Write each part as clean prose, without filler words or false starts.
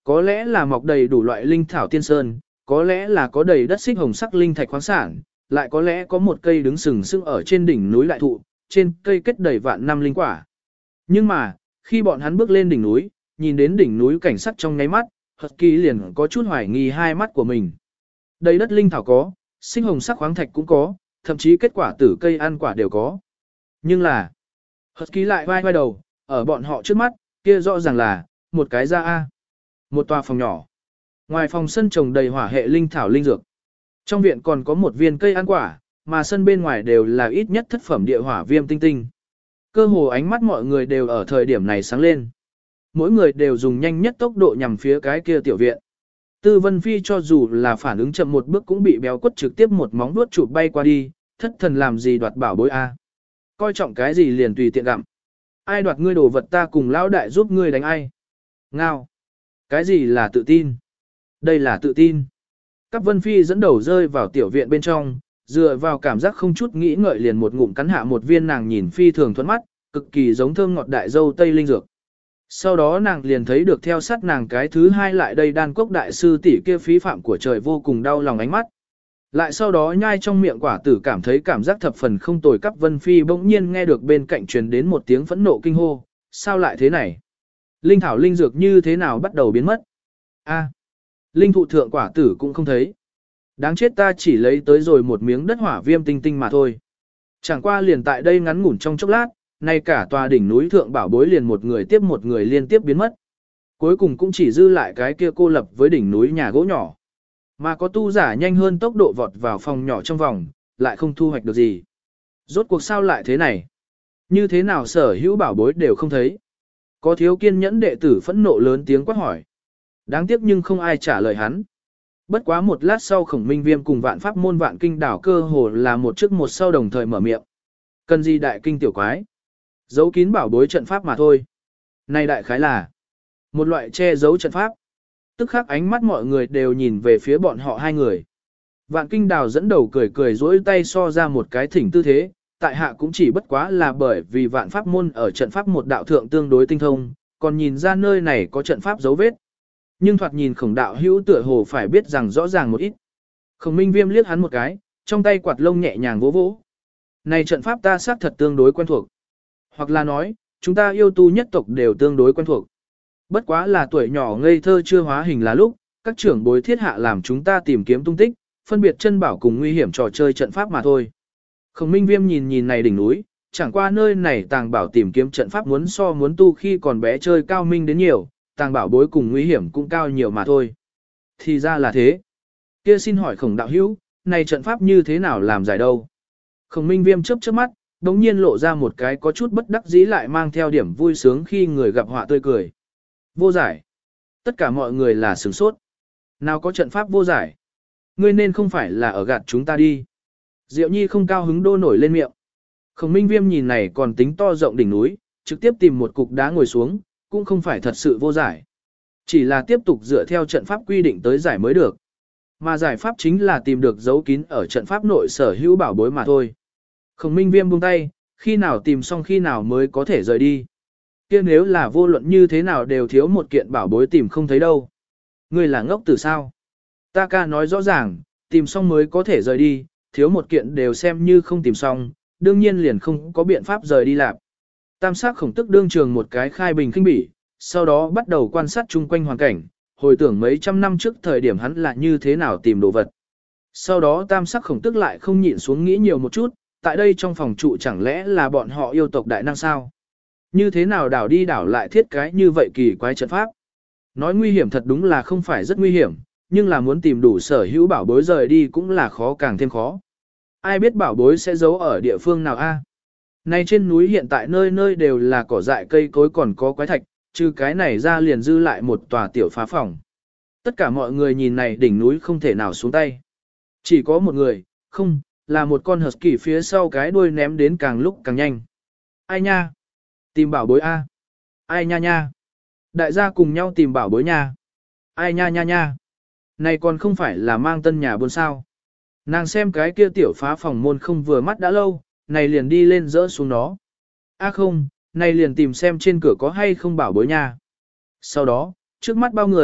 có lẽ là mọc đầy đủ loại linh thảo tiên sơn, có lẽ là có đầy đất xích hồng sắc linh thạch khoáng sản, lại có lẽ có một cây đứng sừng sững ở trên đỉnh núi đại thụ, trên cây kết đầy vạn năm linh quả. Nhưng mà, khi bọn hắn bước lên đỉnh núi, nhìn đến đỉnh núi cảnh sắc trong nháy mắt, Husky liền có chút hoài nghi hai mắt của mình. Đầy đất linh thảo có, xích hồng sắc khoáng thạch cũng có, thậm chí kết quả tử cây ăn quả đều có. Nhưng là, Husky lại vai vai đầu, ở bọn họ trước mắt, kia rõ ràng là một cái ra A. Một tòa phòng nhỏ. Ngoài phòng sân trồng đầy hỏa hệ linh thảo linh dược. Trong viện còn có một viên cây ăn quả, mà sân bên ngoài đều là ít nhất thất phẩm địa hỏa viêm tinh tinh. Cơ hồ ánh mắt mọi người đều ở thời điểm này sáng lên. Mỗi người đều dùng nhanh nhất tốc độ nhằm phía cái kia tiểu viện. Tư Vân Phi cho dù là phản ứng chậm một bước cũng bị béo quất trực tiếp một móng vuốt chụp bay qua đi, thất thần làm gì đoạt bảo bối a? Coi trọng cái gì liền tùy tiện gặm. Ai đoạt ngươi đồ vật ta cùng lão đại giúp ngươi đánh ai? Ngao. Cái gì là tự tin? Đây là tự tin. Các Vân Phi dẫn đầu rơi vào tiểu viện bên trong, dựa vào cảm giác không chút nghĩ ngợi liền một ngụm cắn hạ một viên nàng nhìn phi thường thuận mắt, cực kỳ giống thơm ngọt đại dâu tây linh dược. Sau đó nàng liền thấy được theo sát nàng cái thứ hai lại đây đan cốc đại sư tỷ kia phí phạm của trời vô cùng đau lòng ánh mắt. Lại sau đó nhai trong miệng quả tử cảm thấy cảm giác thập phần không tồi. Các Vân Phi bỗng nhiên nghe được bên cạnh truyền đến một tiếng phẫn nộ kinh hô, sao lại thế này? Linh thảo linh dược như thế nào bắt đầu biến mất? A, linh thụ thượng quả tử cũng không thấy. Đáng chết, ta chỉ lấy tới rồi một miếng đất hỏa viêm tinh tinh mà thôi. Chẳng qua liền tại đây ngắn ngủn trong chốc lát, nay cả tòa đỉnh núi thượng bảo bối liền một người tiếp một người liên tiếp biến mất. Cuối cùng cũng chỉ dư lại cái kia cô lập với đỉnh núi nhà gỗ nhỏ. Mà có tu giả nhanh hơn tốc độ vọt vào phòng nhỏ trong vòng, lại không thu hoạch được gì. Rốt cuộc sao lại thế này? Như thế nào sở hữu bảo bối đều không thấy? Có thiếu kiên nhẫn đệ tử phẫn nộ lớn tiếng quát hỏi. Đáng tiếc nhưng không ai trả lời hắn. Bất quá một lát sau Khổng Minh Viêm cùng Vạn Pháp môn Vạn Kinh đảo cơ hồ là một trước một sau đồng thời mở miệng. Cần gì đại kinh tiểu quái? Giấu kín bảo bối trận pháp mà thôi. Này đại khái là một loại che giấu trận pháp. Tức khắc ánh mắt mọi người đều nhìn về phía bọn họ hai người. Vạn Kinh đào dẫn đầu cười cười duỗi tay so ra một cái thỉnh tư thế, tại hạ cũng chỉ bất quá là bởi vì Vạn Pháp môn ở trận pháp một đạo thượng tương đối tinh thông, còn nhìn ra nơi này có trận pháp dấu vết. Nhưng thoạt nhìn Khổng đạo hữu tựa hồ phải biết rằng rõ ràng một ít. Khổng Minh Viêm liếc hắn một cái, trong tay quạt lông nhẹ nhàng vỗ vỗ. Này trận pháp ta xác thật tương đối quen thuộc. Hoặc là nói, chúng ta yêu tu nhất tộc đều tương đối quen thuộc. Bất quá là tuổi nhỏ ngây thơ chưa hóa hình là lúc, các trưởng bối thiết hạ làm chúng ta tìm kiếm tung tích, phân biệt chân bảo cùng nguy hiểm trò chơi trận pháp mà thôi. Khổng Minh Viêm nhìn nhìn này đỉnh núi, chẳng qua nơi này tàng bảo tìm kiếm trận pháp muốn tu khi còn bé chơi cao minh đến nhiều, tàng bảo bối cùng nguy hiểm cũng cao nhiều mà thôi. Thì ra là thế. Kia xin hỏi Khổng đạo hữu, này trận pháp như thế nào làm giải đâu? Khổng Minh Viêm chớp chớp mắt, đống nhiên lộ ra một cái có chút bất đắc dĩ lại mang theo điểm vui sướng khi người gặp họa tươi cười. Vô giải. Tất cả mọi người là sửng sốt. Nào có trận pháp vô giải? Ngươi nên không phải là ở gạt chúng ta đi. Diệu Nhi không cao hứng đô nổi lên miệng. Khổng Minh Viêm nhìn này còn tính to rộng đỉnh núi, trực tiếp tìm một cục đá ngồi xuống, cũng không phải thật sự vô giải. Chỉ là tiếp tục dựa theo trận pháp quy định tới giải mới được. Mà giải pháp chính là tìm được dấu kín ở trận pháp nội sở hữu bảo bối mà thôi. Khổng Minh Viêm buông tay, khi nào tìm xong khi nào mới có thể rời đi. Kia nếu là vô luận như thế nào đều thiếu một kiện bảo bối tìm không thấy đâu. Ngươi là ngốc từ sao? Ta ca nói rõ ràng, tìm xong mới có thể rời đi, thiếu một kiện đều xem như không tìm xong, đương nhiên liền không có biện pháp rời đi lạc. Tam sắc Khổng tức đương trường một cái khai bình khinh bỉ, sau đó bắt đầu quan sát chung quanh hoàn cảnh, hồi tưởng mấy trăm năm trước thời điểm hắn là như thế nào tìm đồ vật. Sau đó tam sắc Khổng tức lại không nhịn xuống nghĩ nhiều một chút, tại đây trong phòng trụ chẳng lẽ là bọn họ yêu tộc đại năng sao? Như thế nào đảo đi đảo lại thiết cái như vậy kỳ quái trận pháp? Nói nguy hiểm thật đúng là không phải rất nguy hiểm, nhưng là muốn tìm đủ sở hữu bảo bối rời đi cũng là khó càng thêm khó. Ai biết bảo bối sẽ giấu ở địa phương nào a? Này trên núi hiện tại nơi nơi đều là cỏ dại cây cối còn có quái thạch, trừ cái này ra liền dư lại một tòa tiểu phá phòng. Tất cả mọi người nhìn này đỉnh núi không thể nào xuống tay. Chỉ có một người, không, là một con husky phía sau cái đuôi ném đến càng lúc càng nhanh. Ai nha? Tìm bảo bối a? Ai nha nha? Đại gia cùng nhau tìm bảo bối nha. Ai nha nha nha? Này còn không phải là mang tân nhà buôn sao? Nàng xem cái kia tiểu phá phòng môn không vừa mắt đã lâu, này liền đi lên dỡ xuống nó. A không, này liền tìm xem trên cửa có hay không bảo bối nha. Sau đó, trước mắt bao người,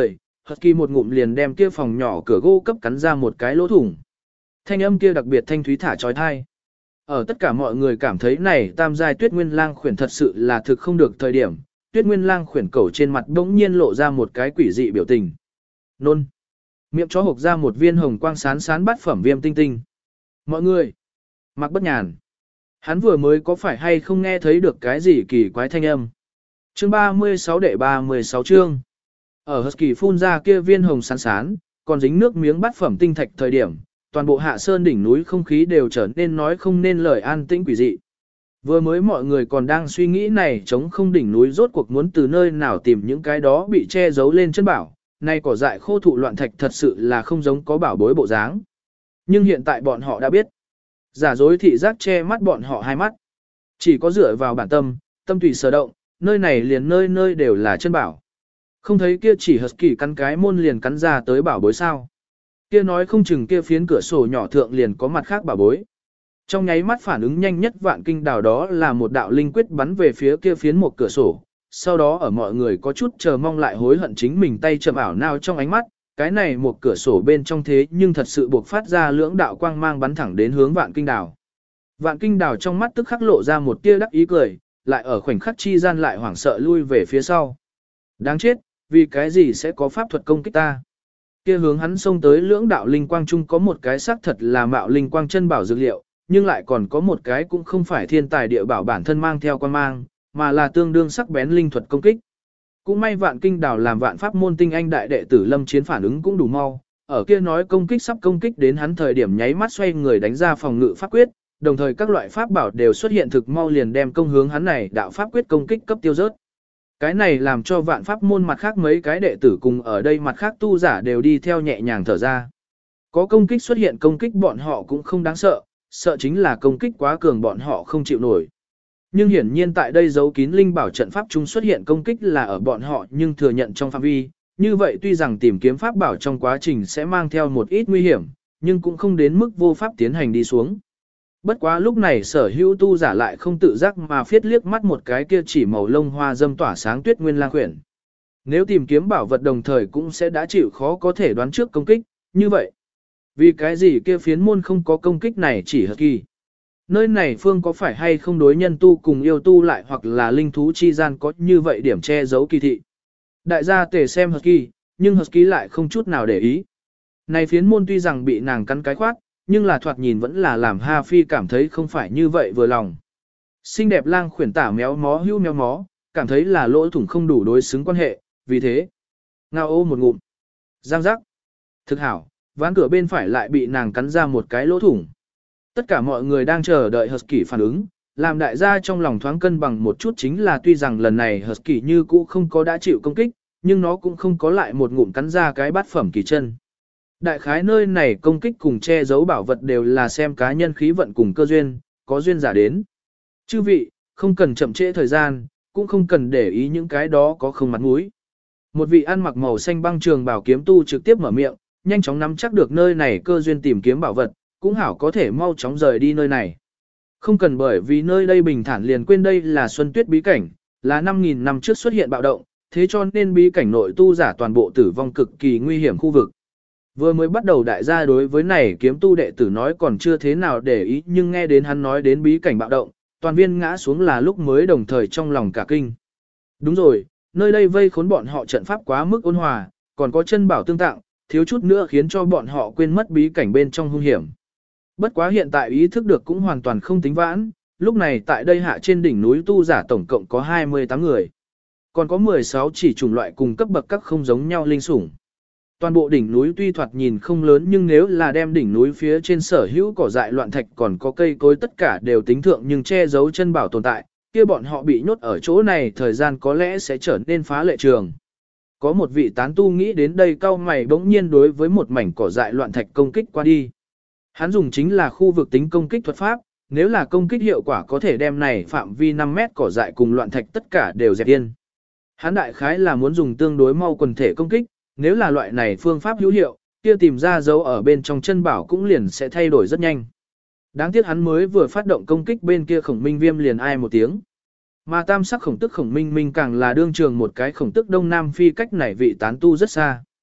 Husky một ngụm liền đem kia phòng nhỏ cửa gỗ cấp cắn ra một cái lỗ thủng. Thanh âm kia đặc biệt thanh thúy thả chói tai. Ở tất cả mọi người cảm thấy này tam giai Tuyết Nguyên Lang khuyển thật sự là thực không được thời điểm, Tuyết Nguyên Lang khuyển cẩu trên mặt bỗng nhiên lộ ra một cái quỷ dị biểu tình. Nôn. Miệng chó hộc ra một viên hồng quang sán sán bát phẩm viêm tinh tinh. Mọi người. Mạc Bất Nhàn. Hắn vừa mới có phải hay không nghe thấy được cái gì kỳ quái thanh âm. Chương 36 đệ 36 chương. Ở Husky phun ra kia viên hồng sán sán, còn dính nước miếng bát phẩm tinh thạch thời điểm, toàn bộ hạ sơn đỉnh núi không khí đều trở nên nói không nên lời an tĩnh quỷ dị. Vừa mới mọi người còn đang suy nghĩ này chống không đỉnh núi rốt cuộc muốn từ nơi nào tìm những cái đó bị che giấu lên chân bảo, nay cỏ dại khô thụ loạn thạch thật sự là không giống có bảo bối bộ dáng. Nhưng hiện tại bọn họ đã biết, giả dối thị giác che mắt bọn họ hai mắt. Chỉ có dựa vào bản tâm, tâm tùy sở động, nơi này liền nơi nơi đều là chân bảo. Không thấy kia chỉ Husky cắn cái môn liền cắn ra tới bảo bối sao. Kia nói không chừng kia phiến cửa sổ nhỏ thượng liền có mặt khác bảo bối. Trong nháy mắt phản ứng nhanh nhất Vạn Kinh Đào đó là một đạo linh quyết bắn về phía kia phiến một cửa sổ. Sau đó ở mọi người có chút chờ mong lại hối hận chính mình tay chậm ảo nào trong ánh mắt, cái này một cửa sổ bên trong thế nhưng thật sự buộc phát ra lưỡng đạo quang mang bắn thẳng đến hướng Vạn Kinh Đào. Vạn Kinh Đào trong mắt tức khắc lộ ra một tia đắc ý cười, lại ở khoảnh khắc chi gian lại hoảng sợ lui về phía sau. Đáng chết, vì cái gì sẽ có pháp thuật công kích ta? Kia hướng hắn xông tới lưỡng đạo linh quang chung có một cái xác thật là mạo linh quang chân bảo dược liệu, nhưng lại còn có một cái cũng không phải thiên tài địa bảo bản thân mang theo quan mang, mà là tương đương sắc bén linh thuật công kích. Cũng may Vạn Kinh Đào làm Vạn Pháp môn tinh anh đại đệ tử Lâm Chiến phản ứng cũng đủ mau, ở kia nói công kích sắp công kích đến hắn thời điểm nháy mắt xoay người đánh ra phòng ngự pháp quyết, đồng thời các loại pháp bảo đều xuất hiện thực mau liền đem công hướng hắn này đạo pháp quyết công kích cấp tiêu rớt. Cái này làm cho Vạn Pháp môn mặt khác mấy cái đệ tử cùng ở đây mặt khác tu giả đều đi theo nhẹ nhàng thở ra. Có công kích xuất hiện công kích bọn họ cũng không đáng sợ, sợ chính là công kích quá cường bọn họ không chịu nổi. Nhưng hiển nhiên tại đây giấu kín linh bảo trận pháp chúng xuất hiện công kích là ở bọn họ nhưng thừa nhận trong phạm vi, như vậy tuy rằng tìm kiếm pháp bảo trong quá trình sẽ mang theo một ít nguy hiểm, nhưng cũng không đến mức vô pháp tiến hành đi xuống. Bất quá lúc này sở hữu tu giả lại không tự giác mà phiết liếc mắt một cái kia chỉ màu lông hoa dâm tỏa sáng Tuyết Nguyên Lang khuyển. Nếu tìm kiếm bảo vật đồng thời cũng sẽ đã chịu khó có thể đoán trước công kích, như vậy. Vì cái gì kia phiến môn không có công kích này chỉ Husky? Nơi này phương có phải hay không đối nhân tu cùng yêu tu lại hoặc là linh thú chi gian có như vậy điểm che giấu kỳ thị? Đại gia tề xem Husky, nhưng Husky lại không chút nào để ý. Này phiến môn tuy rằng bị nàng cắn cái khoát, nhưng là thoạt nhìn vẫn là làm Ha Phi cảm thấy không phải như vậy vừa lòng. Xinh đẹp lang khuyển tả méo mó hưu méo mó, cảm thấy là lỗ thủng không đủ đối xứng quan hệ, vì thế. Ngao ô một ngụm. Giang giác. Thực hảo, ván cửa bên phải lại bị nàng cắn ra một cái lỗ thủng. Tất cả mọi người đang chờ đợi Husky phản ứng, làm đại gia trong lòng thoáng cân bằng một chút chính là tuy rằng lần này Husky như cũ không có đã chịu công kích, nhưng nó cũng không có lại một ngụm cắn ra cái bát phẩm kỳ chân. Đại khái nơi này công kích cùng che giấu bảo vật đều là xem cá nhân khí vận cùng cơ duyên, có duyên giả đến. Chư vị, không cần chậm trễ thời gian, cũng không cần để ý những cái đó có không mặt mũi. Một vị ăn mặc màu xanh băng trường bảo kiếm tu trực tiếp mở miệng, nhanh chóng nắm chắc được nơi này cơ duyên tìm kiếm bảo vật, cũng hảo có thể mau chóng rời đi nơi này. Không cần bởi vì nơi đây bình thản liền quên đây là Xuân Tuyết bí cảnh, là 5.000 năm trước xuất hiện bạo động, thế cho nên bí cảnh nội tu giả toàn bộ tử vong cực kỳ nguy hiểm khu vực. Vừa mới bắt đầu đại gia đối với này kiếm tu đệ tử nói còn chưa thế nào để ý, nhưng nghe đến hắn nói đến bí cảnh bạo động, toàn viên ngã xuống là lúc mới đồng thời trong lòng cả kinh. Đúng rồi, nơi đây vây khốn bọn họ trận pháp quá mức ôn hòa, còn có chân bảo tương tặng, thiếu chút nữa khiến cho bọn họ quên mất bí cảnh bên trong hung hiểm. Bất quá hiện tại ý thức được cũng hoàn toàn không tính vãn, lúc này tại đây hạ trên đỉnh núi tu giả tổng cộng có 28 người. Còn có 16 chỉ chủng loại cùng cấp bậc các không giống nhau linh sủng. Toàn bộ đỉnh núi tuy thoạt nhìn không lớn nhưng nếu là đem đỉnh núi phía trên sở hữu cỏ dại loạn thạch còn có cây cối tất cả đều tính thượng nhưng che giấu chân bảo tồn tại, kia bọn họ bị nhốt ở chỗ này thời gian có lẽ sẽ trở nên phá lệ trường. Có một vị tán tu nghĩ đến đây cau mày bỗng nhiên đối với một mảnh cỏ dại loạn thạch công kích qua đi. Hắn dùng chính là khu vực tính công kích thuật pháp, nếu là công kích hiệu quả có thể đem này phạm vi 5 mét cỏ dại cùng loạn thạch tất cả đều dẹp yên. Hắn đại khái là muốn dùng tương đối mau quần thể công kích, nếu là loại này phương pháp hữu hiệu, kia tìm ra dấu ở bên trong chân bảo cũng liền sẽ thay đổi rất nhanh. Đáng tiếc hắn mới vừa phát động công kích bên kia Khổng Minh Viêm liền ai một tiếng. Mà tam sắc khổng tức Khổng Minh Minh càng là đương trường một cái khổng tức Đông Nam Phi cách này vị tán tu rất xa.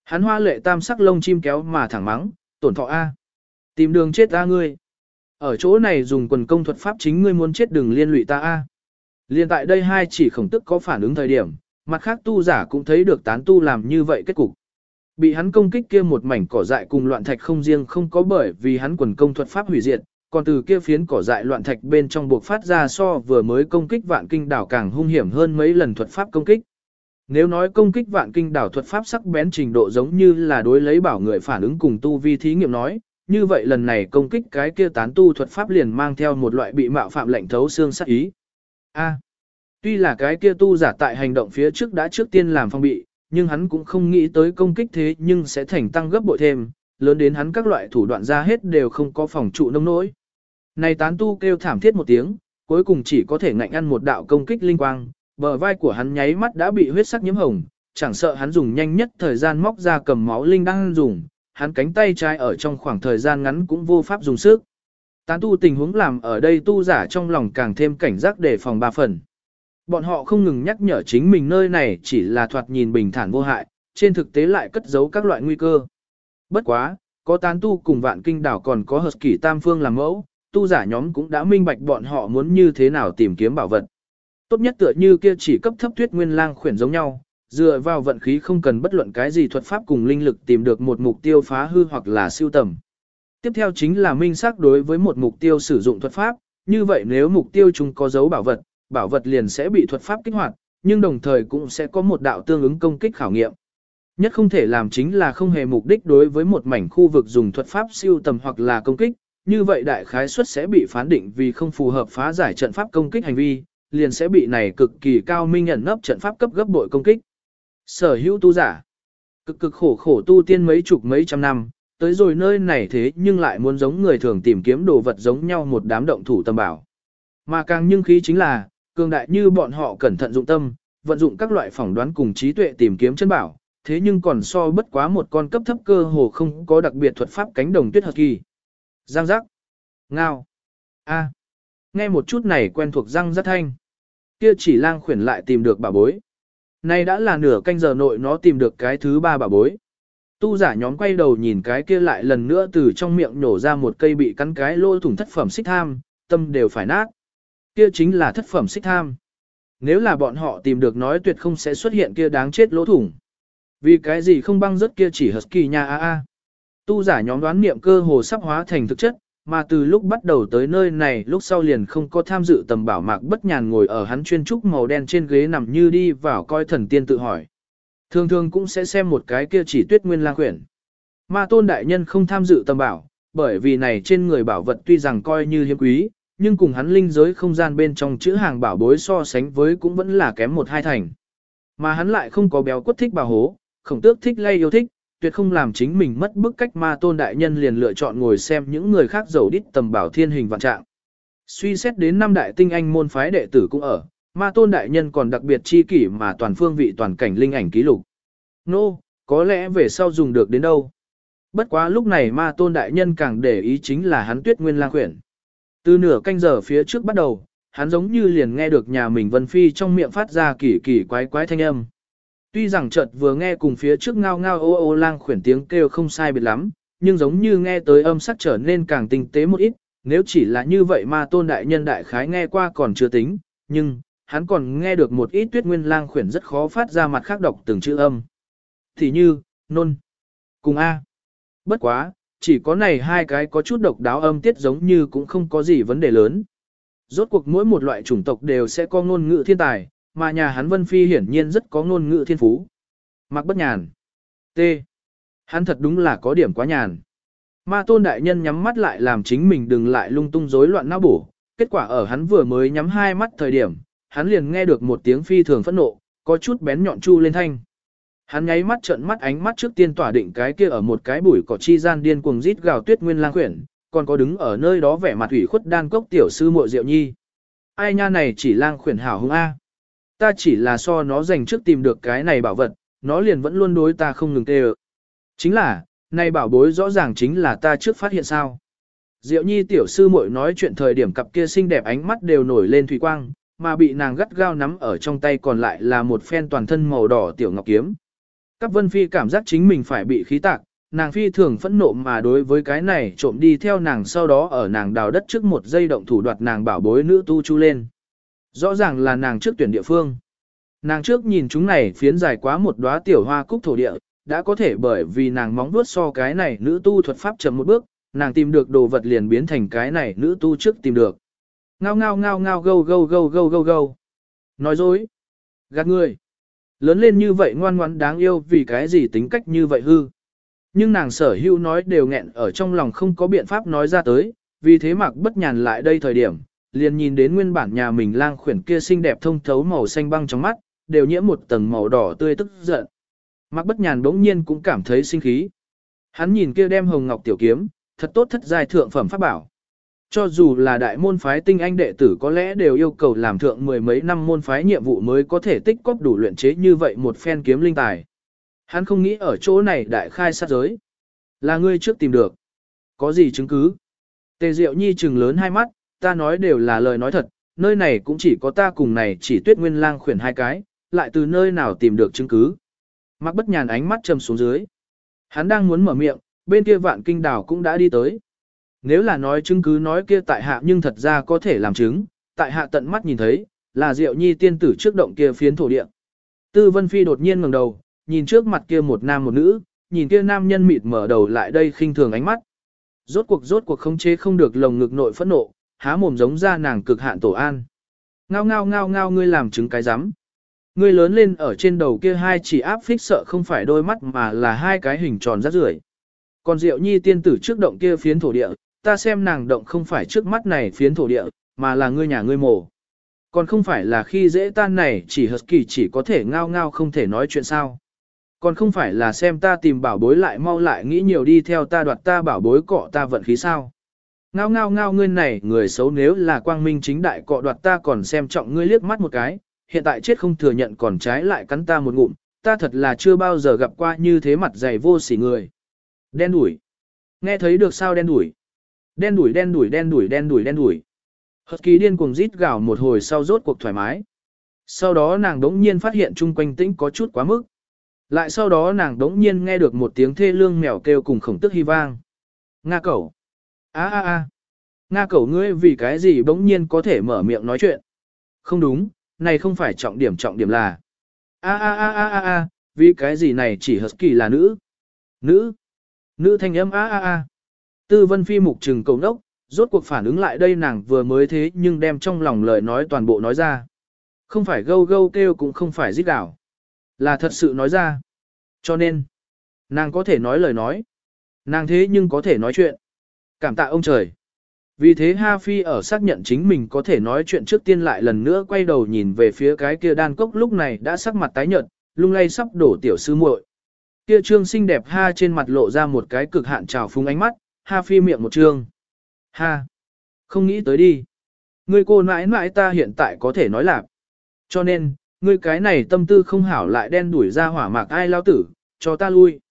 Hắn hoa lệ tam sắc lông chim kéo mà thẳng mắng, tổn thọ A. Tìm đường chết A ngươi. Ở chỗ này dùng quần công thuật pháp chính ngươi muốn chết đừng liên lụy ta A. Liên tại đây hai chỉ khổng tức có phản ứng thời điểm, mặt khác tu giả cũng thấy được tán tu làm như vậy kết cục. Bị hắn công kích kia một mảnh cỏ dại cùng loạn thạch không riêng không có bởi vì hắn quần công thuật pháp hủy diệt, còn từ kia phiến cỏ dại loạn thạch bên trong buộc phát ra so vừa mới công kích vạn kinh đảo càng hung hiểm hơn mấy lần thuật pháp công kích. Nếu nói công kích vạn kinh đảo thuật pháp sắc bén trình độ giống như là đối lấy bảo người phản ứng cùng tu vi thí nghiệm nói, như vậy lần này công kích cái kia tán tu thuật pháp liền mang theo một loại bị mạo phạm lệnh thấu xương sát ý. Tuy là cái kia tu giả tại hành động phía trước đã trước tiên làm phong bị, nhưng hắn cũng không nghĩ tới công kích thế nhưng sẽ thành tăng gấp bội thêm, lớn đến hắn các loại thủ đoạn ra hết đều không có phòng trụ nông nỗi. Này tán tu kêu thảm thiết một tiếng, cuối cùng chỉ có thể ngạnh ăn một đạo công kích linh quang, bờ vai của hắn nháy mắt đã bị huyết sắc nhiễm hồng, chẳng sợ hắn dùng nhanh nhất thời gian móc ra cầm máu linh đang dùng, hắn cánh tay trái ở trong khoảng thời gian ngắn cũng vô pháp dùng sức. Tán tu tình huống làm ở đây tu giả trong lòng càng thêm cảnh giác để phòng ba phần. Bọn họ không ngừng nhắc nhở chính mình nơi này chỉ là thoạt nhìn bình thản vô hại, trên thực tế lại cất giấu các loại nguy cơ. Bất quá, có tán tu cùng vạn kinh đảo còn có hợp kỷ tam phương làm mẫu, tu giả nhóm cũng đã minh bạch bọn họ muốn như thế nào tìm kiếm bảo vật. Tốt nhất tựa như kia chỉ cấp thấp Tuyết Nguyên Lang khuyển giống nhau, dựa vào vận khí không cần bất luận cái gì thuật pháp cùng linh lực tìm được một mục tiêu phá hư hoặc là siêu tầm. Tiếp theo chính là minh xác đối với một mục tiêu sử dụng thuật pháp, như vậy nếu mục tiêu chúng có dấu bảo vật liền sẽ bị thuật pháp kích hoạt, nhưng đồng thời cũng sẽ có một đạo tương ứng công kích khảo nghiệm. Nhất không thể làm chính là không hề mục đích đối với một mảnh khu vực dùng thuật pháp siêu tầm hoặc là công kích, như vậy đại khái suất sẽ bị phán định vì không phù hợp phá giải trận pháp công kích hành vi, liền sẽ bị này cực kỳ cao minh ẩn nấp trận pháp cấp gấp bội công kích. Sở hữu tu giả, cực khổ tu tiên mấy chục mấy trăm năm, tới rồi nơi này thế nhưng lại muốn giống người thường tìm kiếm đồ vật giống nhau một đám động thủ tầm bảo. Mà càng nhưng khí chính là, cường đại như bọn họ cẩn thận dụng tâm, vận dụng các loại phỏng đoán cùng trí tuệ tìm kiếm chân bảo, thế nhưng còn so bất quá một con cấp thấp cơ hồ không có đặc biệt thuật pháp cánh đồng tuyết hợp kỳ. Giang giác. Ngao. A. Nghe một chút này quen thuộc răng rất thanh. Kia chỉ lang khuyển lại tìm được bà bối. Nay đã là nửa canh giờ nội nó tìm được cái thứ ba bà bối. Tu giả nhóm quay đầu nhìn cái kia lại lần nữa từ trong miệng nhổ ra một cây bị cắn cái lỗ thủng thất phẩm xích tham, tâm đều phải nát. Kia chính là thất phẩm xích tham. Nếu là bọn họ tìm được nói tuyệt không sẽ xuất hiện kia đáng chết lỗ thủng. Vì cái gì không băng rớt kia chỉ husky nha a. Tu giả nhóm đoán niệm cơ hồ sắp hóa thành thực chất, mà từ lúc bắt đầu tới nơi này lúc sau liền không có tham dự tầm bảo Mạc Bất Nhàn ngồi ở hắn chuyên trúc màu đen trên ghế nằm như đi vào coi thần tiên tự hỏi. Thường thường cũng sẽ xem một cái kia chỉ Tuyết Nguyên Lang khuyển. Ma Tôn đại nhân không tham dự tầm bảo, bởi vì này trên người bảo vật tuy rằng coi như hiếm quý, nhưng cùng hắn linh giới không gian bên trong chữ hàng bảo bối so sánh với cũng vẫn là kém một hai thành. Mà hắn lại không có béo quất thích bảo hố, khổng tước thích lay yêu thích, tuyệt không làm chính mình mất bức cách Ma Tôn đại nhân liền lựa chọn ngồi xem những người khác giàu đít tầm bảo thiên hình vạn trạng. Suy xét đến năm đại tinh anh môn phái đệ tử cũng ở, Ma Tôn đại nhân còn đặc biệt chi kỷ mà toàn phương vị toàn cảnh linh ảnh ký lục. Có lẽ về sau dùng được đến đâu. Bất quá lúc này Ma Tôn đại nhân càng để ý chính là hắn Tuyết Nguyên Lang khuyển. Từ nửa canh giờ phía trước bắt đầu, hắn giống như liền nghe được nhà mình Vân Phi trong miệng phát ra kỳ kỳ quái quái thanh âm. Tuy rằng chợt vừa nghe cùng phía trước ngao ngao ô ô lang khuyển tiếng kêu không sai biệt lắm, nhưng giống như nghe tới âm sắc trở nên càng tinh tế một ít, nếu chỉ là như vậy Ma Tôn đại nhân đại khái nghe qua còn chưa tính, nhưng hắn còn nghe được một ít Tuyết Nguyên Lang khuyển rất khó phát ra mặt khác đọc từng chữ âm. Thì như, nôn, cùng A. Bất quá, chỉ có này hai cái có chút độc đáo âm tiết giống như cũng không có gì vấn đề lớn. Rốt cuộc mỗi một loại chủng tộc đều sẽ có ngôn ngữ thiên tài, mà nhà hắn Vân Phi hiển nhiên rất có ngôn ngữ thiên phú. Mạc Bất Nhàn. T. Hắn thật đúng là có điểm quá nhàn. Ma Tôn đại nhân nhắm mắt lại làm chính mình đừng lại lung tung rối loạn não bổ. Kết quả ở hắn vừa mới nhắm hai mắt thời điểm, hắn liền nghe được một tiếng phi thường phẫn nộ, có chút bén nhọn chu lên thanh. Hắn nháy mắt trợn mắt ánh mắt trước tiên tỏa định cái kia ở một cái bụi cỏ chi gian điên cuồng rít gào Tuyết Nguyên Lang khuyển, còn có đứng ở nơi đó vẻ mặt ủy khuất đan cốc tiểu sư muội Diệu Nhi. Ai nha này chỉ lang khuyển hảo hung a. Ta chỉ là so nó dành trước tìm được cái này bảo vật, nó liền vẫn luôn đối ta không ngừng tê ợ. Chính là, này bảo bối rõ ràng chính là ta trước phát hiện sao. Diệu Nhi tiểu sư muội nói chuyện thời điểm cặp kia xinh đẹp ánh mắt đều nổi lên thủy quang, mà bị nàng gắt gao nắm ở trong tay còn lại là một phen toàn thân màu đỏ tiểu ngọc kiếm. Cáp Vân Phi cảm giác chính mình phải bị khí tạc, nàng phi thường phẫn nộ mà đối với cái này trộm đi theo nàng, sau đó ở nàng đào đất trước một giây động thủ đoạt nàng bảo bối nữ tu chu lên. Rõ ràng là nàng trước tuyển địa phương. Nàng trước nhìn chúng này phiến dài quá một đóa tiểu hoa cúc thổ địa, đã có thể bởi vì nàng móng vuốt so cái này nữ tu thuật pháp chậm một bước, nàng tìm được đồ vật liền biến thành cái này nữ tu trước tìm được. Ngao ngao ngao ngao gâu gâu gâu gâu gâu gâu. Nói dối. Gạt người. Lớn lên như vậy ngoan ngoãn đáng yêu vì cái gì tính cách như vậy hư. Nhưng nàng sở hữu nói đều nghẹn ở trong lòng không có biện pháp nói ra tới, vì thế Mạc Bất Nhàn lại đây thời điểm, liền nhìn đến nguyên bản nhà mình lang khuyển kia xinh đẹp thông thấu màu xanh băng trong mắt, đều nhiễm một tầng màu đỏ tươi tức giận. Mạc Bất Nhàn bỗng nhiên cũng cảm thấy sinh khí. Hắn nhìn kia đem hồng ngọc tiểu kiếm, thật tốt thất giai thượng phẩm pháp bảo. Cho dù là đại môn phái tinh anh đệ tử có lẽ đều yêu cầu làm thượng mười mấy năm môn phái nhiệm vụ mới có thể tích cóp đủ luyện chế như vậy một phen kiếm linh tài. Hắn không nghĩ ở chỗ này đại khai sát giới. Là ngươi trước tìm được. Có gì chứng cứ? Tề Diệu Nhi trừng lớn hai mắt, ta nói đều là lời nói thật, nơi này cũng chỉ có ta cùng này chỉ Tuyết Nguyên lang khuyển hai cái, lại từ nơi nào tìm được chứng cứ. Mạc Bất Nhàn ánh mắt trầm xuống dưới. Hắn đang muốn mở miệng, bên kia Vạn Kinh Đảo cũng đã đi tới. Nếu là nói chứng cứ nói kia tại hạ nhưng thật ra có thể làm chứng, tại hạ tận mắt nhìn thấy, là Diệu Nhi tiên tử trước động kia phiến thổ địa. Tư Vân Phi đột nhiên ngẩng đầu, nhìn trước mặt kia một nam một nữ, nhìn kia nam nhân mịt mở đầu lại đây khinh thường ánh mắt. Rốt cuộc khống chế không được lồng ngực nội phẫn nộ, há mồm giống ra nàng cực hạn tổ an. Ngao ngao ngao ngao ngươi làm chứng cái rắm. Ngươi lớn lên ở trên đầu kia hai chỉ áp phích sợ không phải đôi mắt mà là hai cái hình tròn rác rưởi. Còn Diệu Nhi tiên tử trước động kia phiến thổ địa, ta xem nàng động không phải trước mắt này phiến thổ địa, mà là ngươi nhà ngươi mổ. Còn không phải là khi dễ tan này chỉ husky chỉ có thể ngao ngao không thể nói chuyện sao. Còn không phải là xem ta tìm bảo bối lại mau lại nghĩ nhiều đi theo ta đoạt ta bảo bối cọ ta vận khí sao. Ngao ngao ngao ngươi này người xấu, nếu là quang minh chính đại cọ đoạt ta còn xem trọng ngươi liếc mắt một cái, hiện tại chết không thừa nhận còn trái lại cắn ta một ngụm, ta thật là chưa bao giờ gặp qua như thế mặt dày vô sỉ người. Đen đủi. Nghe thấy được sao đen đủi. Đen đủi đen đủi đen đủi đen đủi đen đủi. Husky điên cuồng rít gào một hồi sau rốt cuộc thoải mái. Sau đó nàng đống nhiên phát hiện chung quanh tĩnh có chút quá mức. Lại sau đó nàng đống nhiên nghe được một tiếng thê lương mèo kêu cùng khổng tức hy vang. Nga cẩu. A a a. Nga cẩu ngươi vì cái gì bỗng nhiên có thể mở miệng nói chuyện. Không đúng, này không phải trọng điểm là. A a a a a a, vì cái gì này chỉ husky là nữ. Nữ thanh âm a a a. Tư Vân Phi mục trừng cầu nốc, rốt cuộc phản ứng lại đây nàng vừa mới thế nhưng đem trong lòng lời nói toàn bộ nói ra. Không phải gâu gâu kêu cũng không phải rít gào. Là thật sự nói ra. Cho nên, nàng có thể nói lời nói. Nàng thế nhưng có thể nói chuyện. Cảm tạ ông trời. Vì thế Ha Phi ở xác nhận chính mình có thể nói chuyện trước tiên lại lần nữa quay đầu nhìn về phía cái kia đan cốc lúc này đã sắc mặt tái nhợt, lung lay sắp đổ tiểu sư muội. Kia trương xinh đẹp Ha trên mặt lộ ra một cái cực hạn trào phúng ánh mắt, Ha Phi miệng một trương. Ha! Không nghĩ tới đi. Ngươi cô nãi nãi ta hiện tại có thể nói lạc. Cho nên, ngươi cái này tâm tư không hảo lại đen đuổi ra hỏa mạc ai lao tử, cho ta lui.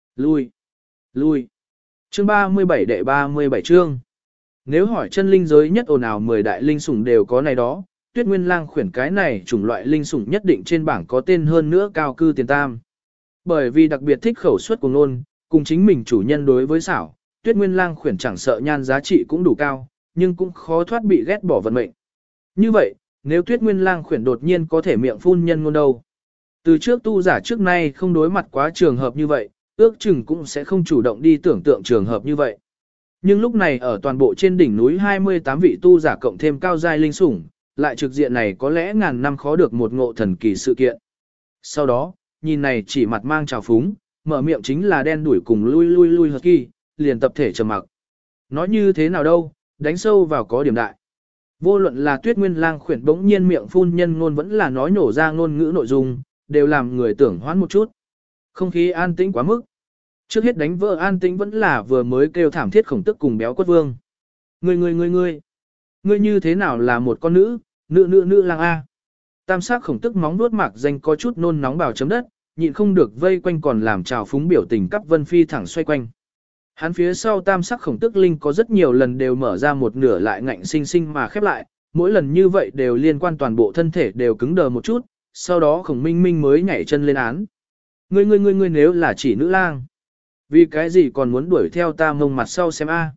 Lui. Chương 37 đệ 37 chương. Nếu hỏi chân linh giới nhất ồn ào 10 đại linh sủng đều có này đó, Tuyết Nguyên lang khuyển cái này chủng loại linh sủng nhất định trên bảng có tên hơn nữa cao cư tiền tam. Bởi vì đặc biệt thích khẩu suất của ngôn, cùng chính mình chủ nhân đối với xảo, Tuyết Nguyên lang khuyển chẳng sợ nhan giá trị cũng đủ cao, nhưng cũng khó thoát bị ghét bỏ vận mệnh. Như vậy, nếu Tuyết Nguyên lang khuyển đột nhiên có thể miệng phun nhân ngôn đâu. Từ trước tu giả trước nay không đối mặt quá trường hợp như vậy, ước chừng cũng sẽ không chủ động đi tưởng tượng trường hợp như vậy. Nhưng lúc này ở toàn bộ trên đỉnh núi 28 vị tu giả cộng thêm cao giai linh sủng, lại trực diện này có lẽ ngàn năm khó được một ngộ thần kỳ sự kiện. Sau đó, nhìn này chỉ mặt mang trào phúng, mở miệng chính là đen đuổi cùng lui hợp kỳ, liền tập thể trầm mặc. Nói như thế nào đâu, đánh sâu vào có điểm đại. Vô luận là Tuyết Nguyên lang khuyển bỗng nhiên miệng phun nhân ngôn vẫn là nói nổ ra ngôn ngữ nội dung, đều làm người tưởng hoãn một chút. Không khí an tĩnh quá mức. Trước hết đánh vỡ an tĩnh vẫn là vừa mới kêu thảm thiết khổng tức cùng béo quất vương. Ngươi như thế nào là một con nữ lang A. Tam sắc khổng tức móng nuốt mạc danh có chút nôn nóng bào chấm đất, nhịn không được vây quanh còn làm trào phúng biểu tình cắp Vân Phi thẳng xoay quanh. Hắn phía sau tam sắc khổng tức linh có rất nhiều lần đều mở ra một nửa lại ngạnh sinh sinh mà khép lại, mỗi lần như vậy đều liên quan toàn bộ thân thể đều cứng đờ một chút, sau đó khổng minh minh mới nhảy chân lên án. Ngươi nếu là chỉ nữ lang. Vì cái gì còn muốn đuổi theo ta mông mặt sau xem a?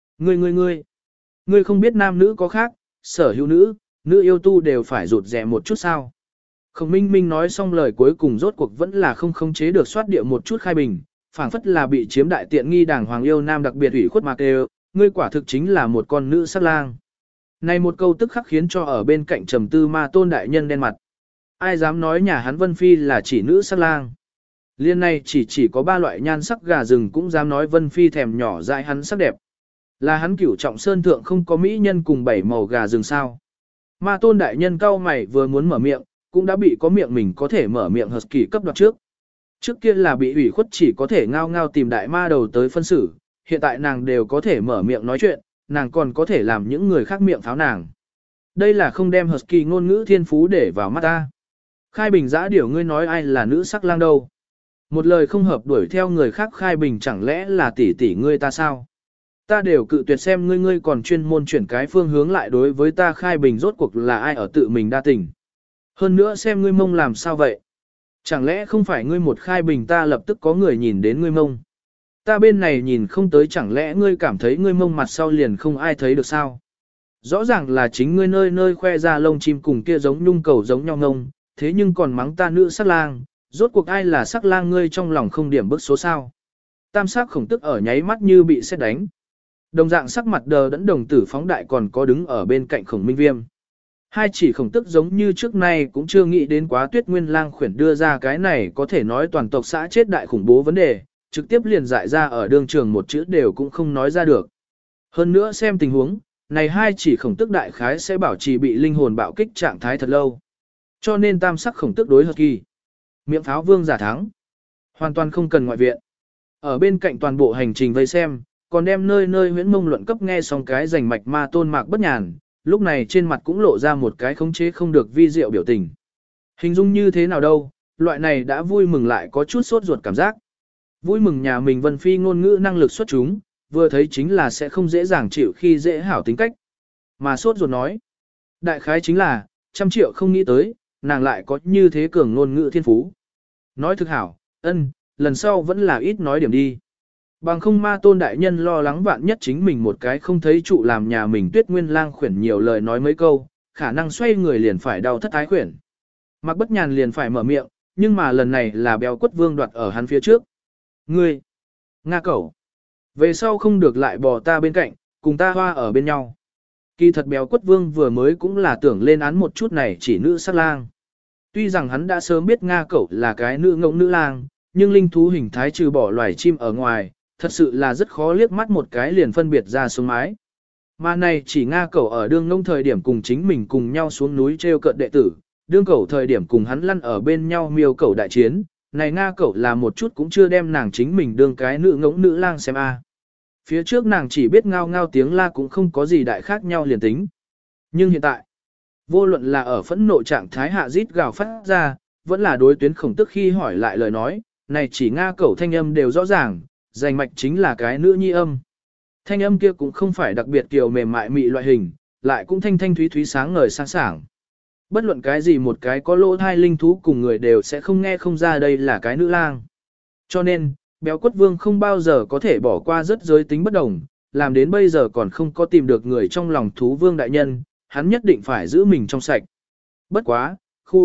Ngươi không biết nam nữ có khác, sở hữu nữ yêu tu đều phải rụt rè một chút sao. Khổng Minh Minh nói xong lời cuối cùng rốt cuộc vẫn là không khống chế được soát địa một chút khai bình, phảng phất là bị chiếm đại tiện nghi đàng hoàng yêu nam đặc biệt ủy khuất mà kêu, ngươi quả thực chính là một con nữ sắc lang. Này một câu tức khắc khiến cho ở bên cạnh trầm tư ma tôn đại nhân đen mặt. Ai dám nói nhà hắn Vân Phi là chỉ nữ sắc lang. Liên này chỉ có 3 loại nhan sắc gà rừng cũng dám nói Vân Phi thèm nhỏ dại hắn sắc đẹp. Là hắn cửu trọng sơn thượng không có mỹ nhân cùng 7 màu gà rừng sao. Ma tôn đại nhân cau mày vừa muốn mở miệng, cũng đã bị có miệng mình có thể mở miệng Husky cấp đoạt trước. Trước kia là bị ủy khuất chỉ có thể ngao ngao tìm đại ma đầu tới phân xử, hiện tại nàng đều có thể mở miệng nói chuyện, nàng còn có thể làm những người khác miệng pháo nàng. Đây là không đem Husky ngôn ngữ thiên phú để vào mắt ta. Khai bình giã điểu ngươi nói ai là nữ sắc lang đâu. Một lời không hợp đuổi theo người khác khai bình chẳng lẽ là tỷ ngươi ta sao? Ta đều cự tuyệt xem ngươi còn chuyên môn chuyển cái phương hướng lại đối với ta khai bình rốt cuộc là ai ở tự mình đa tình. Hơn nữa xem ngươi mông làm sao vậy? Chẳng lẽ không phải ngươi một khai bình ta lập tức có người nhìn đến ngươi mông? Ta bên này nhìn không tới chẳng lẽ ngươi cảm thấy ngươi mông mặt sau liền không ai thấy được sao? Rõ ràng là chính ngươi nơi nơi khoe ra lông chim cùng kia giống nhung cầu giống nhau ngông, thế nhưng còn mắng ta nữ sắc lang, rốt cuộc ai là sắc lang ngươi trong lòng không điểm bức số sao? Tam sắc khổng tức ở nháy mắt như bị sét đánh. Đồng dạng sắc mặt đờ đẫn đồng tử phóng đại còn có đứng ở bên cạnh khổng minh viêm. Hai chỉ khổng tức giống như trước nay cũng chưa nghĩ đến quá tuyết nguyên lang khuyển đưa ra cái này có thể nói toàn tộc xã chết đại khủng bố vấn đề, trực tiếp liền dại ra ở đương trường một chữ đều cũng không nói ra được. Hơn nữa xem tình huống, này hai chỉ khổng tức đại khái sẽ bảo trì bị linh hồn bạo kích trạng thái thật lâu. Cho nên tam sắc khổng tức đối hợp kỳ. Miệng pháo vương giả thắng. Hoàn toàn không cần ngoại viện. Ở bên cạnh toàn bộ hành trình vây xem, còn đem nơi nơi huyễn mông luận cấp nghe xong cái rành mạch ma tôn mạc bất nhàn, lúc này trên mặt cũng lộ ra một cái khống chế không được vi diệu biểu tình. Hình dung như thế nào đâu, loại này đã vui mừng lại có chút sốt ruột cảm giác. Vui mừng nhà mình Vân Phi ngôn ngữ năng lực xuất chúng, vừa thấy chính là sẽ không dễ dàng chịu khi dễ hảo tính cách. Mà sốt ruột nói, đại khái chính là, 100 triệu không nghĩ tới, nàng lại có như thế cường ngôn ngữ thiên phú. Nói thực hảo, lần sau vẫn là ít nói điểm đi. Bằng không ma tôn đại nhân lo lắng vạn nhất chính mình một cái không thấy trụ làm nhà mình tuyết nguyên lang khuyển nhiều lời nói mấy câu, khả năng xoay người liền phải đau thất thái khuyển. Mặc bất nhàn liền phải mở miệng, nhưng mà lần này là béo quất vương đoạt ở hắn phía trước. Ngươi, Nga cẩu, về sau không được lại bò ta bên cạnh, cùng ta hoa ở bên nhau. Kỳ thật béo quất vương vừa mới cũng là tưởng lên án một chút này chỉ nữ sát lang. Tuy rằng hắn đã sớm biết Nga cẩu là cái nữ ngỗng nữ lang, nhưng linh thú hình thái trừ bỏ loài chim ở ngoài, thật sự là rất khó liếc mắt một cái liền phân biệt ra xuống mái. Mà này chỉ Nga cẩu ở đương ngông thời điểm cùng chính mình cùng nhau xuống núi treo cợt đệ tử, đương cẩu thời điểm cùng hắn lăn ở bên nhau miêu cẩu đại chiến, này Nga cẩu là một chút cũng chưa đem nàng chính mình đương cái nữ ngỗng nữ lang xem a. Phía trước nàng chỉ biết ngao ngao tiếng la cũng không có gì đại khác nhau liền tính. Nhưng hiện tại, vô luận là ở phẫn nộ trạng thái hạ rít gào phát ra, vẫn là đối tuyến khổng tức khi hỏi lại lời nói, này chỉ Nga cẩu thanh âm đều rõ ràng, rành mạch chính là cái nữ nhi âm. Thanh âm kia cũng không phải đặc biệt kiều mềm mại mị loại hình, lại cũng thanh thanh thúy thúy sáng ngời sáng sảng. Bất luận cái gì một cái có lỗ thai linh thú cùng người đều sẽ không nghe không ra đây là cái nữ lang. Cho nên, béo quất vương không bao giờ có thể bỏ qua rất giới tính bất đồng, làm đến bây giờ còn không có tìm được người trong lòng thú vương đại nhân, hắn nhất định phải giữ mình trong sạch. Bất quá,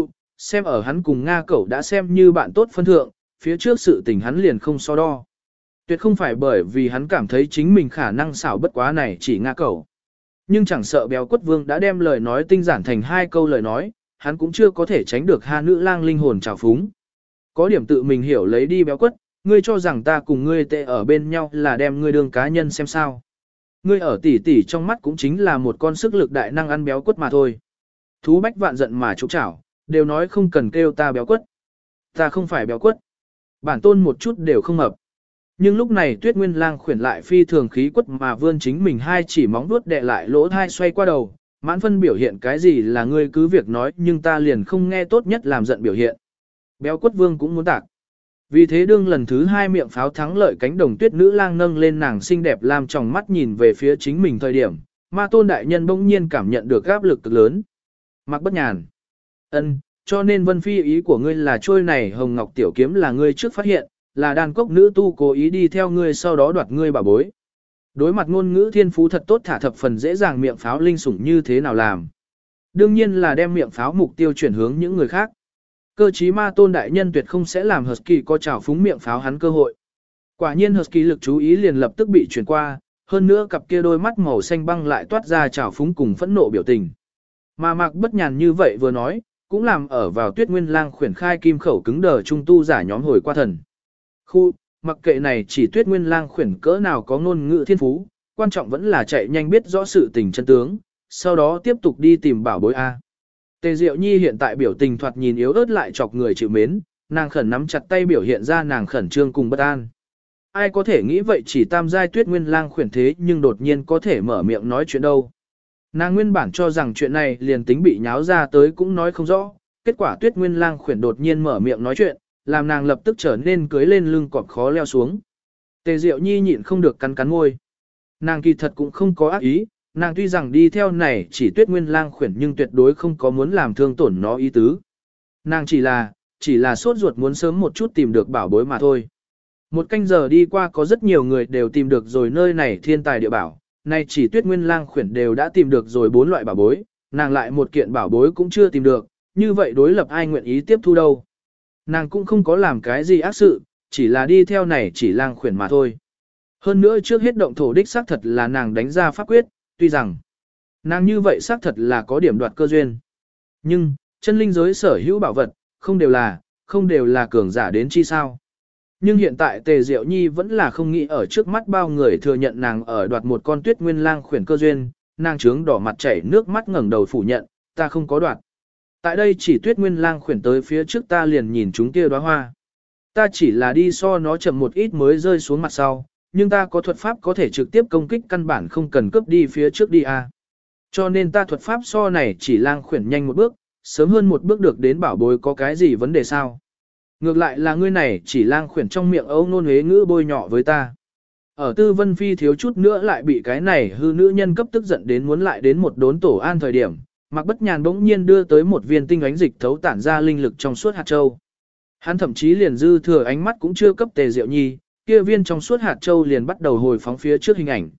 xem ở hắn cùng Nga cẩu đã xem như bạn tốt phân thượng, phía trước sự tình hắn liền không so đo. Tuyệt không phải bởi vì hắn cảm thấy chính mình khả năng xảo bất quá này chỉ Nga cẩu. Nhưng chẳng sợ béo quất vương đã đem lời nói tinh giản thành 2 câu lời nói, hắn cũng chưa có thể tránh được ha nữ lang linh hồn trào phúng. Có điểm tự mình hiểu lấy đi béo quất, ngươi cho rằng ta cùng ngươi tệ ở bên nhau là đem ngươi đương cá nhân xem sao. Ngươi ở tỉ tỉ trong mắt cũng chính là một con sức lực đại năng ăn béo quất mà thôi. Thú bách vạn giận mà trục chảo, đều nói không cần kêu ta béo quất. Ta không phải béo quất. Bản tôn một chút đều không mập. Nhưng lúc này tuyết nguyên lang khuyển lại phi thường khí quất mà vươn chính mình hai chỉ móng vuốt đè lại lỗ thai xoay qua đầu, mãn phân biểu hiện cái gì là ngươi cứ việc nói nhưng ta liền không nghe tốt nhất làm giận biểu hiện. Béo quất vương cũng muốn tạc. Vì thế đương lần thứ 2 miệng pháo thắng lợi cánh đồng tuyết nữ lang nâng lên nàng xinh đẹp làm tròng mắt nhìn về phía chính mình thời điểm, ma tôn đại nhân bỗng nhiên cảm nhận được áp lực cực lớn. Mặc bất nhàn. cho nên Vân Phi ý của ngươi là trôi này hồng ngọc tiểu kiếm là ngươi trước phát hiện, là đàn cốc nữ tu cố ý đi theo ngươi sau đó đoạt ngươi bảo bối. Đối mặt ngôn ngữ thiên phú thật tốt thả thập phần dễ dàng miệng pháo linh sủng như thế nào làm. Đương nhiên là đem miệng pháo mục tiêu chuyển hướng những người khác. Cơ chí ma tôn đại nhân tuyệt không sẽ làm Husky có trào phúng miệng pháo hắn cơ hội. Quả nhiên Husky lực chú ý liền lập tức bị chuyển qua, hơn nữa cặp kia đôi mắt màu xanh băng lại toát ra trào phúng cùng phẫn nộ biểu tình. Mà Mạc Bất Nhàn như vậy vừa nói, cũng làm ở vào Tuyết Nguyên Lang khuyển khai kim khẩu cứng đờ trung tu giả nhóm hồi qua thần. Khu, mặc kệ này chỉ Tuyết Nguyên Lang khuyển cỡ nào có ngôn ngữ thiên phú, quan trọng vẫn là chạy nhanh biết rõ sự tình chân tướng, sau đó tiếp tục đi tìm bảo bối A. Tề Diệu Nhi hiện tại biểu tình thoạt nhìn yếu ớt lại chọc người chịu mến, nàng khẩn nắm chặt tay biểu hiện ra nàng khẩn trương cùng bất an. Ai có thể nghĩ vậy chỉ tam giai Tuyết Nguyên Lang khuyển thế nhưng đột nhiên có thể mở miệng nói chuyện đâu. Nàng nguyên bản cho rằng chuyện này liền tính bị nháo ra tới cũng nói không rõ, kết quả Tuyết Nguyên Lang khuyển đột nhiên mở miệng nói chuyện, làm nàng lập tức trở nên cưới lên lưng cọp khó leo xuống. Tề Diệu Nhi nhịn không được cắn cắn môi. Nàng kỳ thật cũng không có ác ý, nàng tuy rằng đi theo này chỉ Tuyết Nguyên Lang khuyển nhưng tuyệt đối không có muốn làm thương tổn nó ý tứ. Nàng chỉ là sốt ruột muốn sớm một chút tìm được bảo bối mà thôi. Một canh giờ đi qua có rất nhiều người đều tìm được rồi nơi này thiên tài địa bảo, nay chỉ Tuyết Nguyên Lang khuyển đều đã tìm được rồi 4 loại bảo bối, nàng lại một kiện bảo bối cũng chưa tìm được, như vậy đối lập ai nguyện ý tiếp thu đâu. Nàng cũng không có làm cái gì ác sự, chỉ là đi theo này chỉ lang khuyển mà thôi. Hơn nữa trước hết động thổ đích xác thật là nàng đánh ra pháp quyết, tuy rằng nàng như vậy xác thật là có điểm đoạt cơ duyên. Nhưng, chân linh giới sở hữu bảo vật, không đều là cường giả đến chi sao. Nhưng hiện tại Tề Diệu Nhi vẫn là không nghĩ ở trước mắt bao người thừa nhận nàng ở đoạt một con Tuyết Nguyên Lang khuyển cơ duyên, nàng trướng đỏ mặt chảy nước mắt ngẩng đầu phủ nhận, ta không có đoạt. Tại đây chỉ Tuyết Nguyên Lang khuyển tới phía trước ta liền nhìn chúng kia đóa hoa. Ta chỉ là đi so nó chậm một ít mới rơi xuống mặt sau, nhưng ta có thuật pháp có thể trực tiếp công kích căn bản không cần cướp đi phía trước đi a. Cho nên ta thuật pháp so này chỉ lang khuyển nhanh một bước, sớm hơn một bước được đến bảo bối có cái gì vấn đề sao. Ngược lại là ngươi này chỉ lang khuyển trong miệng âu nôn huế ngữ bôi nhọ với ta. Ở Tư Vân Phi thiếu chút nữa lại bị cái này hư nữ nhân cấp tức giận đến muốn lại đến một đốn tổ an thời điểm, Mạc Bất Nhàn bỗng nhiên đưa tới một viên tinh ánh dịch thấu tản ra linh lực trong suốt hạt châu. Hắn thậm chí liền dư thừa ánh mắt cũng chưa cấp Tề Diệu Nhi, kia viên trong suốt hạt châu liền bắt đầu hồi phóng phía trước hình ảnh.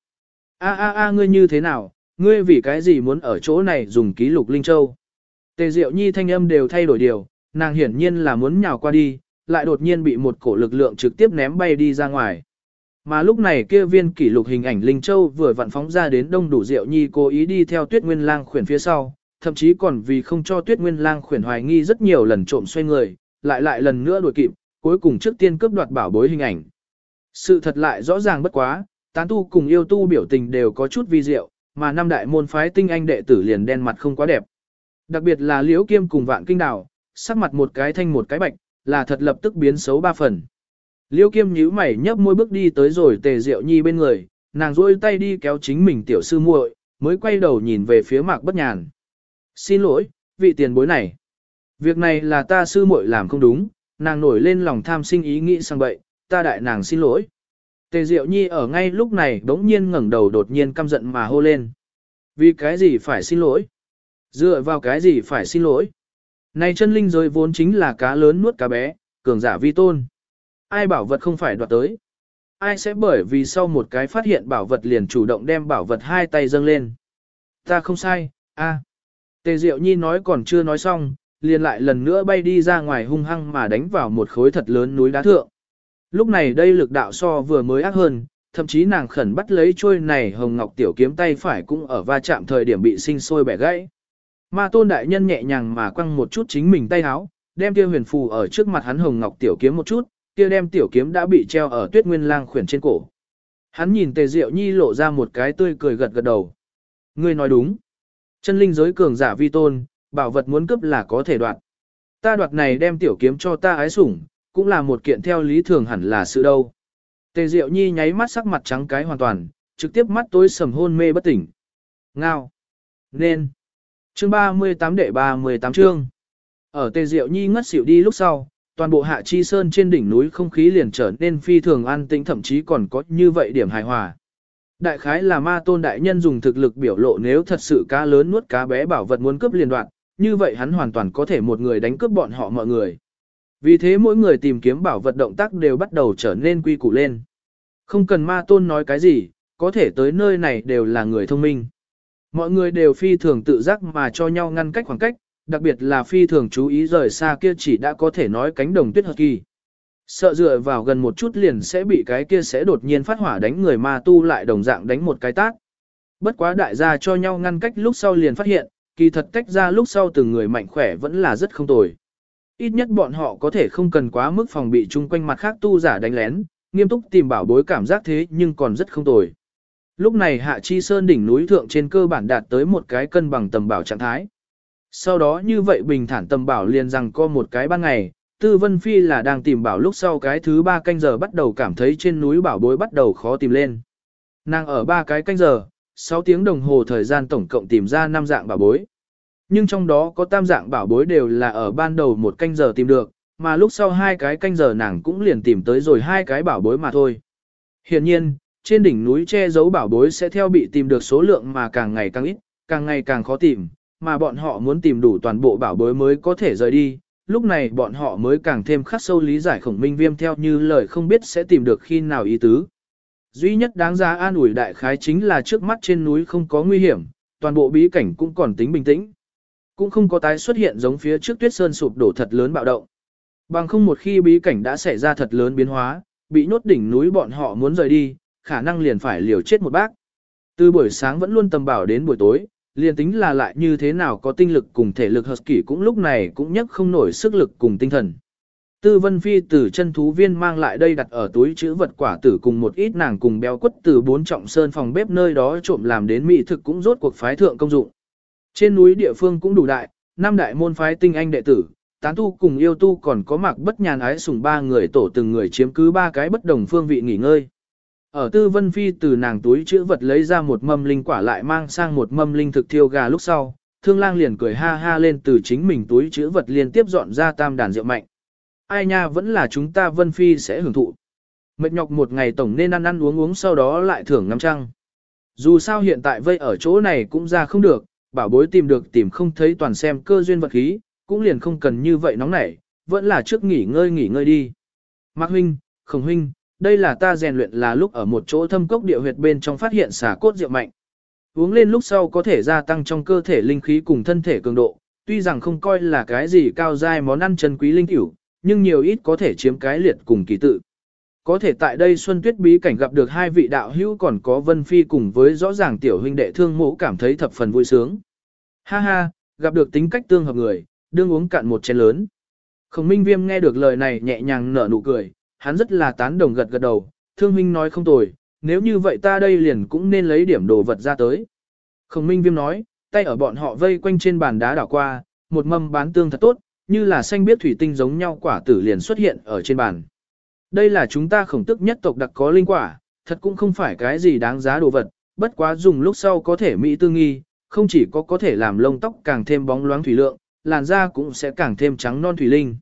Ngươi như thế nào, ngươi vì cái gì muốn ở chỗ này dùng ký lục linh châu? Tề Diệu Nhi thanh âm đều thay đổi điều, nàng hiển nhiên là muốn nhào qua đi, lại đột nhiên bị một cổ lực lượng trực tiếp ném bay đi ra ngoài. Mà lúc này kia viên kỷ lục hình ảnh linh châu vừa vặn phóng ra đến đông đủ Diệu Nhi cố ý đi theo Tuyết Nguyên Lang khuyển phía sau, thậm chí còn vì không cho Tuyết Nguyên Lang khuyển hoài nghi rất nhiều lần trộm xoay người, lại lần nữa đuổi kịp, cuối cùng trước tiên cướp đoạt bảo bối hình ảnh. Sự thật lại rõ ràng bất quá, tán tu cùng yêu tu biểu tình đều có chút vi diệu, mà năm đại môn phái tinh anh đệ tử liền đen mặt không quá đẹp. Đặc biệt là Liễu Kiêm cùng Vạn Kinh Đào, sắc mặt một cái thanh một cái bạch, là thật lập tức biến xấu 3 phần. Liễu Kiêm nhíu mày nhấp môi bước đi tới rồi Tề Diệu Nhi bên người, nàng duỗi tay đi kéo chính mình tiểu sư muội, mới quay đầu nhìn về phía Mạc Bất Nhàn. Xin lỗi, vị tiền bối này. Việc này là ta sư muội làm không đúng, nàng nổi lên lòng tham sinh ý nghĩ sang bậy, ta đại nàng xin lỗi. Tề Diệu Nhi ở ngay lúc này bỗng nhiên ngẩng đầu đột nhiên căm giận mà hô lên. Vì cái gì phải xin lỗi? Dựa vào cái gì phải xin lỗi? Này chân linh giới vốn chính là cá lớn nuốt cá bé, cường giả vi tôn. Ai bảo vật không phải đoạt tới? Ai sẽ bởi vì sau một cái phát hiện bảo vật liền chủ động đem bảo vật hai tay dâng lên? Ta không sai, Tề Diệu Nhi nói còn chưa nói xong, liền lại lần nữa bay đi ra ngoài hung hăng mà đánh vào một khối thật lớn núi đá thượng. Lúc này đây lực đạo so vừa mới ác hơn, thậm chí nàng khẩn bắt lấy trôi này hồng ngọc tiểu kiếm tay phải cũng ở va chạm thời điểm bị sinh sôi bẻ gãy. Ma Tôn đại nhân nhẹ nhàng mà quăng một chút chính mình tay háo, đem kia huyền phù ở trước mặt hắn hồng ngọc tiểu kiếm một chút, kia đem tiểu kiếm đã bị treo ở Tuyết Nguyên Lang khuyển trên cổ. Hắn nhìn Tề Diệu Nhi lộ ra một cái tươi cười gật gật đầu. Ngươi nói đúng. Chân linh giới cường giả vi tôn, bảo vật muốn cướp là có thể đoạt. Ta đoạt này đem tiểu kiếm cho ta ái sủng, cũng là một kiện theo lý thường hẳn là sự đâu. Tề Diệu Nhi nháy mắt sắc mặt trắng cái hoàn toàn, trực tiếp mắt tối sầm hôn mê bất tỉnh. Ngao. Nên. Chương 38 đệ 38 chương. Ở Tề Diệu Nhi ngất xỉu đi lúc sau, toàn bộ Hạ Chi Sơn trên đỉnh núi không khí liền trở nên phi thường an tĩnh, thậm chí còn có như vậy điểm hài hòa. Đại khái là Ma Tôn đại nhân dùng thực lực biểu lộ nếu thật sự cá lớn nuốt cá bé bảo vật muốn cướp liền đoạn, như vậy hắn hoàn toàn có thể một người đánh cướp bọn họ mọi người. Vì thế mỗi người tìm kiếm bảo vật động tác đều bắt đầu trở nên quy củ lên. Không cần ma tôn nói cái gì, có thể tới nơi này đều là người thông minh. Mọi người đều phi thường tự giác mà cho nhau ngăn cách khoảng cách, đặc biệt là phi thường chú ý rời xa kia chỉ đã có thể nói cánh đồng tuyết hợp kỳ. Sợ dựa vào gần một chút liền sẽ bị cái kia sẽ đột nhiên phát hỏa đánh người ma tu lại đồng dạng đánh một cái tát. Bất quá đại gia cho nhau ngăn cách lúc sau liền phát hiện, kỳ thật tách ra lúc sau từng người mạnh khỏe vẫn là rất không tồi. Ít nhất bọn họ có thể không cần quá mức phòng bị chung quanh mặt khác tu giả đánh lén, nghiêm túc tìm bảo bối cảm giác thế nhưng còn rất không tồi. Lúc này Hạ Chi Sơn đỉnh núi thượng trên cơ bản đạt tới một cái cân bằng tầm bảo trạng thái. Sau đó như vậy bình thản tầm bảo liền rằng có một cái ban ngày, Tư Vân Phi là đang tìm bảo lúc sau cái thứ 3 canh giờ bắt đầu cảm thấy trên núi bảo bối bắt đầu khó tìm lên. Nàng ở 3 cái canh giờ, 6 tiếng đồng hồ thời gian tổng cộng tìm ra 5 dạng bảo bối. Nhưng trong đó có tam dạng bảo bối đều là ở ban đầu 1 canh giờ tìm được, mà lúc sau 2 cái canh giờ nàng cũng liền tìm tới rồi 2 cái bảo bối mà thôi. Hiện nhiên, trên đỉnh núi che giấu bảo bối sẽ theo bị tìm được số lượng mà càng ngày càng ít, càng ngày càng khó tìm, mà bọn họ muốn tìm đủ toàn bộ bảo bối mới có thể rời đi, lúc này bọn họ mới càng thêm khắc sâu lý giải Khổng Minh Viêm theo như lời không biết sẽ tìm được khi nào ý tứ. Duy nhất đáng giá an ủi đại khái chính là trước mắt trên núi không có nguy hiểm, toàn bộ bí cảnh cũng còn tính bình tĩnh. Cũng không có tái xuất hiện giống phía trước Tuyết Sơn sụp đổ thật lớn bạo động. Bằng không một khi bí cảnh đã xảy ra thật lớn biến hóa, bị nhốt đỉnh núi bọn họ muốn rời đi, khả năng liền phải liều chết một bác. Từ buổi sáng vẫn luôn tầm bảo đến buổi tối, liền tính là lại như thế nào có tinh lực cùng thể lực hợp kỷ cũng lúc này cũng nhấc không nổi sức lực cùng tinh thần. Tư Vân Phi từ chân thú viên mang lại đây đặt ở túi chữ vật quả tử cùng một ít nàng cùng béo quất từ 4 trọng sơn phòng bếp nơi đó trộm làm đến mỹ thực cũng rốt cuộc phái thượng công dụng. Trên núi địa phương cũng đủ đại, 5 đại môn phái tinh anh đệ tử, tán tu cùng yêu tu còn có Mạc Bất Nhàn ái sủng 3 người tổ từng người chiếm cứ 3 cái bất đồng phương vị nghỉ ngơi. Ở Tư Vân Phi từ nàng túi chữ vật lấy ra một mâm linh quả lại mang sang một mâm linh thực thiêu gà lúc sau, Thương Lang liền cười ha ha lên từ chính mình túi chữ vật liên tiếp dọn ra tam đàn rượu mạnh. Ai nha vẫn là chúng ta Vân Phi sẽ hưởng thụ. Mệt nhọc một ngày tổng nên ăn ăn uống uống sau đó lại thưởng ngắm trăng. Dù sao hiện tại vây ở chỗ này cũng ra không được, bảo bối tìm được tìm không thấy toàn xem cơ duyên vật khí, cũng liền không cần như vậy nóng nảy, vẫn là trước nghỉ ngơi đi. Mạc huynh, Khổng huynh, đây là ta rèn luyện là lúc ở một chỗ thâm cốc địa huyệt bên trong phát hiện xả cốt rượu mạnh. Uống lên lúc sau có thể gia tăng trong cơ thể linh khí cùng thân thể cường độ, tuy rằng không coi là cái gì cao giai món ăn chân quý linh tiểu, nhưng nhiều ít có thể chiếm cái liệt cùng kỳ tự. Có thể tại đây Xuân Tuyết bí cảnh gặp được 2 vị đạo hữu còn có Vân Phi cùng với rõ ràng tiểu huynh đệ Thương Mỗ cảm thấy thập phần vui sướng. Ha ha, gặp được tính cách tương hợp người, đương uống cạn một chén lớn. Khổng Minh Viêm nghe được lời này nhẹ nhàng nở nụ cười, hắn rất là tán đồng gật đầu, Thương huynh nói không tồi, nếu như vậy ta đây liền cũng nên lấy điểm đồ vật ra tới. Khổng Minh Viêm nói, tay ở bọn họ vây quanh trên bàn đá đảo qua, một mâm bán tương thật tốt, như là xanh biếc thủy tinh giống nhau quả tử liền xuất hiện ở trên bàn. Đây là chúng ta Khổng Tức nhất tộc đặc có linh quả, thật cũng không phải cái gì đáng giá đồ vật, bất quá dùng lúc sau có thể mỹ tư nghi, không chỉ có thể làm lông tóc càng thêm bóng loáng thủy lượng, làn da cũng sẽ càng thêm trắng non thủy linh.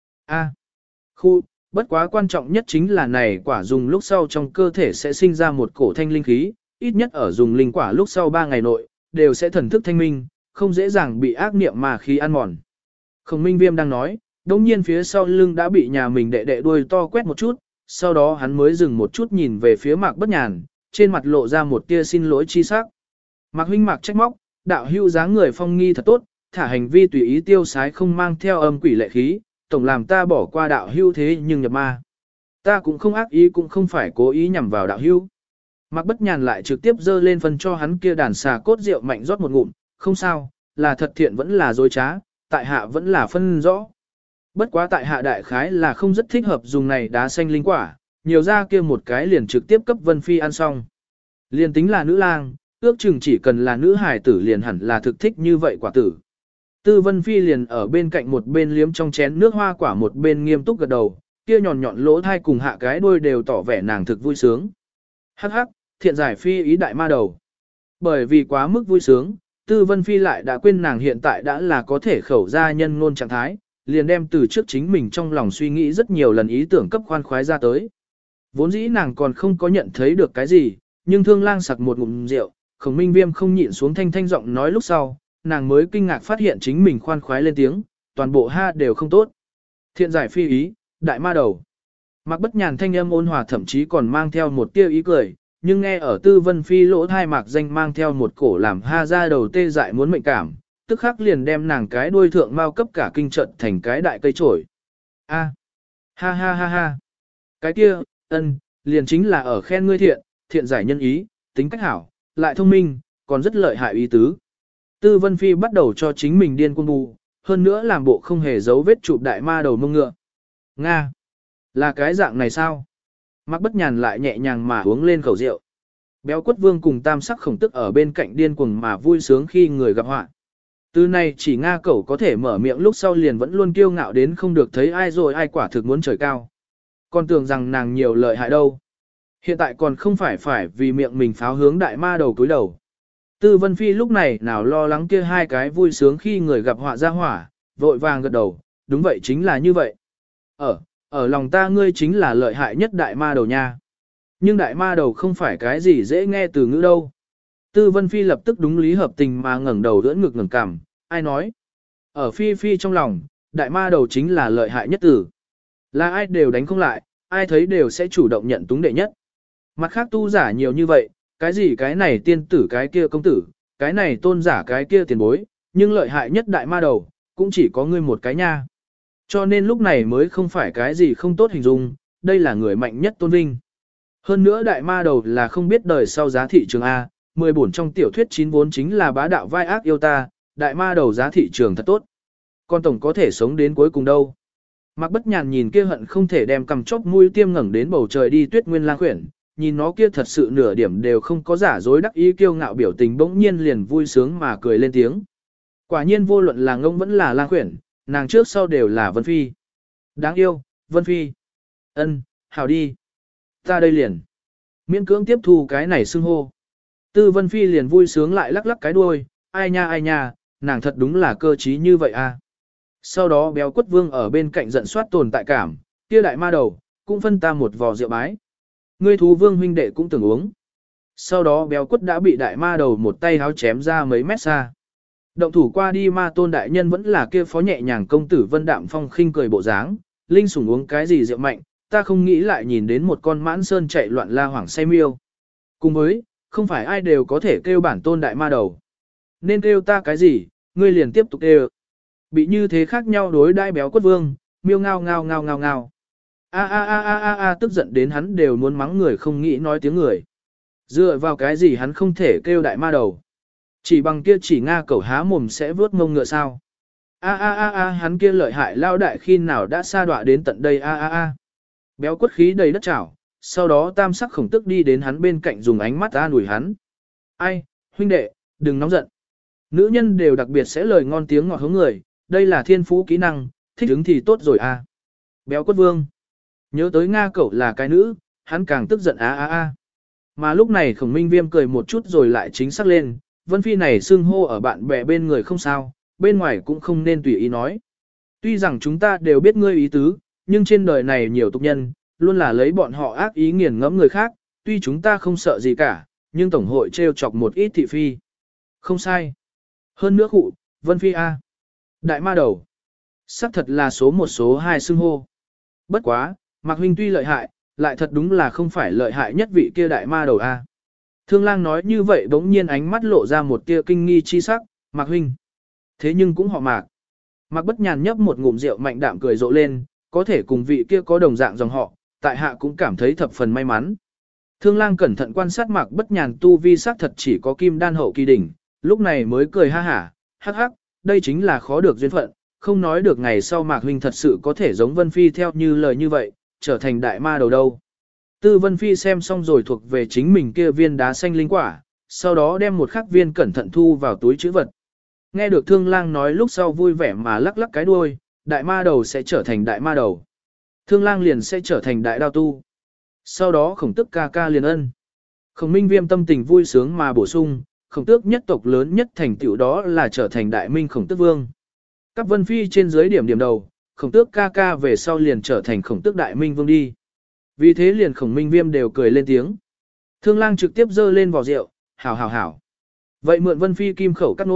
Bất quá quan trọng nhất chính là này quả dùng lúc sau trong cơ thể sẽ sinh ra một cổ thanh linh khí, ít nhất ở dùng linh quả lúc sau 3 ngày nội, đều sẽ thần thức thanh minh, không dễ dàng bị ác niệm mà khí ăn mòn. Khổng Minh Viêm đang nói, đồng nhiên phía sau lưng đã bị nhà mình đệ đệ đuôi to quét một chút, sau đó hắn mới dừng một chút nhìn về phía Mạc Bất Nhàn, trên mặt lộ ra một tia xin lỗi chi sắc. Mạc huynh Mạc trách móc, đạo hữu dáng người phong nghi thật tốt, thả hành vi tùy ý tiêu sái không mang theo âm quỷ lệ khí, tổng làm ta bỏ qua đạo hữu thế nhưng nhập ma. Ta cũng không ác ý cũng không phải cố ý nhằm vào đạo hữu. Mạc Bất Nhàn lại trực tiếp dơ lên phần cho hắn kia đàn xà cốt rượu mạnh rót một ngụm, không sao, là thật thiện vẫn là dối trá, tại hạ vẫn là phân rõ. Bất quá tại hạ đại khái là không rất thích hợp dùng này đá xanh linh quả, nhiều ra kia một cái liền trực tiếp cấp Vân Phi ăn xong. Liền tính là nữ lang, ước chừng chỉ cần là nữ hài tử liền hẳn là thực thích như vậy quả tử. Tư Vân Phi liền ở bên cạnh một bên liếm trong chén nước hoa quả một bên nghiêm túc gật đầu, kia nhọn nhọn lỗ thai cùng hạ cái đuôi đều tỏ vẻ nàng thực vui sướng. Hắc hắc, thiện giải phi ý đại ma đầu. Bởi vì quá mức vui sướng, Tư Vân Phi lại đã quên nàng hiện tại đã là có thể khẩu ra nhân ngôn trạng thái, liền đem từ trước chính mình trong lòng suy nghĩ rất nhiều lần ý tưởng cấp khoan khoái ra tới. Vốn dĩ nàng còn không có nhận thấy được cái gì, nhưng Thương Lang sặc một ngụm rượu, Khổng Minh Viêm không nhịn xuống thanh thanh giọng nói lúc sau, nàng mới kinh ngạc phát hiện chính mình khoan khoái lên tiếng, toàn bộ ha đều không tốt. Thiện giải phi ý, đại ma đầu. Mạc Bất Nhàn thanh âm ôn hòa thậm chí còn mang theo một tia ý cười, nhưng nghe ở Tư Vân Phi lỗ thai Mạc Danh mang theo một cổ làm ha ra đầu tê dại muốn mệnh cảm, tức khắc liền đem nàng cái đuôi thượng mau cấp cả kinh trận thành cái đại cây trổi. A, ha ha ha ha. Cái kia, liền chính là ở khen ngươi thiện giải nhân ý, tính cách hảo, lại thông minh, còn rất lợi hại ý tứ. Tư Vân Phi bắt đầu cho chính mình điên cuồng bù, hơn nữa làm bộ không hề giấu vết chụp đại ma đầu mông ngựa. Nga, là cái dạng này sao? Mạc Bất Nhàn lại nhẹ nhàng mà uống lên khẩu rượu. Béo Quất Vương cùng Tam Sắc Khổng Tức ở bên cạnh điên cuồng mà vui sướng khi người gặp họa. Từ này chỉ Nga cẩu có thể mở miệng lúc sau liền vẫn luôn kiêu ngạo đến không được thấy ai rồi ai quả thực muốn trời cao. Còn tưởng rằng nàng nhiều lợi hại đâu. Hiện tại còn không phải vì miệng mình pháo hướng đại ma đầu cúi đầu. Tư Vân Phi lúc này nào lo lắng kia hai cái vui sướng khi người gặp họa ra hỏa, vội vàng gật đầu, đúng vậy chính là như vậy. Ở lòng ta ngươi chính là lợi hại nhất đại ma đầu nha. Nhưng đại ma đầu không phải cái gì dễ nghe từ ngữ đâu. Tư Vân Phi lập tức đúng lý hợp tình mà ngẩng đầu đỡ ngực ngẩng cằm, ai nói? Ở Phi Phi trong lòng, đại ma đầu chính là lợi hại nhất từ. Là ai đều đánh không lại, ai thấy đều sẽ chủ động nhận túng đệ nhất. Mặt khác tu giả nhiều như vậy, cái gì cái này tiên tử cái kia công tử, cái này tôn giả cái kia tiền bối, nhưng lợi hại nhất đại ma đầu, cũng chỉ có ngươi một cái nha. Cho nên lúc này mới không phải cái gì không tốt hình dung, đây là người mạnh nhất tôn vinh. Hơn nữa đại ma đầu là không biết đời sau giá thị trường A, 10 bổn trong tiểu thuyết 9 vốn chính là bá đạo vai ác yêu ta, đại ma đầu giá thị trường thật tốt. Con tổng có thể sống đến cuối cùng đâu. Mạc Bất Nhàn nhìn kia hận không thể đem cầm chốc mũi tiêm ngẩng đến bầu trời đi Tuyết Nguyên Lang Khuyển, nhìn nó kia thật sự nửa điểm đều không có giả dối đắc ý kiêu ngạo biểu tình bỗng nhiên liền vui sướng mà cười lên tiếng. Quả nhiên vô luận là ngông vẫn là Lang Khuyển, nàng trước sau đều là Vân Phi. Đáng yêu, Vân Phi. Hảo đi. Ta đây liền. Miễn cưỡng tiếp thu cái này xưng hô. Tư Vân Phi liền vui sướng lại lắc lắc cái đuôi, ai nha, nàng thật đúng là cơ trí như vậy à. Sau đó Béo Quất Vương ở bên cạnh giận soát tồn tại cảm, kia đại ma đầu, cũng phân ta một vò rượu bái. Ngươi thú vương huynh đệ cũng từng uống. Sau đó Béo Quất đã bị đại ma đầu một tay háo chém ra mấy mét xa. Động thủ qua đi ma tôn đại nhân vẫn là kia phó nhẹ nhàng công tử Vân Đạm Phong khinh cười bộ dáng, linh sủng uống cái gì rượu mạnh, ta không nghĩ lại nhìn đến một con mãn sơn chạy loạn la hoảng say miêu. Cùng với, không phải ai đều có thể kêu bản tôn đại ma đầu. Nên kêu ta cái gì, ngươi liền tiếp tục kêu. Bị như thế khác nhau đối đãi Béo Quất Vương, miêu ngao ngao ngao ngao ngao. A tức giận đến hắn đều muốn mắng người không nghĩ nói tiếng người. Dựa vào cái gì hắn không thể kêu đại ma đầu. Chỉ bằng kia chỉ Nga cẩu há mồm sẽ vớt mông ngựa sao. Hắn kia lợi hại lao đại khi nào đã sa đọa đến tận đây Béo Quất khí đầy đất chảo, sau đó Tam Sắc Khổng Tức đi đến hắn bên cạnh dùng ánh mắt an ủi hắn. Ai, huynh đệ, đừng nóng giận. Nữ nhân đều đặc biệt sẽ lời ngon tiếng ngọt hướng người, đây là thiên phú kỹ năng, thích ứng thì tốt rồi Béo Quất Vương. Nhớ tới Nga cẩu là cái nữ, hắn càng tức giận Mà lúc này Khổng Minh Viêm cười một chút rồi lại chính xác lên, Vân Phi này xưng hô ở bạn bè bên người không sao, bên ngoài cũng không nên tùy ý nói. Tuy rằng chúng ta đều biết ngươi ý tứ, nhưng trên đời này nhiều tục nhân, luôn là lấy bọn họ ác ý nghiền ngẫm người khác, tuy chúng ta không sợ gì cả, nhưng Tổng hội trêu chọc một ít thị phi. Không sai. Hơn nữa khụ, Vân Phi Đại ma đầu. Sắc thật là số một số hai xưng hô. Bất quá, Mạc huynh tuy lợi hại, lại thật đúng là không phải lợi hại nhất vị kia đại ma đầu Thương Lang nói như vậy bỗng nhiên ánh mắt lộ ra một tia kinh nghi chi sắc, Mạc huynh. Thế nhưng cũng họ Mạc. Mạc Bất Nhàn nhấp một ngụm rượu mạnh đạm cười rộ lên, có thể cùng vị kia có đồng dạng dòng họ, tại hạ cũng cảm thấy thập phần may mắn. Thương Lang cẩn thận quan sát Mạc Bất Nhàn tu vi sắc thật chỉ có kim đan hậu kỳ đỉnh, lúc này mới cười ha hả, hắc hắc, đây chính là khó được duyên phận, không nói được ngày sau Mạc huynh thật sự có thể giống Vân Phi theo như lời như vậy, trở thành đại ma đầu đâu. Tư Vân Phi xem xong rồi thuộc về chính mình kia viên đá xanh linh quả, sau đó đem một khắc viên cẩn thận thu vào túi trữ vật. Nghe được Thương Lang nói lúc sau vui vẻ mà lắc lắc cái đuôi, đại ma đầu sẽ trở thành đại ma đầu. Thương Lang liền sẽ trở thành đại đao tu. Sau đó Khổng Tức ca ca liền ân. Khổng Minh Viêm tâm tình vui sướng mà bổ sung, Khổng Tước nhất tộc lớn nhất thành tựu đó là trở thành đại minh Khổng Tước Vương. Các Vân Phi trên dưới điểm điểm đầu, Khổng Tước ca ca về sau liền trở thành Khổng Tước đại minh vương đi. Vì thế liền Khổng Minh Viêm đều cười lên tiếng. Thương Lang trực tiếp giơ lên vò rượu, hảo hảo hảo. Vậy mượn Vân Phi kim khẩu cắt nôn,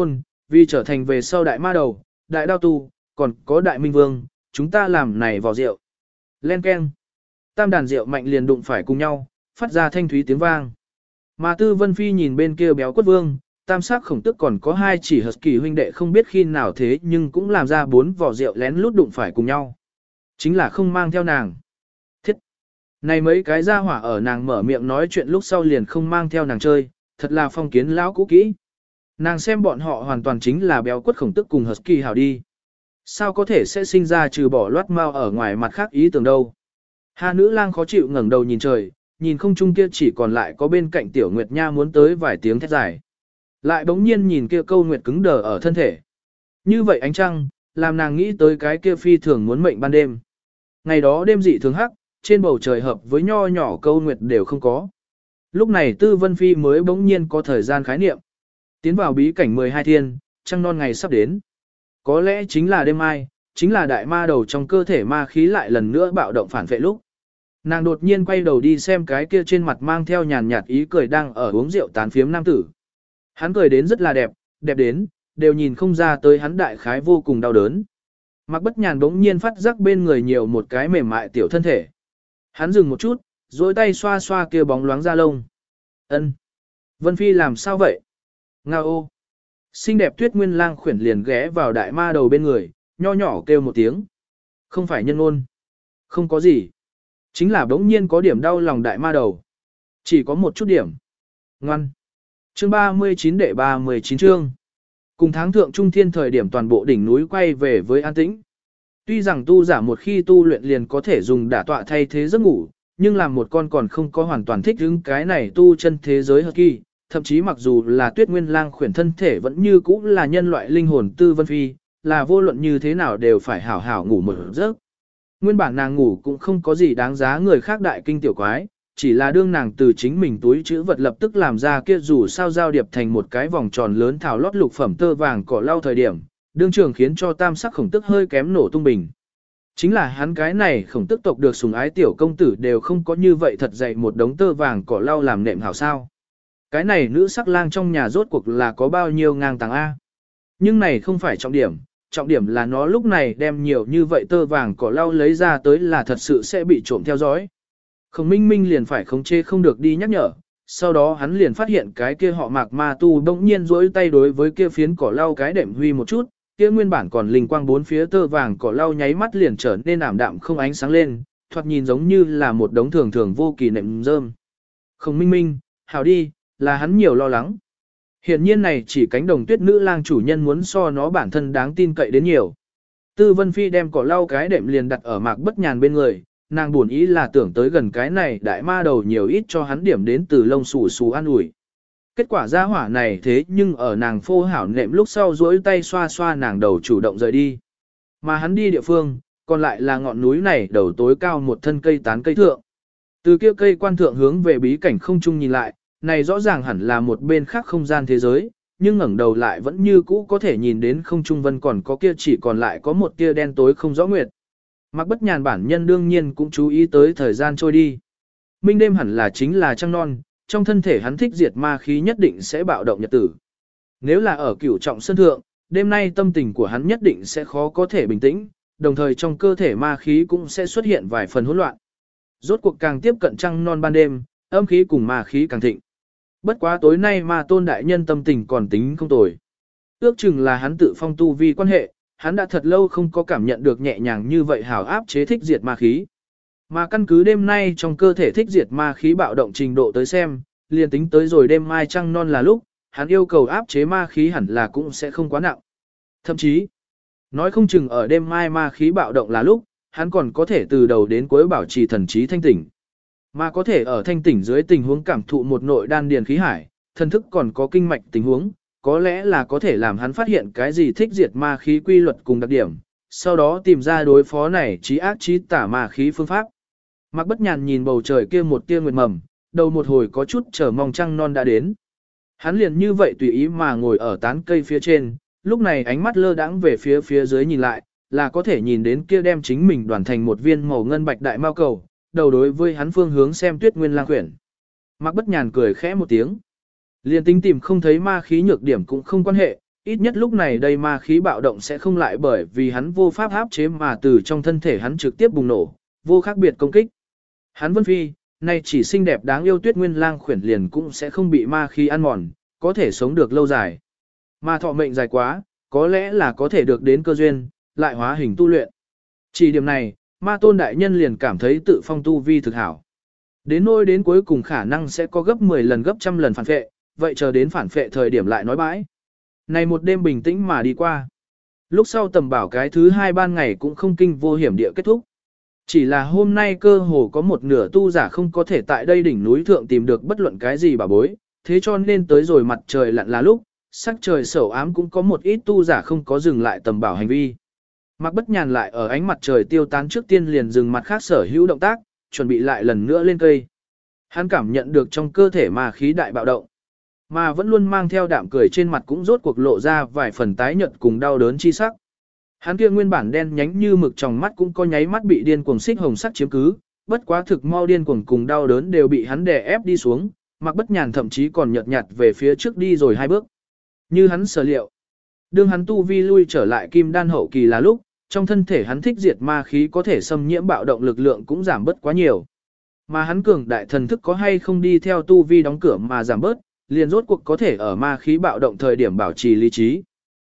vì trở thành về sau đại ma đầu, đại đao tu, còn có đại minh vương, chúng ta làm này vò rượu. Len keng. Tam đàn rượu mạnh liền đụng phải cùng nhau, phát ra thanh thúy tiếng vang. Mà Tư Vân Phi nhìn bên kia béo quất vương, tam sắc khổng tức còn có hai chỉ hợp kỳ huynh đệ không biết khi nào thế nhưng cũng làm ra 4 vò rượu lén lút đụng phải cùng nhau. Chính là không mang theo nàng. Thiết! Này mấy cái gia hỏa ở nàng mở miệng nói chuyện lúc sau liền không mang theo nàng chơi, thật là phong kiến lão cũ kỹ. Nàng xem bọn họ hoàn toàn chính là béo quất khổng tức cùng hợp kỳ hảo đi. Sao có thể sẽ sinh ra trừ bỏ loát mau ở ngoài mặt khác ý tưởng đâu. Hà nữ lang khó chịu ngẩng đầu nhìn trời, nhìn không trung kia chỉ còn lại có bên cạnh tiểu nguyệt nha muốn tới vài tiếng thét dài. Lại bỗng nhiên nhìn kia câu nguyệt cứng đờ ở thân thể. Như vậy ánh trăng, làm nàng nghĩ tới cái kia phi thường muốn mệnh ban đêm. Ngày đó đêm dị thường hắc, trên bầu trời hợp với nho nhỏ câu nguyệt đều không có. Lúc này Tư Vân Phi mới bỗng nhiên có thời gian khái niệm. Tiến vào bí cảnh 12 thiên, trăng non ngày sắp đến. Có lẽ chính là đêm mai, chính là đại ma đầu trong cơ thể ma khí lại lần nữa bạo động phản vệ lúc. Nàng đột nhiên quay đầu đi xem cái kia trên mặt mang theo nhàn nhạt ý cười đang ở uống rượu tán phiếm nam tử. Hắn cười đến rất là đẹp, đẹp đến, đều nhìn không ra tới hắn đại khái vô cùng đau đớn. Mạc Bất Nhàn bỗng nhiên phát giác bên người nhiều một cái mềm mại tiểu thân thể. Hắn dừng một chút, duỗi tay xoa xoa kia bóng loáng da lông. Ân, Vân Phi làm sao vậy? Ngao ô. Xinh đẹp Tuyết Nguyên Lang khuyển liền ghé vào đại ma đầu bên người, nho nhỏ kêu một tiếng. Không phải nhân ôn. Không có gì. Chính là bỗng nhiên có điểm đau lòng đại ma đầu. Chỉ có một chút điểm. Ngoan. Chương 39 đệ 39 chương. Cùng tháng thượng trung thiên thời điểm toàn bộ đỉnh núi quay về với an tĩnh. Tuy rằng tu giả một khi tu luyện liền có thể dùng đả tọa thay thế giấc ngủ, nhưng làm một con còn không có hoàn toàn thích ứng cái này tu chân thế giới hợp kỳ, thậm chí mặc dù là Tuyết Nguyên Lang khuyển thân thể vẫn như cũ là nhân loại linh hồn Tư Vân Phi, là vô luận như thế nào đều phải hảo hảo ngủ một giấc. Nguyên bản nàng ngủ cũng không có gì đáng giá người khác đại kinh tiểu quái, chỉ là đương nàng từ chính mình túi chữ vật lập tức làm ra kia dù sao giao điệp thành một cái vòng tròn lớn thảo lót lục phẩm tơ vàng cỏ lau thời điểm, đương trường khiến cho tam sắc khổng tức hơi kém nổ tung bình. Chính là hắn cái này khổng tức tộc được sủng ái tiểu công tử đều không có như vậy thật dày một đống tơ vàng cỏ lau làm nệm hảo sao. Cái này nữ sắc lang trong nhà rốt cuộc là có bao nhiêu ngang tàng A. Nhưng này không phải trọng điểm là nó lúc này đem nhiều như vậy tơ vàng cỏ lau lấy ra tới là thật sự sẽ bị trộm theo dõi. Khổng Minh Minh liền phải khống chế không được đi nhắc nhở, sau đó hắn liền phát hiện cái kia họ Mạc Ma Tu bỗng nhiên duỗi tay đối với kia phiến cỏ lau cái đệm huy một chút, kia nguyên bản còn linh quang bốn phía tơ vàng cỏ lau nháy mắt liền trở nên ảm đạm không ánh sáng lên, thoạt nhìn giống như là một đống thường thường vô kỳ nệm rơm. Khổng Minh Minh, hảo đi, là hắn nhiều lo lắng. Hiện nhiên này chỉ cánh đồng tuyết nữ lang chủ nhân muốn so nó bản thân đáng tin cậy đến nhiều. Tư Vân Phi đem cỏ lau cái đệm liền đặt ở Mạc Bất Nhàn bên người, nàng buồn ý là tưởng tới gần cái này đại ma đầu nhiều ít cho hắn điểm đến từ lông xù xù an ủi. Kết quả ra hỏa này thế nhưng ở nàng phô hảo nệm lúc sau duỗi tay xoa xoa nàng đầu chủ động rời đi. Mà hắn đi địa phương, còn lại là ngọn núi này đầu tối cao một thân cây tán cây thượng. Từ kia cây quan thượng hướng về bí cảnh không trung nhìn lại, này rõ ràng hẳn là một bên khác không gian thế giới, nhưng ngẩng đầu lại vẫn như cũ có thể nhìn đến không trung vân còn có kia chỉ còn lại có một tia đen tối không rõ nguyệt. Mạc Bất Nhàn bản nhân đương nhiên cũng chú ý tới thời gian trôi đi. Minh đêm hẳn là chính là trăng non, trong thân thể hắn thích diệt ma khí nhất định sẽ bạo động nhật tử. Nếu là ở Cửu Trọng Sơn Thượng, đêm nay tâm tình của hắn nhất định sẽ khó có thể bình tĩnh, đồng thời trong cơ thể ma khí cũng sẽ xuất hiện vài phần hỗn loạn. Rốt cuộc càng tiếp cận trăng non ban đêm, âm khí cùng ma khí càng thịnh. Bất quá tối nay Ma Tôn đại nhân tâm tình còn tính không tồi. Ước chừng là hắn tự phong tu vi quan hệ, hắn đã thật lâu không có cảm nhận được nhẹ nhàng như vậy hảo áp chế thích diệt ma khí. Mà căn cứ đêm nay trong cơ thể thích diệt ma khí bạo động trình độ tới xem, liền tính tới rồi đêm mai trăng non là lúc, hắn yêu cầu áp chế ma khí hẳn là cũng sẽ không quá nặng. Thậm chí, nói không chừng ở đêm mai ma khí bạo động là lúc, hắn còn có thể từ đầu đến cuối bảo trì thần trí thanh tỉnh. Mà có thể ở thanh tỉnh dưới tình huống cảm thụ một nội đan điền khí hải, thần thức còn có kinh mạch tình huống, có lẽ là có thể làm hắn phát hiện cái gì thích diệt ma khí quy luật cùng đặc điểm, sau đó tìm ra đối phó này trí ác trí tả ma khí phương pháp. Mạc Bất Nhàn nhìn bầu trời kia một tia nguyệt mầm, đầu một hồi có chút chờ mong trăng non đã đến. Hắn liền như vậy tùy ý mà ngồi ở tán cây phía trên, lúc này ánh mắt lơ đãng về phía dưới nhìn lại, là có thể nhìn đến kia đem chính mình đoàn thành một viên màu ngân bạch đại mao cầu, đầu đối với hắn phương hướng xem Tuyết Nguyên Lang khuyển. Mạc Bất Nhàn cười khẽ một tiếng. Liền tính tìm không thấy ma khí nhược điểm cũng không quan hệ, ít nhất lúc này đây ma khí bạo động sẽ không lại bởi vì hắn vô pháp áp chế mà từ trong thân thể hắn trực tiếp bùng nổ, vô khác biệt công kích. Hắn Vân Phi, nay chỉ xinh đẹp đáng yêu Tuyết Nguyên Lang khuyển liền cũng sẽ không bị ma khí ăn mòn, có thể sống được lâu dài. Mà thọ mệnh dài quá, có lẽ là có thể được đến cơ duyên, lại hóa hình tu luyện. Chỉ điểm này, ma tôn đại nhân liền cảm thấy tự phong tu vi thực hảo. Đến nỗi đến cuối cùng khả năng sẽ có gấp 10 lần gấp trăm lần phản phệ, vậy chờ đến phản phệ thời điểm lại nói bãi. Này một đêm bình tĩnh mà đi qua. Lúc sau tầm bảo cái thứ 2 ban ngày cũng không kinh vô hiểm địa kết thúc. Chỉ là hôm nay cơ hồ có một nửa tu giả không có thể tại đây đỉnh núi thượng tìm được bất luận cái gì bảo bối, thế cho nên tới rồi mặt trời lặn là lúc, sắc trời sầu ám cũng có một ít tu giả không có dừng lại tầm bảo hành vi. Mạc Bất Nhàn lại ở ánh mặt trời tiêu tán trước tiên liền dừng mặt khác sở hữu động tác, chuẩn bị lại lần nữa lên cây. Hắn cảm nhận được trong cơ thể ma khí đại bạo động, mà vẫn luôn mang theo đạm cười trên mặt cũng rốt cuộc lộ ra vài phần tái nhợt cùng đau đớn chi sắc. Hắn kia nguyên bản đen nhánh như mực trong mắt cũng có nháy mắt bị điên cuồng xích hồng sắc chiếm cứ, bất quá thực mau điên cuồng cùng đau đớn đều bị hắn đè ép đi xuống, Mạc Bất Nhàn thậm chí còn nhợt nhạt về phía trước đi rồi 2 bước. Như hắn sở liệu, đương hắn tu vi lui trở lại kim đan hậu kỳ là lúc, trong thân thể hắn thích diệt ma khí có thể xâm nhiễm bạo động lực lượng cũng giảm bớt quá nhiều. Mà hắn cường đại thần thức có hay không đi theo tu vi đóng cửa mà giảm bớt, liền rốt cuộc có thể ở ma khí bạo động thời điểm bảo trì lý trí.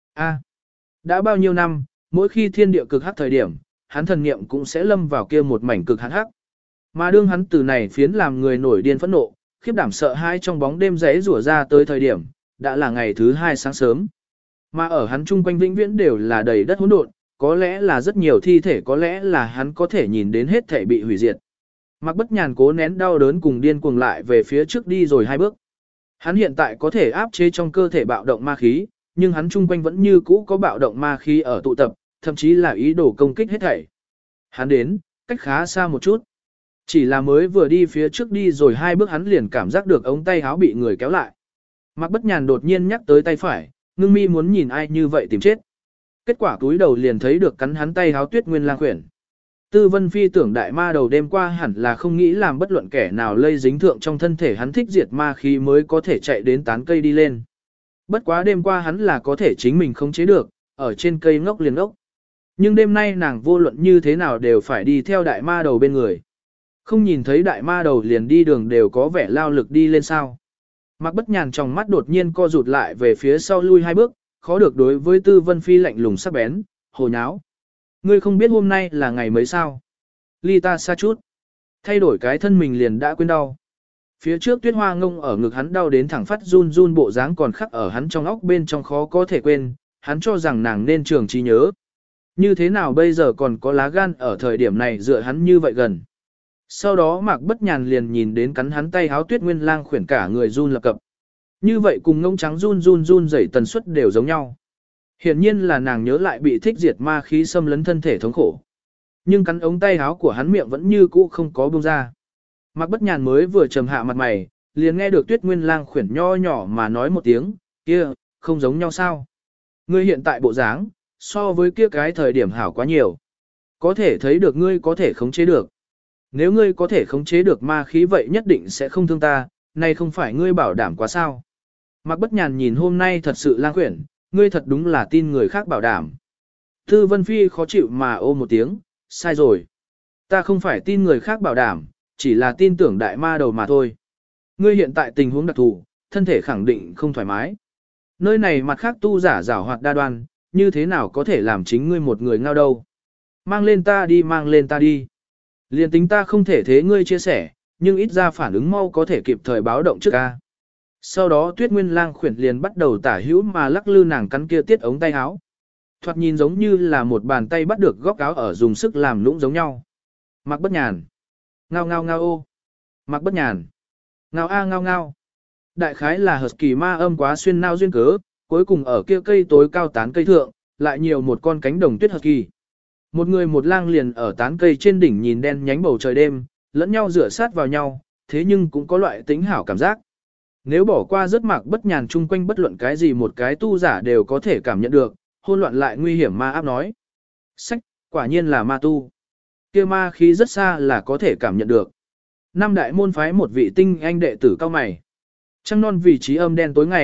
Đã bao nhiêu năm, mỗi khi thiên địa cực hắc thời điểm, hắn thần niệm cũng sẽ lâm vào kia một mảnh cực hắc. Mà đương hắn từ này phiến làm người nổi điên phẫn nộ, khiếp đảm sợ hãi trong bóng đêm rẽ rủa ra tới thời điểm, đã là ngày thứ 2 sáng sớm. Mà ở hắn chung quanh vĩnh viễn đều là đầy đất hỗn độn, có lẽ là rất nhiều thi thể, có lẽ là hắn có thể nhìn đến hết thể bị hủy diệt. Mạc Bất Nhàn cố nén đau đớn cùng điên cuồng lại về phía trước đi rồi 2 bước. Hắn hiện tại có thể áp chế trong cơ thể bạo động ma khí, nhưng hắn chung quanh vẫn như cũ có bạo động ma khí ở tụ tập, thậm chí là ý đồ công kích hết thảy. Hắn đến, cách khá xa một chút. Chỉ là mới vừa đi phía trước đi rồi 2 bước hắn liền cảm giác được ống tay áo bị người kéo lại. Mạc Bất Nhàn đột nhiên nhắc tới tay phải, ngưng mi muốn nhìn ai như vậy tìm chết. Kết quả túi đầu liền thấy được cắn hắn tay áo Tuyết Nguyên Lang khuyển. Tư Vân Phi tưởng đại ma đầu đêm qua hẳn là không nghĩ làm bất luận kẻ nào lây dính thượng trong thân thể hắn thích diệt ma khí mới có thể chạy đến tán cây đi lên. Bất quá đêm qua hắn là có thể chính mình không chế được, ở trên cây ngốc liền ngốc. Nhưng đêm nay nàng vô luận như thế nào đều phải đi theo đại ma đầu bên người. Không nhìn thấy đại ma đầu liền đi đường đều có vẻ lao lực đi lên sao. Mạc Bất Nhàn trong mắt đột nhiên co rụt lại về phía sau lui 2 bước, khó được đối với Tư Vân Phi lạnh lùng sắc bén, hồ nháo. Ngươi không biết hôm nay là ngày mấy sao. Ly ta xa chút. Thay đổi cái thân mình liền đã quên đau. Phía trước Tuyết Hoa ngông ở ngực hắn đau đến thẳng phát run run bộ dáng còn khắc ở hắn trong óc bên trong khó có thể quên, hắn cho rằng nàng nên trường trí nhớ. Như thế nào bây giờ còn có lá gan ở thời điểm này dựa hắn như vậy gần. Sau đó Mạc Bất Nhàn liền nhìn đến cắn hắn tay háo Tuyết Nguyên Lang khuyển cả người run lập cập. Như vậy cùng ngông trắng run rẩy tần suất đều giống nhau. Hiển nhiên là nàng nhớ lại bị thích diệt ma khí xâm lấn thân thể thống khổ. Nhưng cắn ống tay háo của hắn miệng vẫn như cũ không có buông ra. Mạc Bất Nhàn mới vừa trầm hạ mặt mày, liền nghe được Tuyết Nguyên Lang khuyển nho nhỏ mà nói một tiếng, kia, không giống nhau sao. Ngươi hiện tại bộ dáng, so với kia cái thời điểm hảo quá nhiều. Có thể thấy được ngươi có thể khống chế được. Nếu ngươi có thể khống chế được ma khí vậy nhất định sẽ không thương ta, này không phải ngươi bảo đảm quá sao. Mạc Bất Nhàn nhìn hôm nay thật sự Lang khuyển, ngươi thật đúng là tin người khác bảo đảm. Tư Vân Phi khó chịu mà ô một tiếng, sai rồi. Ta không phải tin người khác bảo đảm, chỉ là tin tưởng đại ma đầu mà thôi. Ngươi hiện tại tình huống đặc thù, thân thể khẳng định không thoải mái. Nơi này mặt khác tu giả giảo hoạt đa đoan, như thế nào có thể làm chính ngươi một người ngao đâu. Mang lên ta đi, mang lên ta đi. Liên tính ta không thể thế ngươi chia sẻ, nhưng ít ra phản ứng mau có thể kịp thời báo động trước ca. Sau đó Tuyết Nguyên Lang khuyển liền bắt đầu tả hữu mà lắc lư nàng cắn kia tiết ống tay áo. Thoạt nhìn giống như là một bàn tay bắt được góc áo ở dùng sức làm lũng giống nhau. Mạc Bất Nhàn. Ngao ngao ngao ô. Mạc Bất Nhàn. Ngao a ngao ngao. Đại khái là husky ma âm quá xuyên nao duyên cớ, cuối cùng ở kia cây tối cao tán cây thượng, lại nhiều một con cánh đồng tuyết husky. Một người một lang liền ở tán cây trên đỉnh nhìn đen nhánh bầu trời đêm, lẫn nhau rửa sát vào nhau, thế nhưng cũng có loại tính hảo cảm giác. Nếu bỏ qua rất Mạc Bất Nhàn chung quanh bất luận cái gì một cái tu giả đều có thể cảm nhận được, hôn loạn lại nguy hiểm ma áp nói. Sách, quả nhiên là ma tu. Kia ma khí rất xa là có thể cảm nhận được. Năm đại môn phái một vị tinh anh đệ tử cao mày. Trăng non vì trí âm đen tối ngày,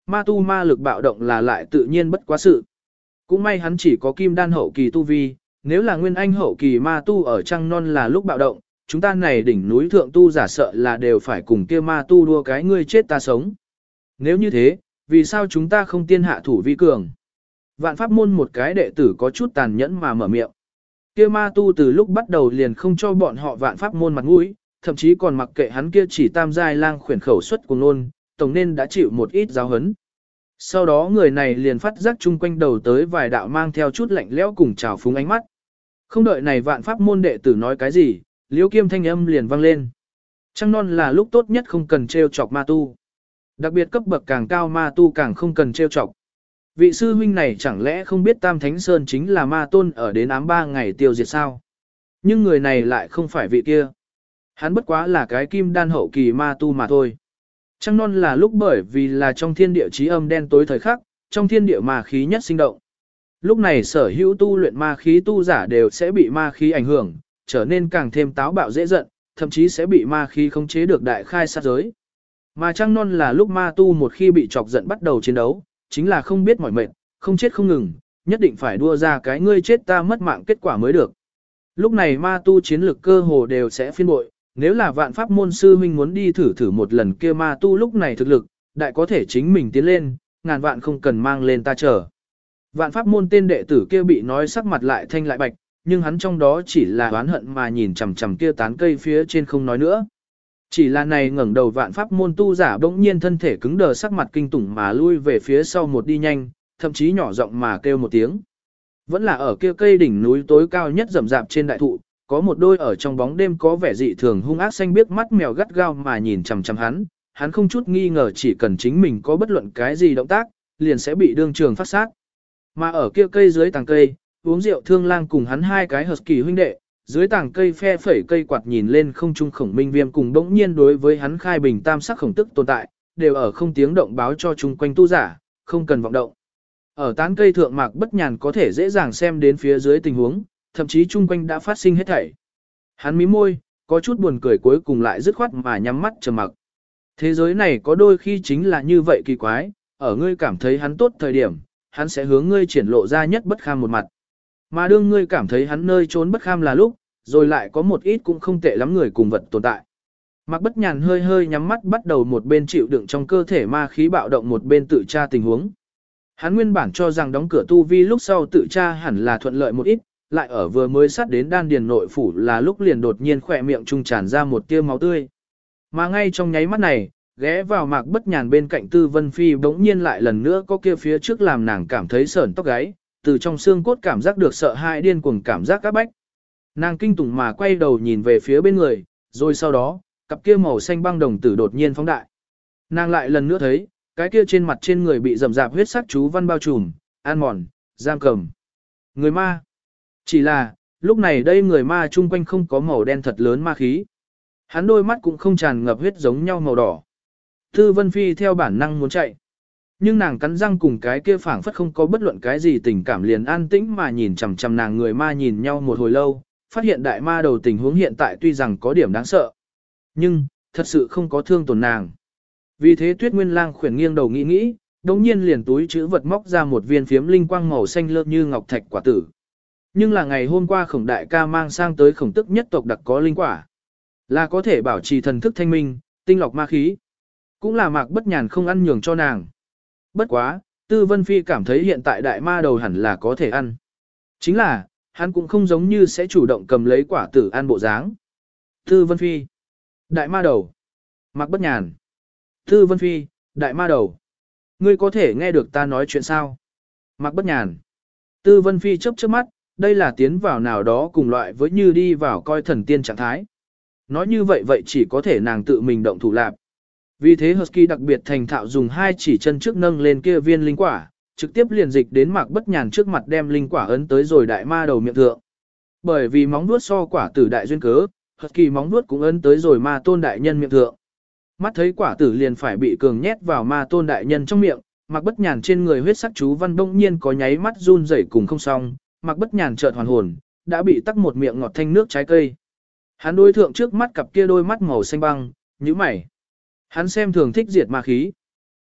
Ma tu ma lực bạo động là lại tự nhiên bất quá sự. Cũng may hắn chỉ có kim đan hậu kỳ tu vi, nếu là nguyên anh hậu kỳ ma tu ở trăng non là lúc bạo động, chúng ta này đỉnh núi thượng tu giả sợ là đều phải cùng kia ma tu đua cái ngươi chết ta sống. Nếu như thế, vì sao chúng ta không tiên hạ thủ vi cường? Vạn pháp môn một cái đệ tử có chút tàn nhẫn mà mở miệng. Kia ma tu từ lúc bắt đầu liền không cho bọn họ vạn pháp môn mặt mũi, thậm chí còn mặc kệ hắn kia chỉ tam giai lang khuyển khẩu xuất cùng nôn, tổng nên đã chịu một ít giáo hấn. Sau đó người này liền phát giác chung quanh đầu tới vài đạo mang theo chút lạnh lẽo cùng trào phúng ánh mắt. Không đợi này vạn pháp môn đệ tử nói cái gì, Liễu Kiêm thanh âm liền vang lên. Trăng non là lúc tốt nhất không cần trêu chọc ma tu. Đặc biệt cấp bậc càng cao ma tu càng không cần trêu chọc. Vị sư huynh này chẳng lẽ không biết Tam Thánh Sơn chính là ma tôn ở đến ám 3 ngày tiêu diệt sao? Nhưng người này lại không phải vị kia. Hắn bất quá là cái kim đan hậu kỳ ma tu mà thôi. Trăng non là lúc bởi vì là trong thiên địa trí âm đen tối thời khắc, trong thiên địa ma khí nhất sinh động. Lúc này sở hữu tu luyện ma khí tu giả đều sẽ bị ma khí ảnh hưởng, trở nên càng thêm táo bạo dễ giận, thậm chí sẽ bị ma khí khống chế được đại khai sát giới. Mà trăng non là lúc ma tu một khi bị chọc giận bắt đầu chiến đấu, chính là không biết mỏi mệt, không chết không ngừng, nhất định phải đua ra cái ngươi chết ta mất mạng kết quả mới được. Lúc này ma tu chiến lực cơ hồ đều sẽ phiên bội, nếu là vạn pháp môn sư huynh muốn đi thử một lần kia ma tu lúc này thực lực, đại có thể chính mình tiến lên, ngàn vạn không cần mang lên ta chờ. Vạn pháp môn tên đệ tử kia bị nói sắc mặt lại thanh lại bạch, nhưng hắn trong đó chỉ là oán hận mà nhìn chằm chằm kia tán cây phía trên không nói nữa. Chỉ là này ngẩng đầu vạn pháp môn tu giả bỗng nhiên thân thể cứng đờ sắc mặt kinh tủng mà lui về phía sau một đi nhanh, thậm chí nhỏ giọng mà kêu một tiếng. Vẫn là ở kia cây đỉnh núi tối cao nhất rậm rạp trên đại thụ, có một đôi ở trong bóng đêm có vẻ dị thường hung ác xanh biếc mắt mèo gắt gao mà nhìn chằm chằm hắn không chút nghi ngờ chỉ cần chính mình có bất luận cái gì động tác, liền sẽ bị đương trường phát sát. Mà ở kia cây dưới tàng cây, uống rượu Thương Lang cùng hắn hai cái husky huynh đệ, dưới tàng cây phe phẩy cây quạt nhìn lên không trung Khổng Minh Viêm cùng bỗng nhiên đối với hắn khai bình tam sắc khổng tức tồn tại, đều ở không tiếng động báo cho chung quanh tu giả, không cần vọng động. Ở tán cây thượng Mạc Bất Nhàn có thể dễ dàng xem đến phía dưới tình huống, thậm chí chung quanh đã phát sinh hết thảy. Hắn mím môi, có chút buồn cười cuối cùng lại dứt khoát mà nhắm mắt trầm mặc. Thế giới này có đôi khi chính là như vậy kỳ quái, ở ngươi cảm thấy hắn tốt thời điểm, hắn sẽ hướng ngươi triển lộ ra nhất bất kham một mặt. Mà đương ngươi cảm thấy hắn nơi trốn bất kham là lúc, rồi lại có một ít cũng không tệ lắm người cùng vật tồn tại. Mạc Bất Nhàn hơi hơi nhắm mắt bắt đầu một bên chịu đựng trong cơ thể ma khí bạo động một bên tự tra tình huống. Hắn nguyên bản cho rằng đóng cửa tu vi lúc sau tự tra hẳn là thuận lợi một ít, lại ở vừa mới sát đến đan điền nội phủ là lúc liền đột nhiên khỏe miệng trung tràn ra một tia máu tươi. Mà ngay trong nháy mắt này, ghé vào Mạc Bất Nhàn bên cạnh Tư Vân Phi bỗng nhiên lại lần nữa có kia phía trước làm nàng cảm thấy sởn tóc gáy, từ trong xương cốt cảm giác được sợ hãi điên cuồng cảm giác các bách. Nàng kinh tủng mà quay đầu nhìn về phía bên người, rồi sau đó, cặp kia màu xanh băng đồng tử đột nhiên phóng đại. Nàng lại lần nữa thấy, cái kia trên mặt trên người bị rầm rạp huyết sắc chú văn bao trùm, an mòn, giam cầm. Người ma. Chỉ là, lúc này đây người ma chung quanh không có màu đen thật lớn ma khí. Hắn đôi mắt cũng không tràn ngập huyết giống nhau màu đỏ. Tư Vân Phi theo bản năng muốn chạy. Nhưng nàng cắn răng cùng cái kia phảng phất không có bất luận cái gì tình cảm liền an tĩnh mà nhìn chằm chằm nàng người ma nhìn nhau một hồi lâu, phát hiện đại ma đầu tình huống hiện tại tuy rằng có điểm đáng sợ. Nhưng, thật sự không có thương tổn nàng. Vì thế Tuyết Nguyên Lang khuyển nghiêng đầu nghĩ nghĩ, đống nhiên liền túi chữ vật móc ra một viên phiếm linh quang màu xanh lơ như ngọc thạch quả tử. Nhưng là ngày hôm qua Khổng đại ca mang sang tới Khổng tức nhất tộc đặc có linh quả. Là có thể bảo trì thần thức thanh minh, tinh lọc ma khí. Cũng là Mạc Bất Nhàn không ăn nhường cho nàng. Bất quá, Tư Vân Phi cảm thấy hiện tại đại ma đầu hẳn là có thể ăn. Chính là, hắn cũng không giống như sẽ chủ động cầm lấy quả tử ăn bộ dáng. Tư Vân Phi. Đại ma đầu. Mạc Bất Nhàn. Tư Vân Phi, đại ma đầu. Ngươi có thể nghe được ta nói chuyện sao? Mạc Bất Nhàn. Tư Vân Phi chớp chớp mắt, đây là tiến vào nào đó cùng loại với như đi vào coi thần tiên trạng thái. Nói như vậy vậy chỉ có thể nàng tự mình động thủ lạp. Vì thế Husky đặc biệt thành thạo dùng hai chỉ chân trước nâng lên kia viên linh quả, trực tiếp liền dịch đến Mạc Bất Nhàn trước mặt đem linh quả ấn tới rồi đại ma đầu miệng thượng. Bởi vì móng vuốt so quả tử đại duyên cớ, Husky móng vuốt cũng ấn tới rồi ma tôn đại nhân miệng thượng. Mắt thấy quả tử liền phải bị cường nhét vào ma tôn đại nhân trong miệng, Mạc Bất Nhàn trên người huyết sắc chú văn đông nhiên có nháy mắt run rẩy cùng không xong, Mạc Bất Nhàn chợt hoàn hồn, đã bị tắc một miệng ngọt thanh nước trái cây. Hắn đối thượng trước mắt cặp kia đôi mắt màu xanh băng, nhíu mày. Hắn xem thường thích diệt ma khí.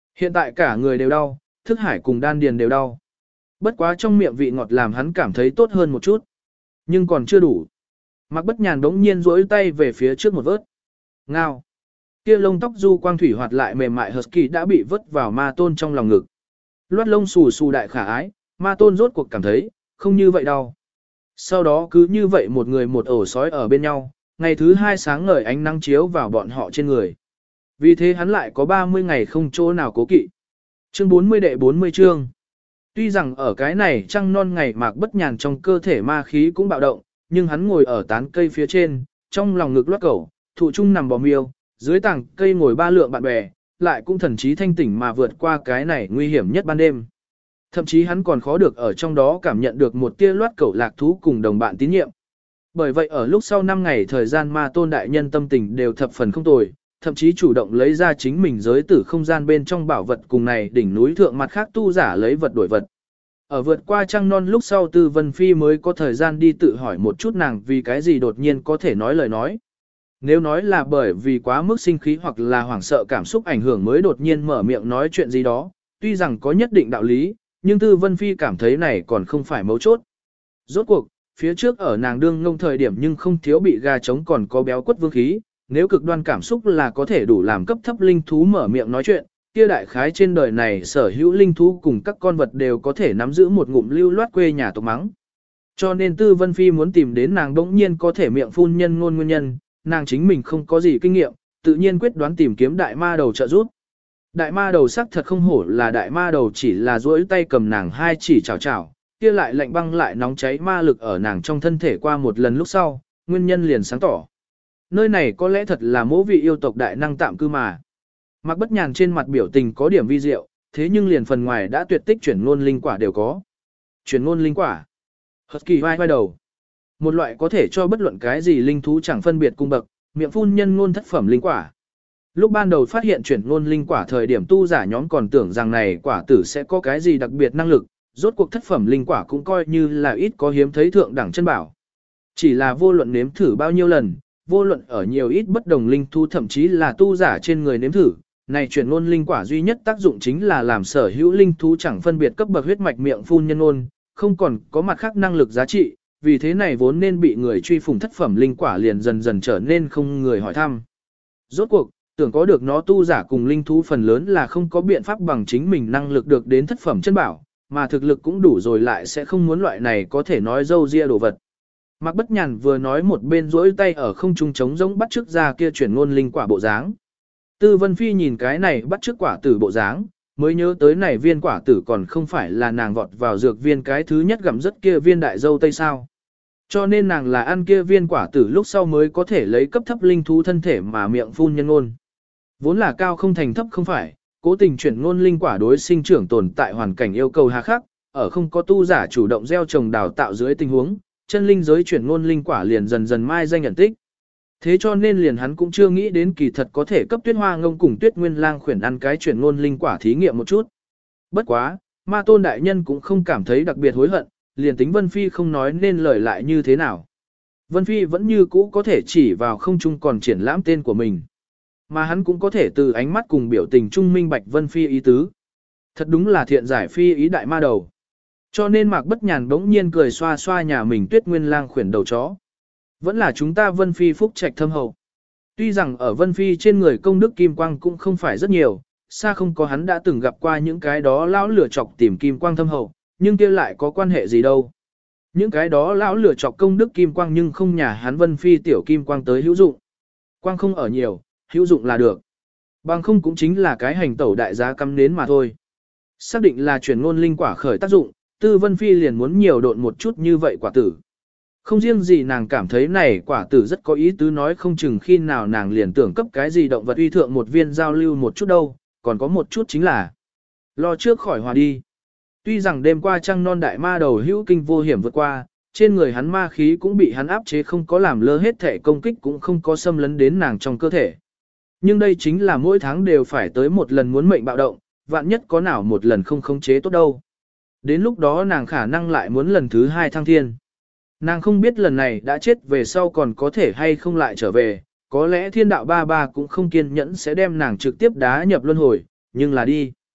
Hiện tại cả người đều đau, thức hải cùng đan điền đều đau. Bất quá trong miệng vị ngọt làm hắn cảm thấy tốt hơn một chút. Nhưng còn chưa đủ. Mạc Bất Nhàn đống nhiên duỗi tay về phía trước một vớt. Ngao. Kia lông tóc du quang thủy hoạt lại mềm mại husky đã bị vớt vào ma tôn trong lòng ngực. Loát lông xù xù đại khả ái, ma tôn rốt cuộc cảm thấy, không như vậy đâu. Sau đó cứ như vậy một người một ổ sói ở bên nhau, ngày thứ hai sáng ngời ánh nắng chiếu vào bọn họ trên người. Vì thế hắn lại có 30 ngày không chỗ nào cố kỵ. Chương 40 đệ 40 chương. Tuy rằng ở cái này trăng non ngày Mạc Bất Nhàn trong cơ thể ma khí cũng bạo động, nhưng hắn ngồi ở tán cây phía trên, trong lòng ngực loát cẩu, thụ trung nằm bò miêu, dưới tảng cây ngồi ba lượng bạn bè, lại cũng thần trí thanh tỉnh mà vượt qua cái này nguy hiểm nhất ban đêm. Thậm chí hắn còn khó được ở trong đó cảm nhận được một tia loát cẩu lạc thú cùng đồng bạn tín nhiệm. Bởi vậy ở lúc sau 5 ngày thời gian ma tôn đại nhân tâm tình đều thập phần không tồi, thậm chí chủ động lấy ra chính mình giới tử không gian bên trong bảo vật cùng này đỉnh núi thượng mặt khác tu giả lấy vật đổi vật. Ở vượt qua trăng non lúc sau Tư Vân Phi mới có thời gian đi tự hỏi một chút nàng vì cái gì đột nhiên có thể nói lời nói. Nếu nói là bởi vì quá mức sinh khí hoặc là hoảng sợ cảm xúc ảnh hưởng mới đột nhiên mở miệng nói chuyện gì đó, tuy rằng có nhất định đạo lý, nhưng Tư Vân Phi cảm thấy này còn không phải mấu chốt. Rốt cuộc, phía trước ở nàng đương ngông thời điểm nhưng không thiếu bị gà trống còn có béo quất vương khí, nếu cực đoan cảm xúc là có thể đủ làm cấp thấp linh thú mở miệng nói chuyện, kia đại khái trên đời này sở hữu linh thú cùng các con vật đều có thể nắm giữ một ngụm lưu loát quê nhà tộc mắng. Cho nên Tư Vân Phi muốn tìm đến nàng đống nhiên có thể miệng phun nhân ngôn nguyên nhân, nàng chính mình không có gì kinh nghiệm, tự nhiên quyết đoán tìm kiếm đại ma đầu trợ giúp. Đại ma đầu sắc thật không hổ là đại ma đầu, chỉ là duỗi tay cầm nàng hai chỉ chảo chảo, kia lại lạnh băng lại nóng cháy ma lực ở nàng trong thân thể qua một lần lúc sau, nguyên nhân liền sáng tỏ. Nơi này có lẽ thật là mỗ vị yêu tộc đại năng tạm cư mà. Mạc Bất Nhàn trên mặt biểu tình có điểm vi diệu, thế nhưng liền phần ngoài đã tuyệt tích chuyển ngôn linh quả đều có. Chuyển ngôn linh quả. Husky vai đầu. Một loại có thể cho bất luận cái gì linh thú chẳng phân biệt cung bậc, miệng phun nhân ngôn thất phẩm linh quả. Lúc ban đầu phát hiện chuyển ngôn linh quả thời điểm tu giả nhóm còn tưởng rằng này quả tử sẽ có cái gì đặc biệt năng lực, rốt cuộc thất phẩm linh quả cũng coi như là ít có hiếm thấy thượng đẳng chân bảo. Chỉ là vô luận nếm thử bao nhiêu lần, vô luận ở nhiều ít bất đồng linh thú thậm chí là tu giả trên người nếm thử, này chuyển ngôn linh quả duy nhất tác dụng chính là làm sở hữu linh thú chẳng phân biệt cấp bậc huyết mạch miệng phun nhân ngôn, không còn có mặt khác năng lực giá trị, vì thế này vốn nên bị người truy phủng thất phẩm linh quả liền dần dần trở nên không người hỏi thăm. Rốt cuộc, tưởng có được nó tu giả cùng linh thú phần lớn là không có biện pháp bằng chính mình năng lực được đến thất phẩm chân bảo, mà thực lực cũng đủ rồi lại sẽ không muốn loại này có thể nói dâu ria đồ vật. Mạc Bất Nhàn vừa nói một bên duỗi tay ở không trung trống rỗng bắt trước ra kia chuyển ngôn linh quả bộ dáng. Tư Vân Phi nhìn cái này bắt trước quả tử bộ dáng, mới nhớ tới này viên quả tử còn không phải là nàng vọt vào dược viên cái thứ nhất gặm rất kia viên đại dâu tây sao. Cho nên nàng là ăn kia viên quả tử lúc sau mới có thể lấy cấp thấp linh thú thân thể mà miệng phun nhân ngôn. Vốn là cao không thành thấp không phải, cố tình chuyển ngôn linh quả đối sinh trưởng tồn tại hoàn cảnh yêu cầu hà khắc, ở không có tu giả chủ động gieo trồng đào tạo dưới tình huống, chân linh giới chuyển ngôn linh quả liền dần dần mai danh nhận tích. Thế cho nên liền hắn cũng chưa nghĩ đến kỳ thật có thể cấp Tuyết Hoa Ngông cùng Tuyết Nguyên Lang khuyển ăn cái chuyển ngôn linh quả thí nghiệm một chút. Bất quá, Ma Tôn đại nhân cũng không cảm thấy đặc biệt hối hận, liền tính Vân Phi không nói nên lời lại như thế nào. Vân Phi vẫn như cũ có thể chỉ vào không trung còn triển lãm tên của mình. Mà hắn cũng có thể từ ánh mắt cùng biểu tình trung minh bạch Vân Phi ý tứ. Thật đúng là thiện giải phi ý đại ma đầu. Cho nên Mạc Bất Nhàn bỗng nhiên cười xoa xoa nhà mình Tuyết Nguyên Lang khuyển đầu chó. Vẫn là chúng ta Vân Phi phúc trạch thâm hậu. Tuy rằng ở Vân Phi trên người công đức kim quang cũng không phải rất nhiều, xa không có hắn đã từng gặp qua những cái đó lão lửa chọc tìm kim quang thâm hậu, nhưng kia lại có quan hệ gì đâu. Những cái đó lão lửa chọc công đức kim quang nhưng không nhà hắn Vân Phi tiểu kim quang tới hữu dụng. Quang không ở nhiều, hữu dụng là được. Bằng không cũng chính là cái hành tẩu đại giá cắm nến mà thôi. Xác định là chuyển ngôn linh quả khởi tác dụng, Tư Vân Phi liền muốn nhiều độn một chút như vậy quả tử. Không riêng gì nàng cảm thấy này quả tử rất có ý tứ, nói không chừng khi nào nàng liền tưởng cấp cái gì động vật uy thượng một viên giao lưu một chút đâu, còn có một chút chính là lo trước khỏi hòa đi. Tuy rằng đêm qua trăng non đại ma đầu hữu kinh vô hiểm vượt qua, trên người hắn ma khí cũng bị hắn áp chế không có làm lơ hết thể công kích cũng không có xâm lấn đến nàng trong cơ thể. Nhưng đây chính là mỗi tháng đều phải tới một lần muốn mệnh bạo động, vạn nhất có nào một lần không khống chế tốt đâu. Đến lúc đó nàng khả năng lại muốn lần thứ hai thăng thiên. Nàng không biết lần này đã chết về sau còn có thể hay không lại trở về, có lẽ thiên đạo ba ba cũng không kiên nhẫn sẽ đem nàng trực tiếp đá nhập luân hồi, nhưng là đi.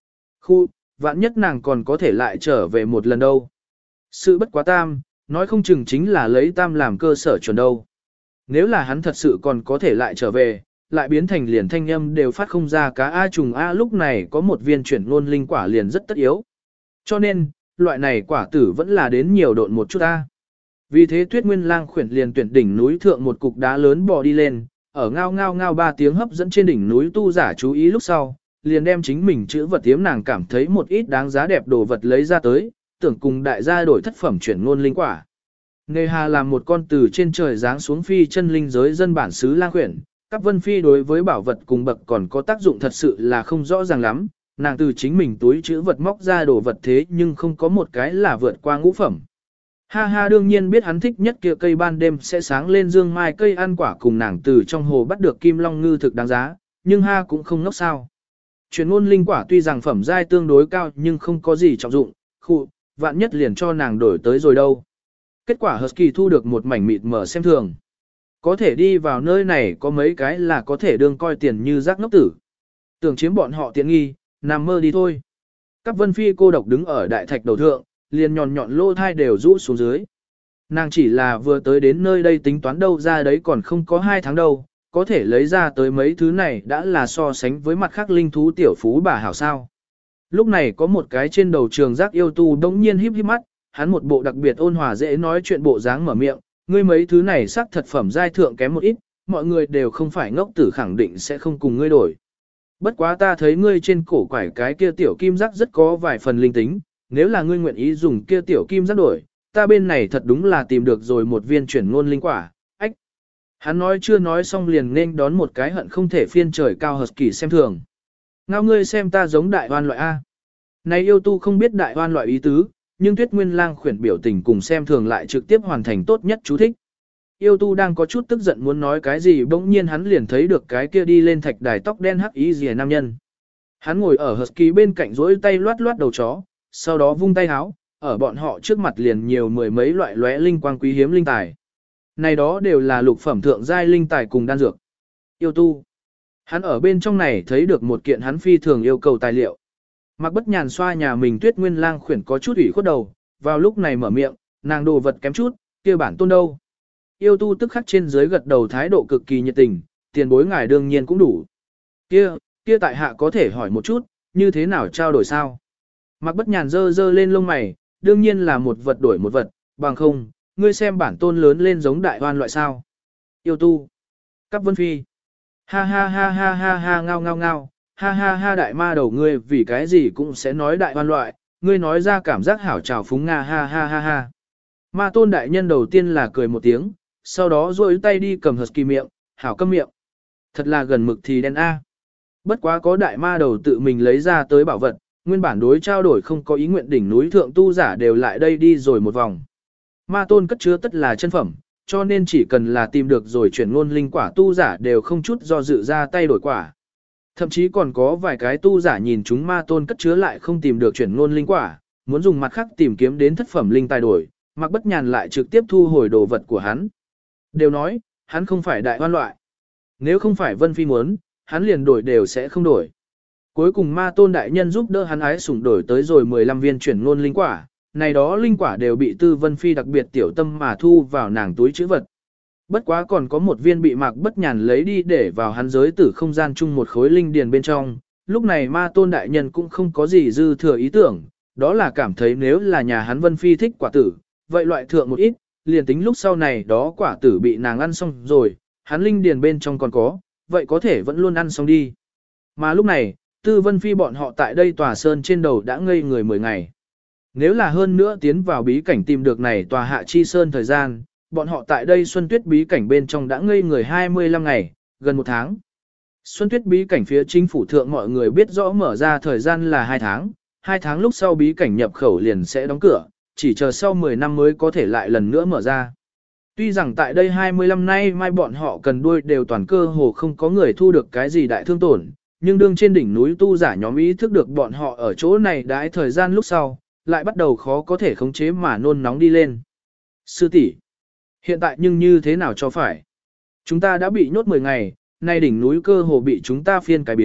Khu, vạn nhất nàng còn có thể lại trở về một lần đâu. Sự bất quá tam, nói không chừng chính là lấy tam làm cơ sở chuẩn đâu. Nếu là hắn thật sự còn có thể lại trở về, lại biến thành liền thanh âm đều phát không ra cá A trùng A lúc này có một viên chuyển ngôn linh quả liền rất tất yếu. Cho nên, loại này quả tử vẫn là đến nhiều độn một chút A. Vì thế Tuyết Nguyên Lang khuyển liền tuyển đỉnh núi thượng một cục đá lớn bò đi lên, ở ngao ngao ngao 3 tiếng hấp dẫn trên đỉnh núi tu giả chú ý lúc sau, liền đem chính mình chữ vật tiếm nàng cảm thấy một ít đáng giá đẹp đồ vật lấy ra tới, tưởng cùng đại gia đổi thất phẩm chuyển ngôn linh quả. Nề hà làm một con từ trên trời giáng xuống phi chân linh giới dân bản xứ lang khuyển, các vân phi đối với bảo vật cùng bậc còn có tác dụng thật sự là không rõ ràng lắm, nàng từ chính mình túi chữ vật móc ra đồ vật thế nhưng không có một cái là vượt qua ngũ phẩm. Ha ha đương nhiên biết hắn thích nhất kia cây ban đêm sẽ sáng lên dương mai cây ăn quả cùng nàng từ trong hồ bắt được kim long ngư thực đáng giá, nhưng ha cũng không ngốc sao. Chuyển ngôn linh quả tuy rằng phẩm giai tương đối cao nhưng không có gì trọng dụng, vạn nhất liền cho nàng đổi tới rồi đâu. Kết quả Husky thu được một mảnh mịt mờ xem thường. Có thể đi vào nơi này có mấy cái là có thể đương coi tiền như rác ngốc tử. Tưởng chiếm bọn họ tiện nghi, nằm mơ đi thôi. Các vân phi cô độc đứng ở đại thạch đầu thượng, liền nhọn nhọn lô thai đều rũ xuống dưới. Nàng chỉ là vừa tới đến nơi đây tính toán đâu ra đấy còn không có 2 tháng đâu, có thể lấy ra tới mấy thứ này đã là so sánh với mặt khác linh thú tiểu phú bà hảo sao. Lúc này có một cái trên đầu trường giác yêu tu đống nhiên híp híp mắt, hắn một bộ đặc biệt ôn hòa dễ nói chuyện bộ dáng mở miệng, ngươi mấy thứ này sắc thật phẩm giai thượng kém một ít, mọi người đều không phải ngốc tử khẳng định sẽ không cùng ngươi đổi. Bất quá ta thấy ngươi trên cổ quải cái kia tiểu kim giác rất có vài phần linh tính, nếu là ngươi nguyện ý dùng kia tiểu kim giác đổi, ta bên này thật đúng là tìm được rồi một viên chuyển ngôn linh quả, ách. Hắn nói chưa nói xong liền nên đón một cái hận không thể phiên trời cao Husky xem thường. Ngao ngươi xem ta giống đại hoan loại A. Này yêu tu không biết đại hoan loại ý tứ, nhưng Tuyết Nguyên Lang khuyển biểu tình cùng xem thường lại trực tiếp hoàn thành tốt nhất chú thích. Yêu tu đang có chút tức giận muốn nói cái gì bỗng nhiên hắn liền thấy được cái kia đi lên thạch đài tóc đen hắc ý rìa nam nhân. Hắn ngồi ở Husky bên cạnh rỗi tay loát loát đầu chó, sau đó vung tay háo, ở bọn họ trước mặt liền nhiều mười mấy loại lóe linh quang quý hiếm linh tài. Này đó đều là lục phẩm thượng giai linh tài cùng đan dược. Yêu tu. Hắn ở bên trong này thấy được một kiện hắn phi thường yêu cầu tài liệu. Mạc Bất Nhàn xoa nhà mình Tuyết Nguyên Lang khuyển có chút ủy khuất đầu, vào lúc này mở miệng, nàng đồ vật kém chút, kia bản tôn đâu. Yêu tu tức khắc trên dưới gật đầu thái độ cực kỳ nhiệt tình, tiền bối ngài đương nhiên cũng đủ. Kia tại hạ có thể hỏi một chút, như thế nào trao đổi sao? Mạc Bất Nhàn dơ lên lông mày, đương nhiên là một vật đổi một vật, bằng không, ngươi xem bản tôn lớn lên giống đại hoan loại sao. Yêu tu. Cáp Vân Phi. Ha ha ha ha ha ha ngao ngao ngao, ha ha ha đại ma đầu ngươi vì cái gì cũng sẽ nói đại hoan loại, ngươi nói ra cảm giác hảo trào phúng nga ha ha ha ha. Ma tôn đại nhân đầu tiên là cười một tiếng, sau đó duỗi tay đi cầm Husky miệng, hảo câm miệng. Thật là gần mực thì đen a. Bất quá có đại ma đầu tự mình lấy ra tới bảo vật, nguyên bản đối trao đổi không có ý nguyện đỉnh núi thượng tu giả đều lại đây đi rồi một vòng. Ma tôn cất chứa tất là chân phẩm, cho nên chỉ cần là tìm được rồi chuyển ngôn linh quả tu giả đều không chút do dự ra tay đổi quả. Thậm chí còn có vài cái tu giả nhìn chúng ma tôn cất chứa lại không tìm được chuyển ngôn linh quả, muốn dùng mặt khác tìm kiếm đến thất phẩm linh tài đổi, Mạc Bất Nhàn lại trực tiếp thu hồi đồ vật của hắn. Đều nói, hắn không phải đại hoan loại. Nếu không phải Vân Phi muốn, hắn liền đổi đều sẽ không đổi. Cuối cùng ma tôn đại nhân giúp đỡ hắn ái sủng đổi tới rồi 15 viên chuyển ngôn linh quả, này đó linh quả đều bị Tư Vân Phi đặc biệt tiểu tâm mà thu vào nàng túi trữ vật. Bất quá còn có một viên bị Mạc Bất Nhàn lấy đi để vào hắn giới tử không gian chung một khối linh điền bên trong, lúc này ma tôn đại nhân cũng không có gì dư thừa ý tưởng, đó là cảm thấy nếu là nhà hắn Vân Phi thích quả tử, vậy loại thượng một ít, liền tính lúc sau này đó quả tử bị nàng ăn xong rồi, hắn linh điền bên trong còn có, vậy có thể vẫn luôn ăn xong đi. Mà lúc này, Tư Vân Phi bọn họ tại đây tòa sơn trên đầu đã ngây người 10 ngày. Nếu là hơn nữa tiến vào bí cảnh tìm được này tòa hạ chi sơn thời gian, bọn họ tại đây Xuân Tuyết bí cảnh bên trong đã ngây người 25 ngày, gần 1 tháng. Xuân Tuyết bí cảnh phía chính phủ thượng mọi người biết rõ mở ra thời gian là 2 tháng, 2 tháng lúc sau bí cảnh nhập khẩu liền sẽ đóng cửa, chỉ chờ sau 10 năm mới có thể lại lần nữa mở ra. Tuy rằng tại đây 25 nay mai bọn họ cần đuôi đều toàn cơ hồ không có người thu được cái gì đại thương tổn, nhưng đương trên đỉnh núi tu giả nhóm ý thức được bọn họ ở chỗ này đãi thời gian lúc sau, lại bắt đầu khó có thể khống chế mà nôn nóng đi lên. Sư tỷ, hiện tại nhưng như thế nào cho phải? Chúng ta đã bị nhốt 10 ngày, nay đỉnh núi cơ hồ bị chúng ta phiên cái biến,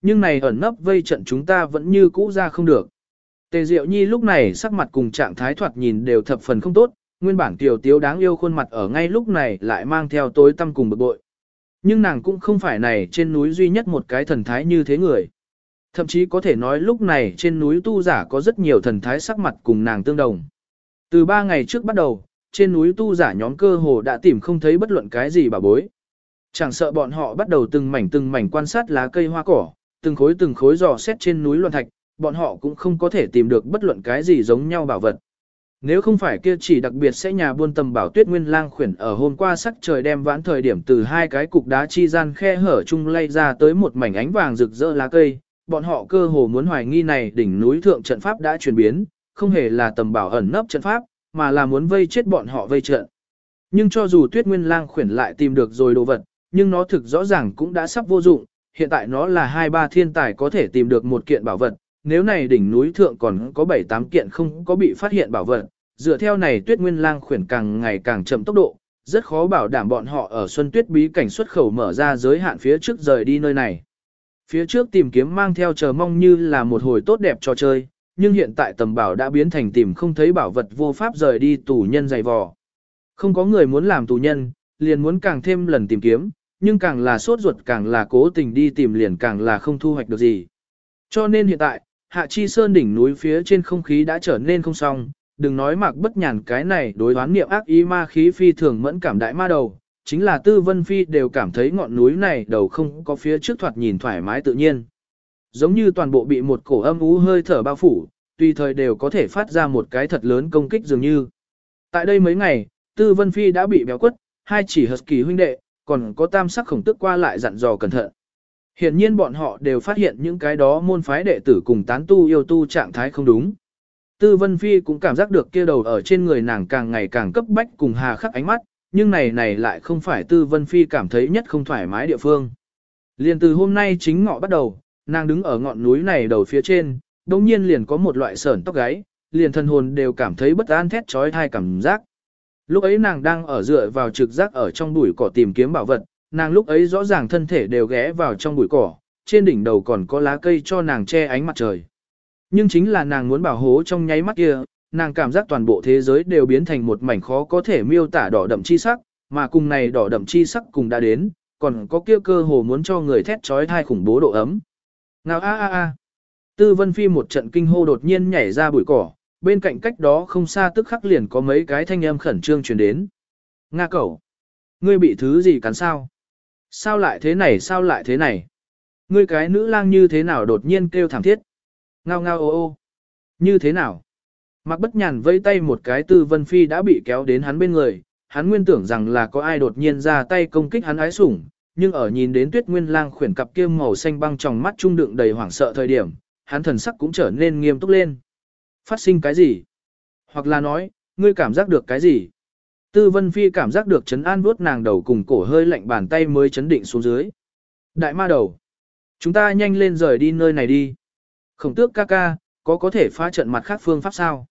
nhưng này ẩn nấp vây trận chúng ta vẫn như cũ ra không được. Tề Diệu Nhi lúc này sắc mặt cùng trạng thái thoạt nhìn đều thập phần không tốt, nguyên bản tiểu tiếu đáng yêu khuôn mặt ở ngay lúc này lại mang theo tối tăm cùng bực bội. Nhưng nàng cũng không phải này trên núi duy nhất một cái thần thái như thế người. Thậm chí có thể nói lúc này trên núi tu giả có rất nhiều thần thái sắc mặt cùng nàng tương đồng. Từ 3 ngày trước bắt đầu, trên núi tu giả nhóm cơ hồ đã tìm không thấy bất luận cái gì bà bối. Chẳng sợ bọn họ bắt đầu từng mảnh quan sát lá cây hoa cỏ, từng khối dò xét trên núi loạn thạch, bọn họ cũng không có thể tìm được bất luận cái gì giống nhau bảo vật. Nếu không phải kia chỉ đặc biệt sẽ nhà buôn tầm bảo Tuyết Nguyên Lang khuyển ở hôm qua sắc trời đem vãn thời điểm từ 2 cái cục đá chi gian khe hở chung lay ra tới một mảnh ánh vàng rực rỡ lá cây, bọn họ cơ hồ muốn hoài nghi này đỉnh núi thượng trận pháp đã chuyển biến, không hề là tầm bảo ẩn nấp trận pháp, mà là muốn vây chết bọn họ vây trận. Nhưng cho dù Tuyết Nguyên Lang khuyển lại tìm được rồi đồ vật, nhưng nó thực rõ ràng cũng đã sắp vô dụng, hiện tại nó là 2-3 thiên tài có thể tìm được một kiện bảo vật, nếu này đỉnh núi thượng còn có 7-8 kiện không có bị phát hiện bảo vật, dựa theo này Tuyết Nguyên Lang khuyển càng ngày càng chậm tốc độ, rất khó bảo đảm bọn họ ở Xuân Tuyết bí cảnh xuất khẩu mở ra giới hạn phía trước rời đi nơi này. Phía trước tìm kiếm mang theo chờ mong như là một hồi tốt đẹp trò chơi, nhưng hiện tại tầm bảo đã biến thành tìm không thấy bảo vật vô pháp rời đi tù nhân dày vò. Không có người muốn làm tù nhân, liền muốn càng thêm lần tìm kiếm, nhưng càng là sốt ruột càng là cố tình đi tìm liền càng là không thu hoạch được gì. Cho nên hiện tại, Hạ Chi Sơn đỉnh núi phía trên không khí đã trở nên không xong, đừng nói Mạc Bất Nhàn cái này đối đoán niệm ác ý ma khí phi thường mẫn cảm đại ma đầu, chính là Tư Vân Phi đều cảm thấy ngọn núi này đầu không có phía trước thoạt nhìn thoải mái tự nhiên. Giống như toàn bộ bị một cổ âm u hơi thở bao phủ, tùy thời đều có thể phát ra một cái thật lớn công kích dường như. Tại đây mấy ngày, Tư Vân Phi đã bị béo quất, 2 chỉ Husky huynh đệ, còn có tam sắc khổng tức qua lại dặn dò cẩn thận. Hiện nhiên bọn họ đều phát hiện những cái đó môn phái đệ tử cùng tán tu yêu tu trạng thái không đúng. Tư Vân Phi cũng cảm giác được kia đầu ở trên người nàng càng ngày càng cấp bách cùng hà khắc ánh mắt, nhưng này lại không phải Tư Vân Phi cảm thấy nhất không thoải mái địa phương. Liền từ hôm nay chính ngọ bắt đầu, nàng đứng ở ngọn núi này đầu phía trên, đồng nhiên liền có một loại sởn tóc gáy, liền thân hồn đều cảm thấy bất an thét trói thai cảm giác. Lúc ấy nàng đang ở dựa vào trực giác ở trong bụi cỏ tìm kiếm bảo vật, nàng lúc ấy rõ ràng thân thể đều ghé vào trong bụi cỏ, trên đỉnh đầu còn có lá cây cho nàng che ánh mặt trời. Nhưng chính là nàng muốn bảo hố trong nháy mắt kia, nàng cảm giác toàn bộ thế giới đều biến thành một mảnh khó có thể miêu tả đỏ đậm chi sắc, mà cùng này đỏ đậm chi sắc cùng đã đến, còn có kia cơ hồ muốn cho người thét trói thai khủng bố độ ấm. Nào a a a. Tư Vân Phi một trận kinh hô đột nhiên nhảy ra bụi cỏ, bên cạnh cách đó không xa tức khắc liền có mấy cái thanh âm khẩn trương truyền đến. Nga cẩu, ngươi bị thứ gì cắn sao? Sao lại thế này? Ngươi cái nữ lang như thế nào đột nhiên kêu thảm thiết? Ngao ngao ô ô. Như thế nào? Mạc Bất Nhàn vẫy tay một cái Tư Vân Phi đã bị kéo đến hắn bên người, hắn nguyên tưởng rằng là có ai đột nhiên ra tay công kích hắn ái sủng, nhưng ở nhìn đến Tuyết Nguyên Lang khuyển cặp kia màu xanh băng trong mắt trung đựng đầy hoảng sợ thời điểm, hắn thần sắc cũng trở nên nghiêm túc lên. Phát sinh cái gì? Hoặc là nói, ngươi cảm giác được cái gì? Tư Vân Phi cảm giác được trấn an vuốt nàng đầu cùng cổ hơi lạnh bàn tay mới chấn định xuống dưới. Đại ma đầu, chúng ta nhanh lên rời đi nơi này đi. Khổng Tước ca ca, có thể phá trận mặt khác phương pháp sao?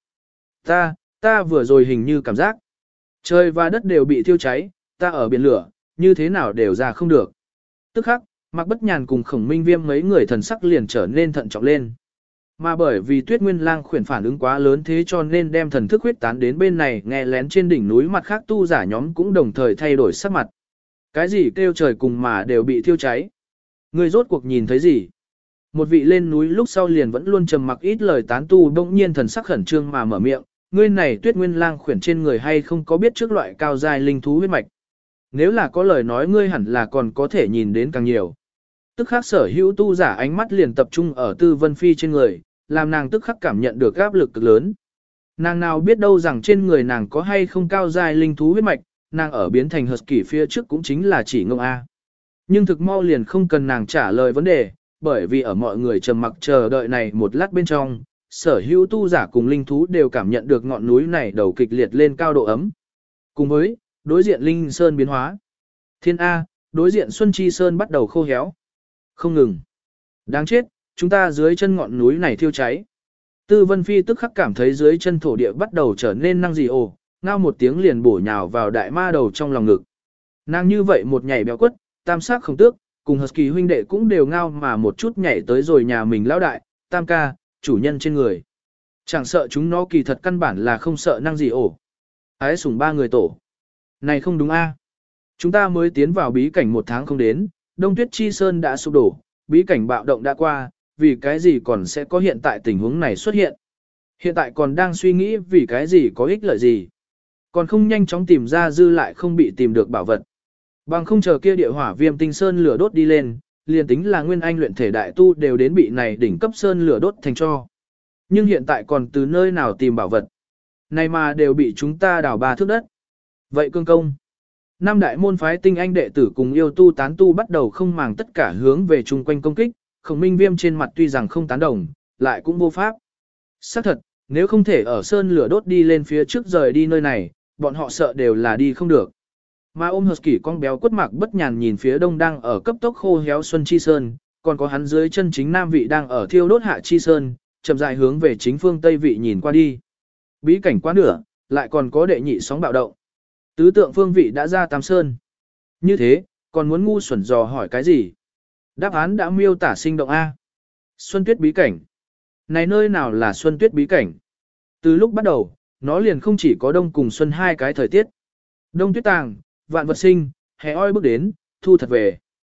Ta vừa rồi hình như cảm giác. Trời và đất đều bị thiêu cháy, ta ở biển lửa, như thế nào đều ra không được. Tức khắc, Mạc Bất Nhàn cùng Khổng Minh Viêm mấy người thần sắc liền trở nên thận trọng lên. Mà bởi vì Tuyết Nguyên Lang khuyển phản ứng quá lớn thế cho nên đem thần thức huyết tán đến bên này nghe lén trên đỉnh núi mặt khác tu giả nhóm cũng đồng thời thay đổi sắc mặt. Cái gì kêu trời cùng mà đều bị thiêu cháy. Người rốt cuộc nhìn thấy gì? Một vị lên núi lúc sau liền vẫn luôn trầm mặc ít lời tán tu bỗng nhiên thần sắc khẩn trương mà mở miệng, ngươi này Tuyết Nguyên Lang khuyển trên người hay không có biết trước loại cao giai linh thú huyết mạch. Nếu là có lời nói ngươi hẳn là còn có thể nhìn đến càng nhiều. Tức khắc sở hữu tu giả ánh mắt liền tập trung ở Tư Vân Phi trên người, làm nàng tức khắc cảm nhận được áp lực cực lớn. Nàng nào biết đâu rằng trên người nàng có hay không cao giai linh thú huyết mạch, nàng ở biến thành Husky phía trước cũng chính là chỉ ngông A. Nhưng thực mau liền không cần nàng trả lời vấn đề, bởi vì ở mọi người trầm mặc chờ đợi này một lát bên trong, sở hữu tu giả cùng linh thú đều cảm nhận được ngọn núi này đầu kịch liệt lên cao độ ấm. Cùng với, đối diện Linh Sơn biến hóa. Thiên A, đối diện Xuân Chi Sơn bắt đầu khô héo. Không ngừng. Đáng chết, chúng ta dưới chân ngọn núi này thiêu cháy. Tư Vân Phi tức khắc cảm thấy dưới chân thổ địa bắt đầu trở nên năng gì ồ, ngao một tiếng liền bổ nhào vào đại ma đầu trong lòng ngực. Nàng như vậy một nhảy béo quất, tam sắc không tước, cùng Husky huynh đệ cũng đều ngao mà một chút nhảy tới rồi nhà mình lão đại, tam ca, chủ nhân trên người. Chẳng sợ chúng nó kỳ thật căn bản là không sợ năng gì ổ. Ái sủng ba người tổ. Này không đúng a? Chúng ta mới tiến vào bí cảnh 1 tháng không đến, Đông Tuyết Chi Sơn đã sụp đổ, bí cảnh bạo động đã qua, vì cái gì còn sẽ có hiện tại tình huống này xuất hiện. Hiện tại còn đang suy nghĩ vì cái gì có ích lợi gì. Còn không nhanh chóng tìm ra dư lại không bị tìm được bảo vật. Bằng không chờ kia địa hỏa viêm tinh sơn lửa đốt đi lên, liền tính là nguyên anh luyện thể đại tu đều đến bị này đỉnh cấp sơn lửa đốt thành cho. Nhưng hiện tại còn từ nơi nào tìm bảo vật. Này mà đều bị chúng ta đào 3 thước đất. Vậy cương công. 5 đại môn phái tinh anh đệ tử cùng yêu tu tán tu bắt đầu không màng tất cả hướng về chung quanh công kích, Khổng Minh Viêm trên mặt tuy rằng không tán đồng, lại cũng vô pháp. Xác thật, nếu không thể ở sơn lửa đốt đi lên phía trước rời đi nơi này, bọn họ sợ đều là đi không được. Mà ôm Husky con béo quất mạc bất nhàn nhìn phía đông đang ở cấp tốc khô héo Xuân Chi Sơn, còn có hắn dưới chân chính nam vị đang ở thiêu đốt Hạ Chi Sơn, chậm rãi hướng về chính phương Tây vị nhìn qua đi. Bí cảnh quá nửa, lại còn có đệ nhị sóng bạo động. Tứ tượng phương vị đã ra Tam Sơn. Như thế, còn muốn ngu xuẩn dò hỏi cái gì? Đáp án đã miêu tả sinh động A. Xuân Tuyết bí cảnh. Này nơi nào là Xuân Tuyết bí cảnh? Từ lúc bắt đầu, nó liền không chỉ có đông cùng xuân 2 cái thời tiết. Đông tuyết tàng, vạn vật sinh, hè oi bước đến, thu thật về.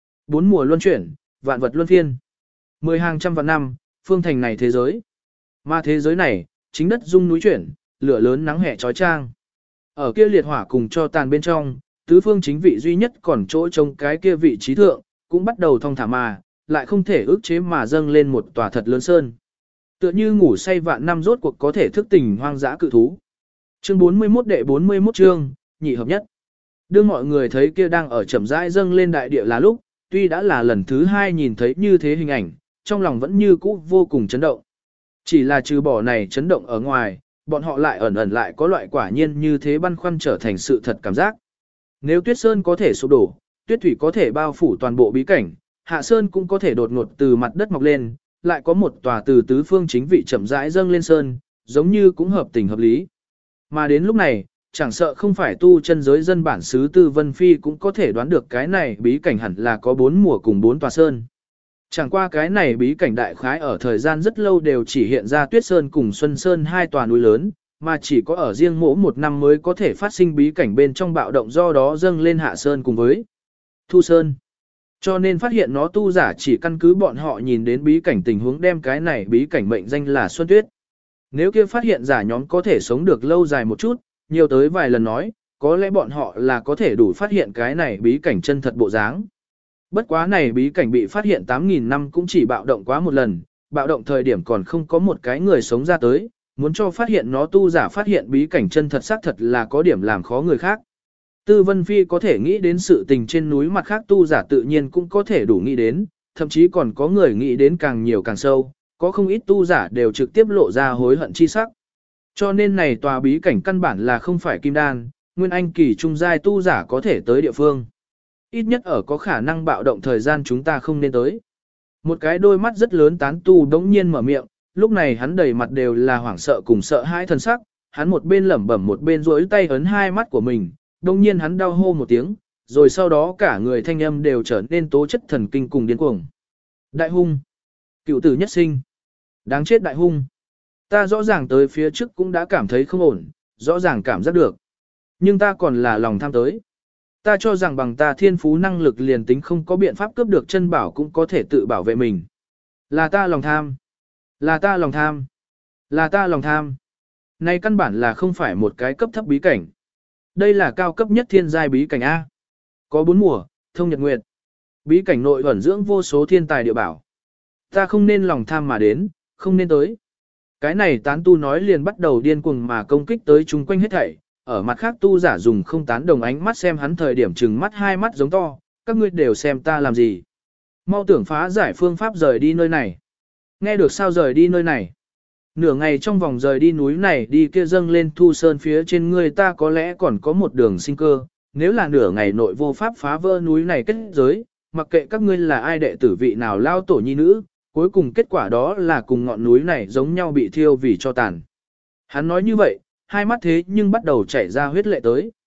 4 mùa luân chuyển, vạn vật luân phiên. 10 hàng trăm vạn năm, phương thành này thế giới. Mà thế giới này, chính đất rung núi chuyển, lửa lớn nắng hè trói trang. Ở kia liệt hỏa cùng cho tàn bên trong, tứ phương chính vị duy nhất còn chỗ trông cái kia vị trí thượng, cũng bắt đầu thong thả mà, lại không thể ức chế mà dâng lên một tòa thật lớn sơn. Tựa như ngủ say vạn năm rốt cuộc có thể thức tỉnh hoang dã cự thú. Chương 41 đệ 41 chương, nhị hợp nhất. Đương mọi người thấy kia đang ở chậm rãi dâng lên đại địa là lúc, tuy đã là lần thứ 2 nhìn thấy như thế hình ảnh, trong lòng vẫn như cũ vô cùng chấn động. Chỉ là trừ bỏ này chấn động ở ngoài, bọn họ lại ẩn ẩn lại có loại quả nhiên như thế băn khoăn trở thành sự thật cảm giác. Nếu tuyết sơn có thể sụp đổ, tuyết thủy có thể bao phủ toàn bộ bí cảnh, hạ sơn cũng có thể đột ngột từ mặt đất mọc lên, lại có một tòa từ tứ phương chính vị chậm rãi dâng lên sơn, giống như cũng hợp tình hợp lý. Mà đến lúc này, chẳng sợ không phải tu chân giới dân bản xứ Tư Vân Phi cũng có thể đoán được cái này bí cảnh hẳn là có 4 mùa cùng 4 tòa sơn. Chẳng qua cái này bí cảnh đại khái ở thời gian rất lâu đều chỉ hiện ra Tuyết Sơn cùng Xuân Sơn 2 tòa núi lớn, mà chỉ có ở riêng mỗi một năm mới có thể phát sinh bí cảnh bên trong bạo động do đó dâng lên Hạ Sơn cùng với Thu Sơn. Cho nên phát hiện nó tu giả chỉ căn cứ bọn họ nhìn đến bí cảnh tình huống đem cái này bí cảnh mệnh danh là Xuân Tuyết. Nếu kia phát hiện giả nhóm có thể sống được lâu dài một chút, nhiều tới vài lần nói, có lẽ bọn họ là có thể đủ phát hiện cái này bí cảnh chân thật bộ dáng. Bất quá này bí cảnh bị phát hiện 8.000 năm cũng chỉ bạo động quá một lần, bạo động thời điểm còn không có một cái người sống ra tới, muốn cho phát hiện nó tu giả phát hiện bí cảnh chân thật xác thật là có điểm làm khó người khác. Tư Vân Phi có thể nghĩ đến sự tình trên núi mặt khác tu giả tự nhiên cũng có thể đủ nghĩ đến, thậm chí còn có người nghĩ đến càng nhiều càng sâu, có không ít tu giả đều trực tiếp lộ ra hối hận chi sắc. Cho nên này tòa bí cảnh căn bản là không phải kim đan, nguyên anh kỳ trung giai tu giả có thể tới địa phương. Ít nhất ở có khả năng bạo động thời gian chúng ta không nên tới. Một cái đôi mắt rất lớn tán tu đống nhiên mở miệng, lúc này hắn đầy mặt đều là hoảng sợ cùng sợ hãi thân sắc, hắn một bên lẩm bẩm một bên duỗi tay ấn 2 mắt của mình, đống nhiên hắn đau hô một tiếng, rồi sau đó cả người thanh âm đều trở nên tố chất thần kinh cùng điên cuồng. Đại hung, cựu tử nhất sinh, đáng chết đại hung. Ta rõ ràng tới phía trước cũng đã cảm thấy không ổn, rõ ràng cảm giác được. Nhưng ta còn là lòng tham tới. Ta cho rằng bằng ta thiên phú năng lực liền tính không có biện pháp cướp được chân bảo cũng có thể tự bảo vệ mình. Là ta lòng tham. Là ta lòng tham. Là ta lòng tham. Này căn bản là không phải một cái cấp thấp bí cảnh. Đây là cao cấp nhất thiên giai bí cảnh A. Có 4 mùa, thông nhật nguyệt. Bí cảnh nội ẩn dưỡng vô số thiên tài địa bảo. Ta không nên lòng tham mà đến, không nên tới. Cái này tán tu nói liền bắt đầu điên cuồng mà công kích tới chung quanh hết thảy. Ở mặt khác tu giả dùng không tán đồng ánh mắt xem hắn thời điểm trừng mắt 2 mắt giống to, các ngươi đều xem ta làm gì. Mau tưởng phá giải phương pháp rời đi nơi này. Nghe được sao rời đi nơi này. Nửa ngày trong vòng rời đi núi này đi kia dâng lên Thu Sơn phía trên ngươi ta có lẽ còn có một đường sinh cơ, nếu là nửa ngày nội vô pháp phá vỡ núi này kết giới, mặc kệ các ngươi là ai đệ tử vị nào lao tổ nhi nữ, cuối cùng kết quả đó là cùng ngọn núi này giống nhau bị thiêu vì cho tàn. Hắn nói như vậy, 2 mắt thế nhưng bắt đầu chảy ra huyết lệ tới.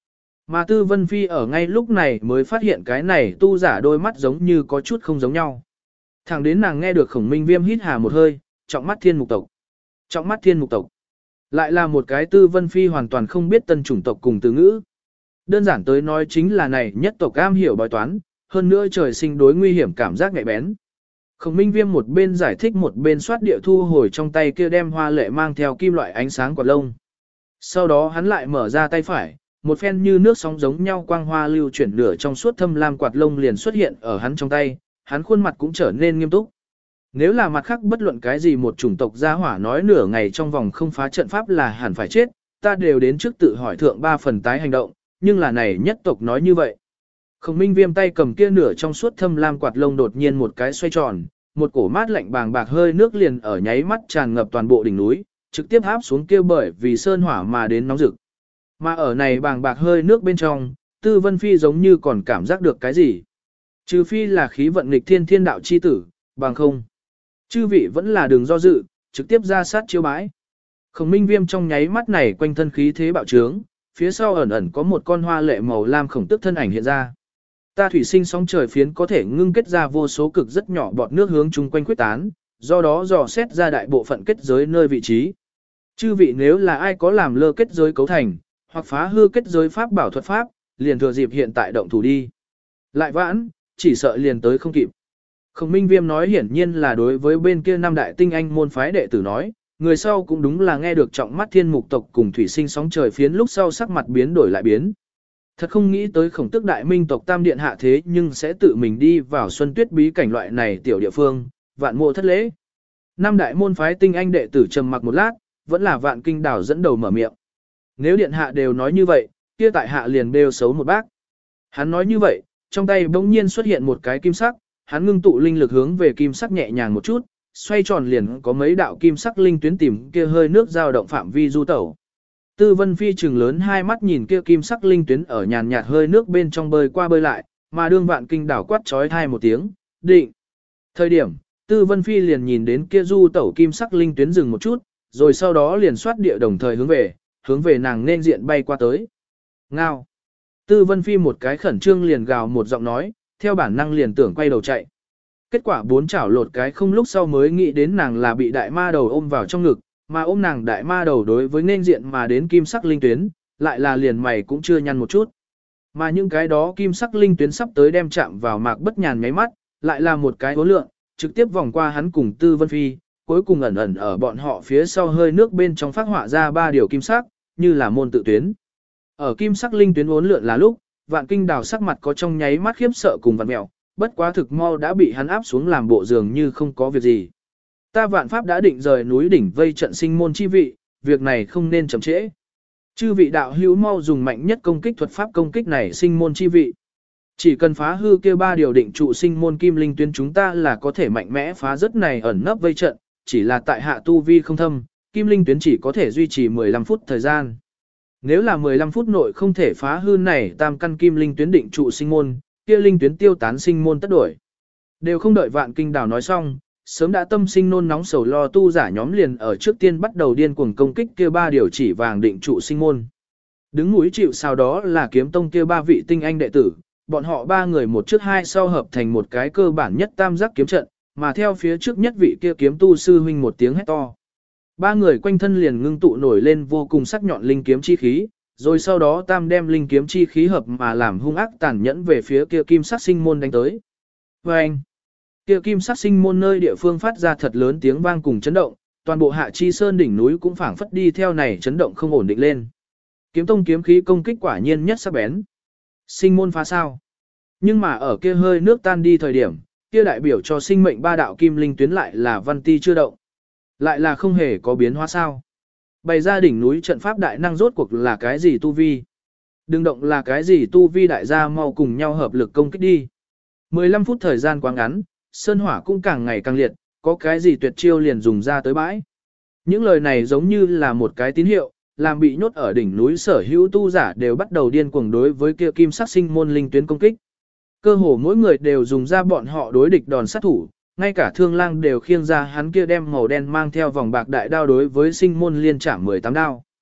Mà Tư Vân Phi ở ngay lúc này mới phát hiện cái này tu giả đôi mắt giống như có chút không giống nhau. Thẳng đến nàng nghe được Khổng Minh Viêm hít hà một hơi, trọng mắt thiên mục tộc. Trọng mắt thiên mục tộc. Lại là một cái Tư Vân Phi hoàn toàn không biết tân chủng tộc cùng từ ngữ. Đơn giản tới nói chính là này nhất tộc am hiểu bói toán, hơn nữa trời sinh đối nguy hiểm cảm giác nhạy bén. Khổng Minh Viêm một bên giải thích một bên soát địa thu hồi trong tay kia đem hoa lệ mang theo kim loại ánh sáng quạt lông. Sau đó hắn lại mở ra tay phải, một phen như nước sóng giống nhau quang hoa lưu chuyển lửa trong suốt thâm lam quạt lông liền xuất hiện ở hắn trong tay, hắn khuôn mặt cũng trở nên nghiêm túc. Nếu là mặt khác bất luận cái gì một chủng tộc gia hỏa nói nửa ngày trong vòng không phá trận pháp là hẳn phải chết, ta đều đến trước tự hỏi thượng 3 phần tái hành động, nhưng là này nhất tộc nói như vậy. Khổng Minh Viêm tay cầm kia nửa trong suốt thâm lam quạt lông đột nhiên một cái xoay tròn, một cổ mát lạnh bàng bạc hơi nước liền ở nháy mắt tràn ngập toàn bộ đỉnh núi, trực tiếp áp xuống kia bởi vì sơn hỏa mà đến nóng rực. Mà ở này bàng bạc hơi nước bên trong, Tư Vân Phi giống như còn cảm giác được cái gì. Trừ phi là khí vận nghịch thiên thiên đạo chi tử, bằng không. Chư vị vẫn là đường do dự, trực tiếp ra sát chiêu bãi. Khổng Minh Viêm trong nháy mắt này quanh thân khí thế bạo trướng, phía sau ẩn ẩn có một con hoa lệ màu lam khổng tức thân ảnh hiện ra. Ta thủy sinh sóng trời phiến có thể ngưng kết ra vô số cực rất nhỏ bọt nước hướng chung quanh quyết tán, do đó dò xét ra đại bộ phận kết giới nơi vị trí. Chư vị nếu là ai có làm lơ kết giới cấu thành, hoặc phá hư kết giới pháp bảo thuật pháp, liền thừa dịp hiện tại động thủ đi. Lại vãn, chỉ sợ liền tới không kịp. Khổng Minh Viêm nói hiển nhiên là đối với bên kia năm đại tinh anh môn phái đệ tử nói, người sau cũng đúng là nghe được trọng mắt thiên mục tộc cùng thủy sinh sóng trời phiến lúc sau sắc mặt biến đổi lại biến. Thật không nghĩ tới khổng tức đại minh tộc tam điện hạ thế nhưng sẽ tự mình đi vào xuân tuyết bí cảnh loại này tiểu địa phương, vạn mộ thất lễ. Năm đại môn phái tinh anh đệ tử trầm mặc một lát, vẫn là vạn kinh đảo dẫn đầu mở miệng. Nếu điện hạ đều nói như vậy, kia tại hạ liền bêu xấu một bác. Hắn nói như vậy, trong tay bỗng nhiên xuất hiện một cái kim sắc, hắn ngưng tụ linh lực hướng về kim sắc nhẹ nhàng một chút, xoay tròn liền có mấy đạo kim sắc linh tuyến tìm kia hơi nước dao động phạm vi du tẩu. Tư Vân Phi trừng lớn hai mắt nhìn kia kim sắc linh tuyến ở nhàn nhạt hơi nước bên trong bơi qua bơi lại, mà đương vạn kinh đảo quát trói thai một tiếng, định. Thời điểm, Tư Vân Phi liền nhìn đến kia du tẩu kim sắc linh tuyến dừng một chút, rồi sau đó liền xoát địa đồng thời hướng về nàng nên diện bay qua tới. Ngao. Tư Vân Phi một cái khẩn trương liền gào một giọng nói, theo bản năng liền tưởng quay đầu chạy. Kết quả bốn chảo lột cái không lúc sau mới nghĩ đến nàng là bị đại ma đầu ôm vào trong ngực, mà ôm nàng đại ma đầu đối với nên diện mà đến kim sắc linh tuyến, lại là liền mày cũng chưa nhăn một chút. Mà những cái đó kim sắc linh tuyến sắp tới đem chạm vào Mạc Bất Nhàn nháy mắt, lại là một cái hố lượng, trực tiếp vòng qua hắn cùng Tư Vân Phi, cuối cùng ẩn ẩn ở bọn họ phía sau hơi nước bên trong phát họa ra ba điều kim sắc, như là môn tự tuyến. Ở kim sắc linh tuyến uốn lượn là lúc, Vạn Kinh Đào sắc mặt có trong nháy mắt khiếp sợ cùng vặn mẹo, bất quá thực mau đã bị hắn áp xuống làm bộ dường như không có việc gì. Ta Vạn Pháp đã định rời núi đỉnh vây trận sinh môn chi vị, việc này không nên chậm trễ. Chư vị đạo hữu mau dùng mạnh nhất công kích thuật pháp công kích này sinh môn chi vị. Chỉ cần phá hư kia ba điều định trụ sinh môn kim linh tuyến chúng ta là có thể mạnh mẽ phá rất này ẩn nấp vây trận, chỉ là tại hạ tu vi không thâm, kim linh tuyến chỉ có thể duy trì 15 phút thời gian. Nếu là 15 phút nội không thể phá hư này tam căn kim linh tuyến định trụ sinh môn, kia linh tuyến tiêu tán sinh môn tất đổi. Đều không đợi Vạn Kinh Đào nói xong, sớm đã tâm sinh nôn nóng sầu lo tu giả nhóm liền ở trước tiên bắt đầu điên cuồng công kích kia ba điều chỉ vàng định trụ sinh môn. Đứng núi chịu sau đó là kiếm tông kia ba vị tinh anh đệ tử, bọn họ ba người một trước hai sau hợp thành một cái cơ bản nhất tam giác kiếm trận, mà theo phía trước nhất vị kia kiếm tu sư huynh một tiếng hét to. Ba người quanh thân liền ngưng tụ nổi lên vô cùng sắc nhọn linh kiếm chi khí, rồi sau đó tam đem linh kiếm chi khí hợp mà làm hung ác tàn nhẫn về phía kia kim sắc sinh môn đánh tới. Và anh, kia kim sắc sinh môn nơi địa phương phát ra thật lớn tiếng vang cùng chấn động, toàn bộ Hạ Chi Sơn đỉnh núi cũng phảng phất đi theo này chấn động không ổn định lên. Kiếm tông kiếm khí công kích quả nhiên nhất sắc bén. Sinh môn phá sao? Nhưng mà ở kia hơi nước tan đi thời điểm, kia đại biểu cho sinh mệnh ba đạo kim linh tuyến lại là văn ti chưa động. Lại là không hề có biến hóa sao? Bày ra đỉnh núi trận pháp đại năng rốt cuộc là cái gì tu vi? Đừng động là cái gì tu vi đại gia mau cùng nhau hợp lực công kích đi. 15 phút thời gian quá ngắn, sơn hỏa cũng càng ngày càng liệt, có cái gì tuyệt chiêu liền dùng ra tới bãi. Những lời này giống như là một cái tín hiệu, làm bị nhốt ở đỉnh núi sở hữu tu giả đều bắt đầu điên cuồng đối với kia kim sắc sinh môn linh tuyến công kích. Cơ hồ mỗi người đều dùng ra bọn họ đối địch đòn sát thủ, ngay cả Thương Lang đều khiêng ra hắn kia đem màu đen mang theo vòng bạc đại đao đối với sinh môn liên chạm 18 đao.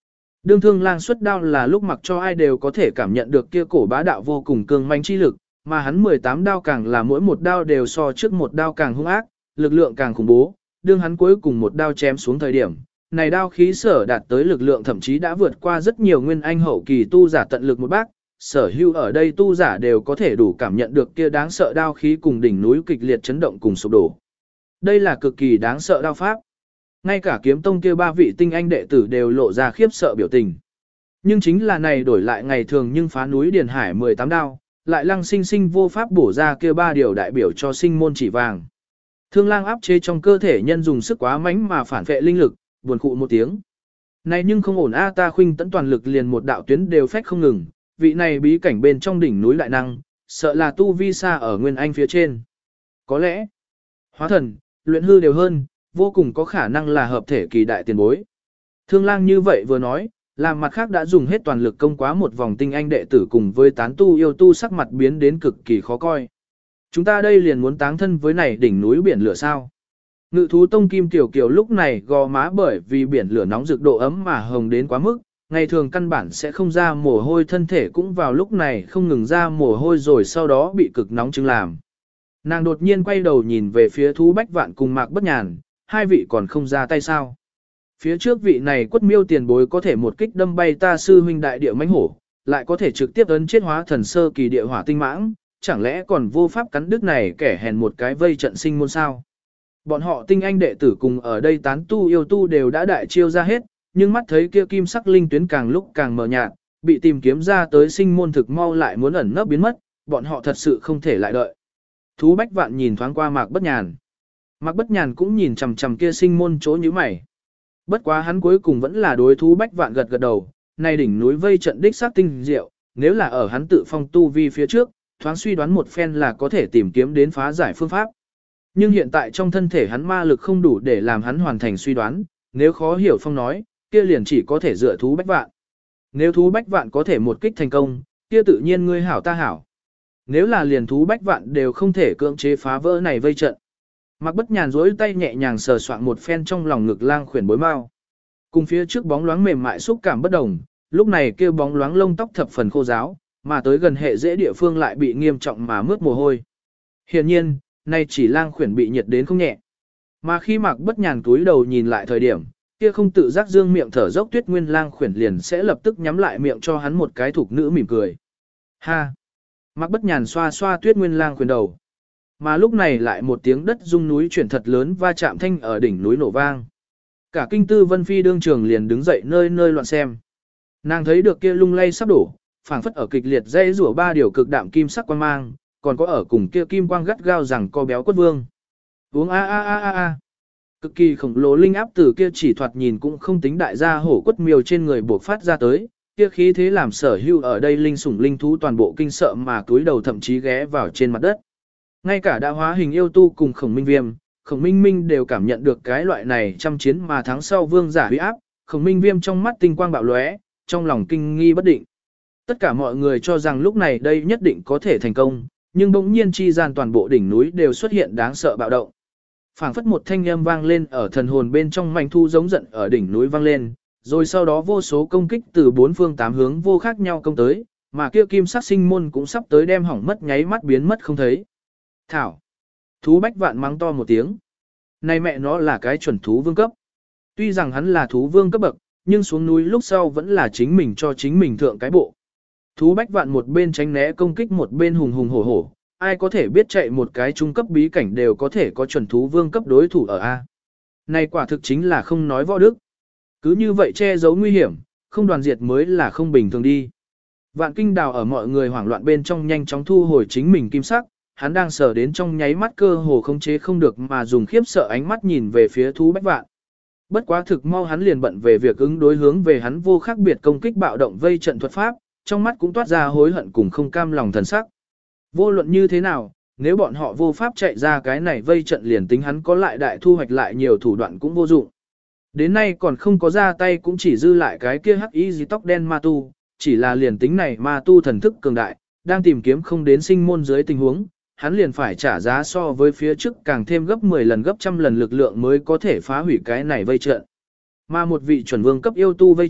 Đương Thương Lang xuất đao là lúc mặc cho ai đều có thể cảm nhận được kia cổ bá đạo vô cùng cường manh chi lực, mà hắn 18 đao càng là mỗi một đao đều so trước một đao càng hung ác, lực lượng càng khủng bố, đương hắn cuối cùng một đao chém xuống thời điểm, này đao khí sở đạt tới lực lượng thậm chí đã vượt qua rất nhiều nguyên anh hậu kỳ tu giả tận lực một bác, sở hữu ở đây tu giả đều có thể đủ cảm nhận được kia đáng sợ đao khí cùng đỉnh núi kịch liệt chấn động cùng sụp đổ. Đây là cực kỳ đáng sợ đao pháp. Ngay cả kiếm tông kia 3 vị tinh anh đệ tử đều lộ ra khiếp sợ biểu tình. Nhưng chính là này đổi lại ngày thường nhưng phá núi Điền Hải 18 đao, lại lăng sinh sinh vô pháp bổ ra kia 3 điều đại biểu cho sinh môn chỉ vàng. Thương Lang áp chế trong cơ thể nhân dùng sức quá mạnh mà phản vệ linh lực, buồn khụ một tiếng. Này nhưng không ổn a, ta khuynh tấn toàn lực liền một đạo tuyến đều phách không ngừng, vị này bí cảnh bên trong đỉnh núi đại năng, sợ là tu vi xa ở nguyên anh phía trên. Có lẽ, hóa thần, luyện hư đều hơn, vô cùng có khả năng là hợp thể kỳ đại tiền bối. Thương Lang như vậy vừa nói, làm mặt khác đã dùng hết toàn lực công quá một vòng tinh anh đệ tử cùng với tán tu yêu tu sắc mặt biến đến cực kỳ khó coi. Chúng ta đây liền muốn táng thân với này đỉnh núi biển lửa sao? Ngự thú tông Kim Tiểu Kiều lúc này gò má bởi vì biển lửa nóng rực độ ấm mà hồng đến quá mức, ngày thường căn bản sẽ không ra mồ hôi, thân thể cũng vào lúc này không ngừng ra mồ hôi rồi sau đó bị cực nóng chứng làm. Nàng đột nhiên quay đầu nhìn về phía Thú Bách Vạn cùng Mạc Bất Nhàn, hai vị còn không ra tay sao? Phía trước vị này quất miêu tiền bối có thể một kích đâm bay ta sư huynh đại địa mãnh hổ, lại có thể trực tiếp ấn chết hóa thần sơ kỳ địa hỏa tinh mãng, chẳng lẽ còn vô pháp cắn đứt này kẻ hèn một cái vây trận sinh môn sao? Bọn họ tinh anh đệ tử cùng ở đây tán tu yêu tu đều đã đại chiêu ra hết, nhưng mắt thấy kia kim sắc linh tuyến càng lúc càng mờ nhạt, bị tìm kiếm ra tới sinh môn thực mau lại muốn ẩn nấp biến mất, bọn họ thật sự không thể lại đợi. Thú Bách Vạn nhìn thoáng qua Mạc Bất Nhàn. Mạc Bất Nhàn cũng nhìn chằm chằm kia sinh môn chỗ như mày. Bất quá hắn cuối cùng vẫn là đối Thú Bách Vạn gật gật đầu, này đỉnh núi vây trận đích xác tinh diệu, nếu là ở hắn tự phong tu vi phía trước, thoáng suy đoán một phen là có thể tìm kiếm đến phá giải phương pháp. Nhưng hiện tại trong thân thể hắn ma lực không đủ để làm hắn hoàn thành suy đoán, nếu khó hiểu phong nói, kia liền chỉ có thể dựa Thú Bách Vạn. Nếu Thú Bách Vạn có thể một kích thành công, kia tự nhiên ngươi hảo ta hảo. Nếu là liền Thú Bách Vạn đều không thể cưỡng chế phá vỡ này vây trận. Mạc Bất Nhàn duỗi tay nhẹ nhàng sờ soạn một phen trong lòng ngực lang khuyển bối mao. Cùng phía trước bóng loáng mềm mại xúc cảm bất đồng, lúc này kêu bóng loáng lông tóc thập phần khô ráo, mà tới gần hệ dễ địa phương lại bị nghiêm trọng mà mướt mồ hôi. Hiển nhiên, nay chỉ lang khuyển bị nhiệt đến không nhẹ. Mà khi Mạc Bất Nhàn túi đầu nhìn lại thời điểm, kia không tự giác dương miệng thở dốc Tuyết Nguyên lang khuyển liền sẽ lập tức nhắm lại miệng cho hắn một cái thục nữ mỉm cười. Ha! Mạc Bất Nhàn xoa xoa Tuyết Nguyên lang khuyển đầu. Mà lúc này lại một tiếng đất rung núi chuyển thật lớn va chạm thanh ở đỉnh núi nổ vang. Cả kinh tư Vân Phi đương trường liền đứng dậy nơi nơi loạn xem. Nàng thấy được kia lung lay sắp đổ, phảng phất ở kịch liệt dây rủa ba điều cực đạm kim sắc quang mang, còn có ở cùng kia kim quang gắt gao rằng co béo quất vương. Uống a a a a a. Cực kỳ khổng lồ linh áp từ kia chỉ thoạt nhìn cũng không tính đại gia hổ quất miêu trên người buộc phát ra tới, kia khí thế làm sở hữu ở đây linh sủng linh thú toàn bộ kinh sợ mà cúi đầu thậm chí ghé vào trên mặt đất. Ngay cả đã hóa hình yêu tu cùng Khổng Minh Viêm, Khổng Minh Minh đều cảm nhận được cái loại này trăm chiến mà thắng sau vương giả uy áp, Khổng Minh Viêm trong mắt tinh quang bạo lóe, trong lòng kinh nghi bất định. Tất cả mọi người cho rằng lúc này đây nhất định có thể thành công, nhưng bỗng nhiên chi gian toàn bộ đỉnh núi đều xuất hiện đáng sợ bạo động. Phảng phất một thanh âm vang lên ở thần hồn bên trong manh thu giống giận ở đỉnh núi vang lên, rồi sau đó vô số công kích từ bốn phương tám hướng vô khác nhau công tới, mà kia kim sắc sinh môn cũng sắp tới đem hỏng mất nháy mắt biến mất không thấy. Thảo! Thú Bách Vạn mắng to một tiếng. Này mẹ nó là cái chuẩn thú vương cấp. Tuy rằng hắn là thú vương cấp bậc, nhưng xuống núi lúc sau vẫn là chính mình cho chính mình thượng cái bộ. Thú Bách Vạn một bên tránh né công kích một bên hùng hùng hổ hổ, ai có thể biết chạy một cái trung cấp bí cảnh đều có thể có chuẩn thú vương cấp đối thủ ở A. Này quả thực chính là không nói võ đức. Cứ như vậy che giấu nguy hiểm, không đoàn diệt mới là không bình thường đi. Vạn Kinh Đào ở mọi người hoảng loạn bên trong nhanh chóng thu hồi chính mình kim sắc, hắn đang sở đến trong nháy mắt cơ hồ không chế không được mà dùng khiếp sợ ánh mắt nhìn về phía Thú Bách Vạn. Bất quá thực mau hắn liền bận về việc ứng đối hướng về hắn vô khác biệt công kích bạo động vây trận thuật pháp, trong mắt cũng toát ra hối hận cùng không cam lòng thần sắc. Vô luận như thế nào, nếu bọn họ vô pháp chạy ra cái này vây trận liền tính hắn có lại đại thu hoạch lại nhiều thủ đoạn cũng vô dụng. Đến nay còn không có ra tay cũng chỉ dư lại cái kia hắc y gì tóc đen ma tu, chỉ là liền tính này ma tu thần thức cường đại, đang tìm kiếm không đến sinh môn dưới tình huống, hắn liền phải trả giá so với phía trước càng thêm gấp 10 lần gấp trăm lần lực lượng mới có thể phá hủy cái này vây trận. Mà một vị chuẩn vương cấp yêu tu vây trận,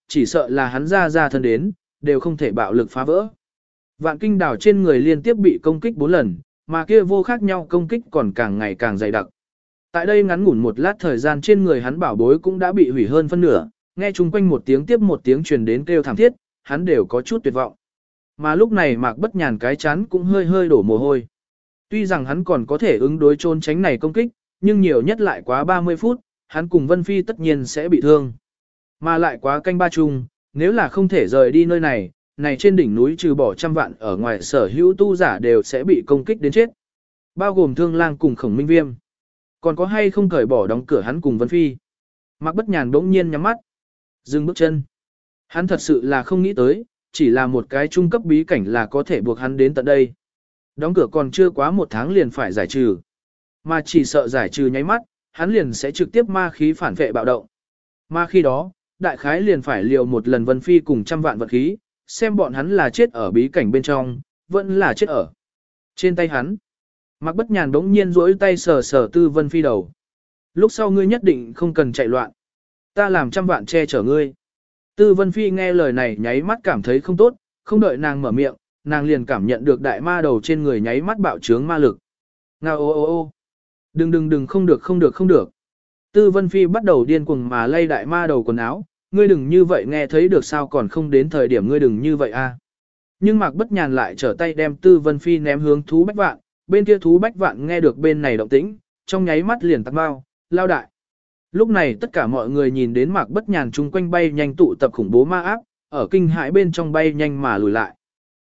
chỉ sợ là hắn ra thân đến, đều không thể bạo lực phá vỡ. Vạn kinh đảo trên người liên tiếp bị công kích 4 lần, mà kia vô khác nhau công kích còn càng ngày càng dày đặc. Tại đây ngắn ngủn một lát thời gian trên người hắn bảo bối cũng đã bị hủy hơn phân nửa, nghe chung quanh một tiếng tiếp một tiếng truyền đến kêu thảm thiết, hắn đều có chút tuyệt vọng. Mà lúc này Mạc Bất Nhàn cái chán cũng hơi hơi đổ mồ hôi. Tuy rằng hắn còn có thể ứng đối trốn tránh này công kích, nhưng nhiều nhất lại quá 30 phút, hắn cùng Vân Phi tất nhiên sẽ bị thương. Mà lại quá canh ba chung, nếu là không thể rời đi nơi này, này trên đỉnh núi trừ bỏ trăm vạn ở ngoài sở hữu tu giả đều sẽ bị công kích đến chết. Bao gồm Thương Lang cùng Khổng Minh Viêm. Còn có hay không cởi bỏ đóng cửa hắn cùng Vân Phi. Mạc Bất Nhàn bỗng nhiên nhắm mắt, dừng bước chân. Hắn thật sự là không nghĩ tới, chỉ là một cái trung cấp bí cảnh là có thể buộc hắn đến tận đây. Đóng cửa còn chưa quá 1 tháng liền phải giải trừ. Mà chỉ sợ giải trừ nháy mắt, hắn liền sẽ trực tiếp ma khí phản vệ bạo động. Mà khi đó, đại khái liền phải liều một lần Vân Phi cùng trăm vạn vật khí, xem bọn hắn là chết ở bí cảnh bên trong, vẫn là chết ở trên tay hắn. Mạc Bất Nhàn đống nhiên duỗi tay sờ sờ Tư Vân Phi đầu. Lúc sau ngươi nhất định không cần chạy loạn. Ta làm trăm vạn che chở ngươi. Tư Vân Phi nghe lời này nháy mắt cảm thấy không tốt, không đợi nàng mở miệng, nàng liền cảm nhận được đại ma đầu trên người nháy mắt bạo trướng ma lực. Ngao ô ô ô. Đừng không được. Tư Vân Phi bắt đầu điên cuồng mà lay đại ma đầu quần áo, ngươi đừng như vậy nghe thấy được sao còn không đến thời điểm ngươi đừng như vậy a. Nhưng Mạc Bất Nhàn lại trở tay đem Tư Vân Phi ném hướng thú bách vạn, bên kia thú bách vạn nghe được bên này động tĩnh, trong nháy mắt liền tắc bao, lao đại. Lúc này tất cả mọi người nhìn đến Mạc Bất Nhàn chung quanh bay nhanh tụ tập khủng bố ma áp, ở kinh hãi bên trong bay nhanh mà lùi lại.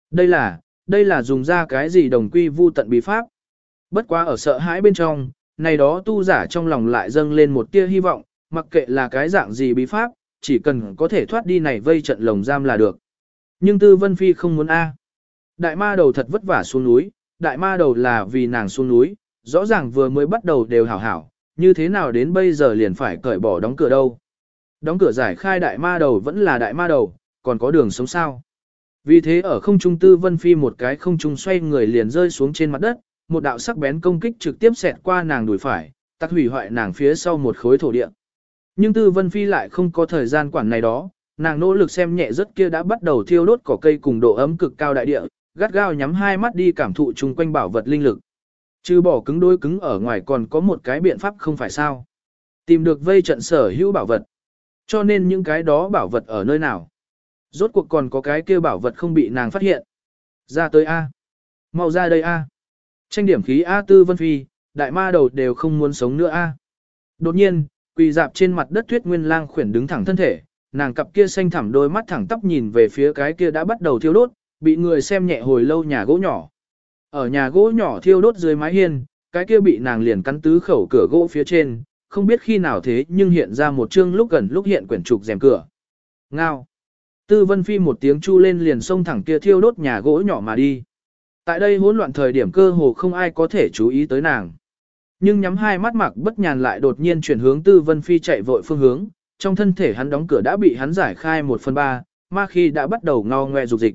Đây là dùng ra cái gì đồng quy vu tận bí pháp. Bất quá ở sợ hãi bên trong, này đó tu giả trong lòng lại dâng lên một tia hy vọng, mặc kệ là cái dạng gì bí pháp, chỉ cần có thể thoát đi này vây trận lồng giam là được. Nhưng Tư Vân Phi không muốn a. Đại ma đầu thật vất vả xuống núi, đại ma đầu là vì nàng xuống núi, rõ ràng vừa mới bắt đầu đều hảo hảo, như thế nào đến bây giờ liền phải cởi bỏ đóng cửa đâu. Đóng cửa giải khai đại ma đầu vẫn là đại ma đầu, còn có đường sống sao. Vì thế ở không trung Tư Vân Phi một cái không trung xoay người liền rơi xuống trên mặt đất, một đạo sắc bén công kích trực tiếp xẹt qua nàng đùi phải, tắc hủy hoại nàng phía sau một khối thổ địa. Nhưng Tư Vân Phi lại không có thời gian quản này đó, nàng nỗ lực xem nhẹ rất kia đã bắt đầu thiêu đốt cỏ cây cùng độ ấm cực cao đại địa, gắt gao nhắm hai mắt đi cảm thụ chung quanh bảo vật linh lực. Trừ bỏ cứng đối cứng ở ngoài còn có một cái biện pháp không phải sao. Tìm được vây trận sở hữu bảo vật. Cho nên những cái đó bảo vật ở nơi nào. Rốt cuộc còn có cái kia bảo vật không bị nàng phát hiện. Ra tới A. Mau ra đây A. Tranh điểm khí A. Tư Vân Phi, đại ma đầu đều không muốn sống nữa A. Đột nhiên, quỳ dạp trên mặt đất Tuyết Nguyên Lang khuyển đứng thẳng thân thể, nàng cặp kia xanh thẳm đôi mắt thẳng tắp nhìn về phía cái kia đã bắt đầu thiêu đốt, bị người xem nhẹ hồi lâu nhà gỗ nhỏ. Ở nhà gỗ nhỏ thiêu đốt dưới mái hiên, cái kia bị nàng liền cắn tứ khẩu cửa gỗ phía trên, không biết khi nào thế nhưng hiện ra một chương lúc gần lúc hiện quyển trục rèm cửa. Ngao. Tư Vân Phi một tiếng chu lên liền xông thẳng kia thiêu đốt nhà gỗ nhỏ mà đi. Tại đây hỗn loạn thời điểm cơ hồ không ai có thể chú ý tới nàng. Nhưng nhắm hai mắt Mạc Bất Nhàn lại đột nhiên chuyển hướng Tư Vân Phi chạy vội phương hướng, trong thân thể hắn đóng cửa đã bị hắn giải khai 1/3, ma khí đã bắt đầu ngao ngoe dục dịch.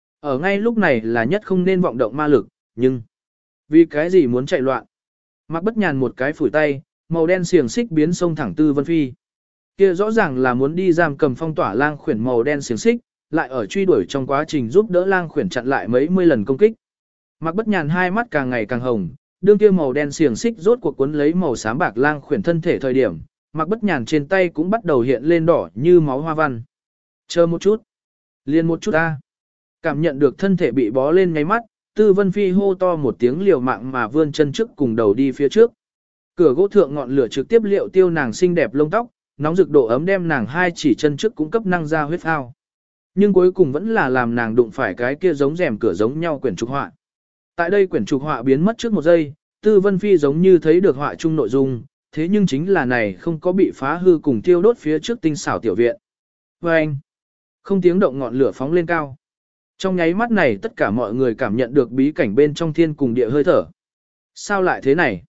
Ở ngay lúc này là nhất không nên vọng động ma lực, nhưng vì cái gì muốn chạy loạn? Mạc Bất Nhàn một cái phủi tay, màu đen xiềng xích biến xông thẳng Tư Vân Phi. Kia rõ ràng là muốn đi giam cầm phong tỏa lang khuyển màu đen xiềng xích, lại ở truy đuổi trong quá trình giúp đỡ lang khuyển chặn lại mấy mươi lần công kích. Mạc Bất Nhàn hai mắt càng ngày càng hồng, đương kia màu đen xiềng xích rốt cuộc cuốn lấy màu xám bạc lang khuyển thân thể thời điểm, Mạc Bất Nhàn trên tay cũng bắt đầu hiện lên đỏ như máu hoa văn. Chờ một chút, liền một chút ta. Cảm nhận được thân thể bị bó lên nháy mắt, Tư Vân Phi hô to một tiếng liều mạng mà vươn chân trước cùng đầu đi phía trước. Cửa gỗ thượng ngọn lửa trực tiếp liệu tiêu nàng xinh đẹp lông tóc, nóng rực độ ấm đem nàng hai chỉ chân trước cũng cấp năng ra huyết phao. Nhưng cuối cùng vẫn là làm nàng đụng phải cái kia giống rèm cửa giống nhau quyển trục họa. Tại đây quyển trục họa biến mất trước một giây, Tư Vân Phi giống như thấy được họa chung nội dung, thế nhưng chính là này không có bị phá hư cùng tiêu đốt phía trước tinh xảo tiểu viện. Và anh, không tiếng động ngọn lửa phóng lên cao. Trong nháy mắt này tất cả mọi người cảm nhận được bí cảnh bên trong thiên cùng địa hơi thở. Sao lại thế này?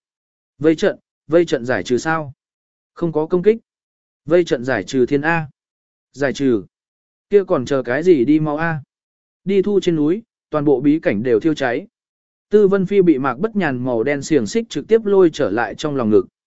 Vây trận giải trừ sao? Không có công kích. Vây trận giải trừ thiên A. Giải trừ. Kia còn chờ cái gì đi mau A. Đi thu trên núi, toàn bộ bí cảnh đều thiêu cháy. Tư Vân Phi bị Mạc Bất Nhàn màu đen xiềng xích trực tiếp lôi trở lại trong lòng ngực.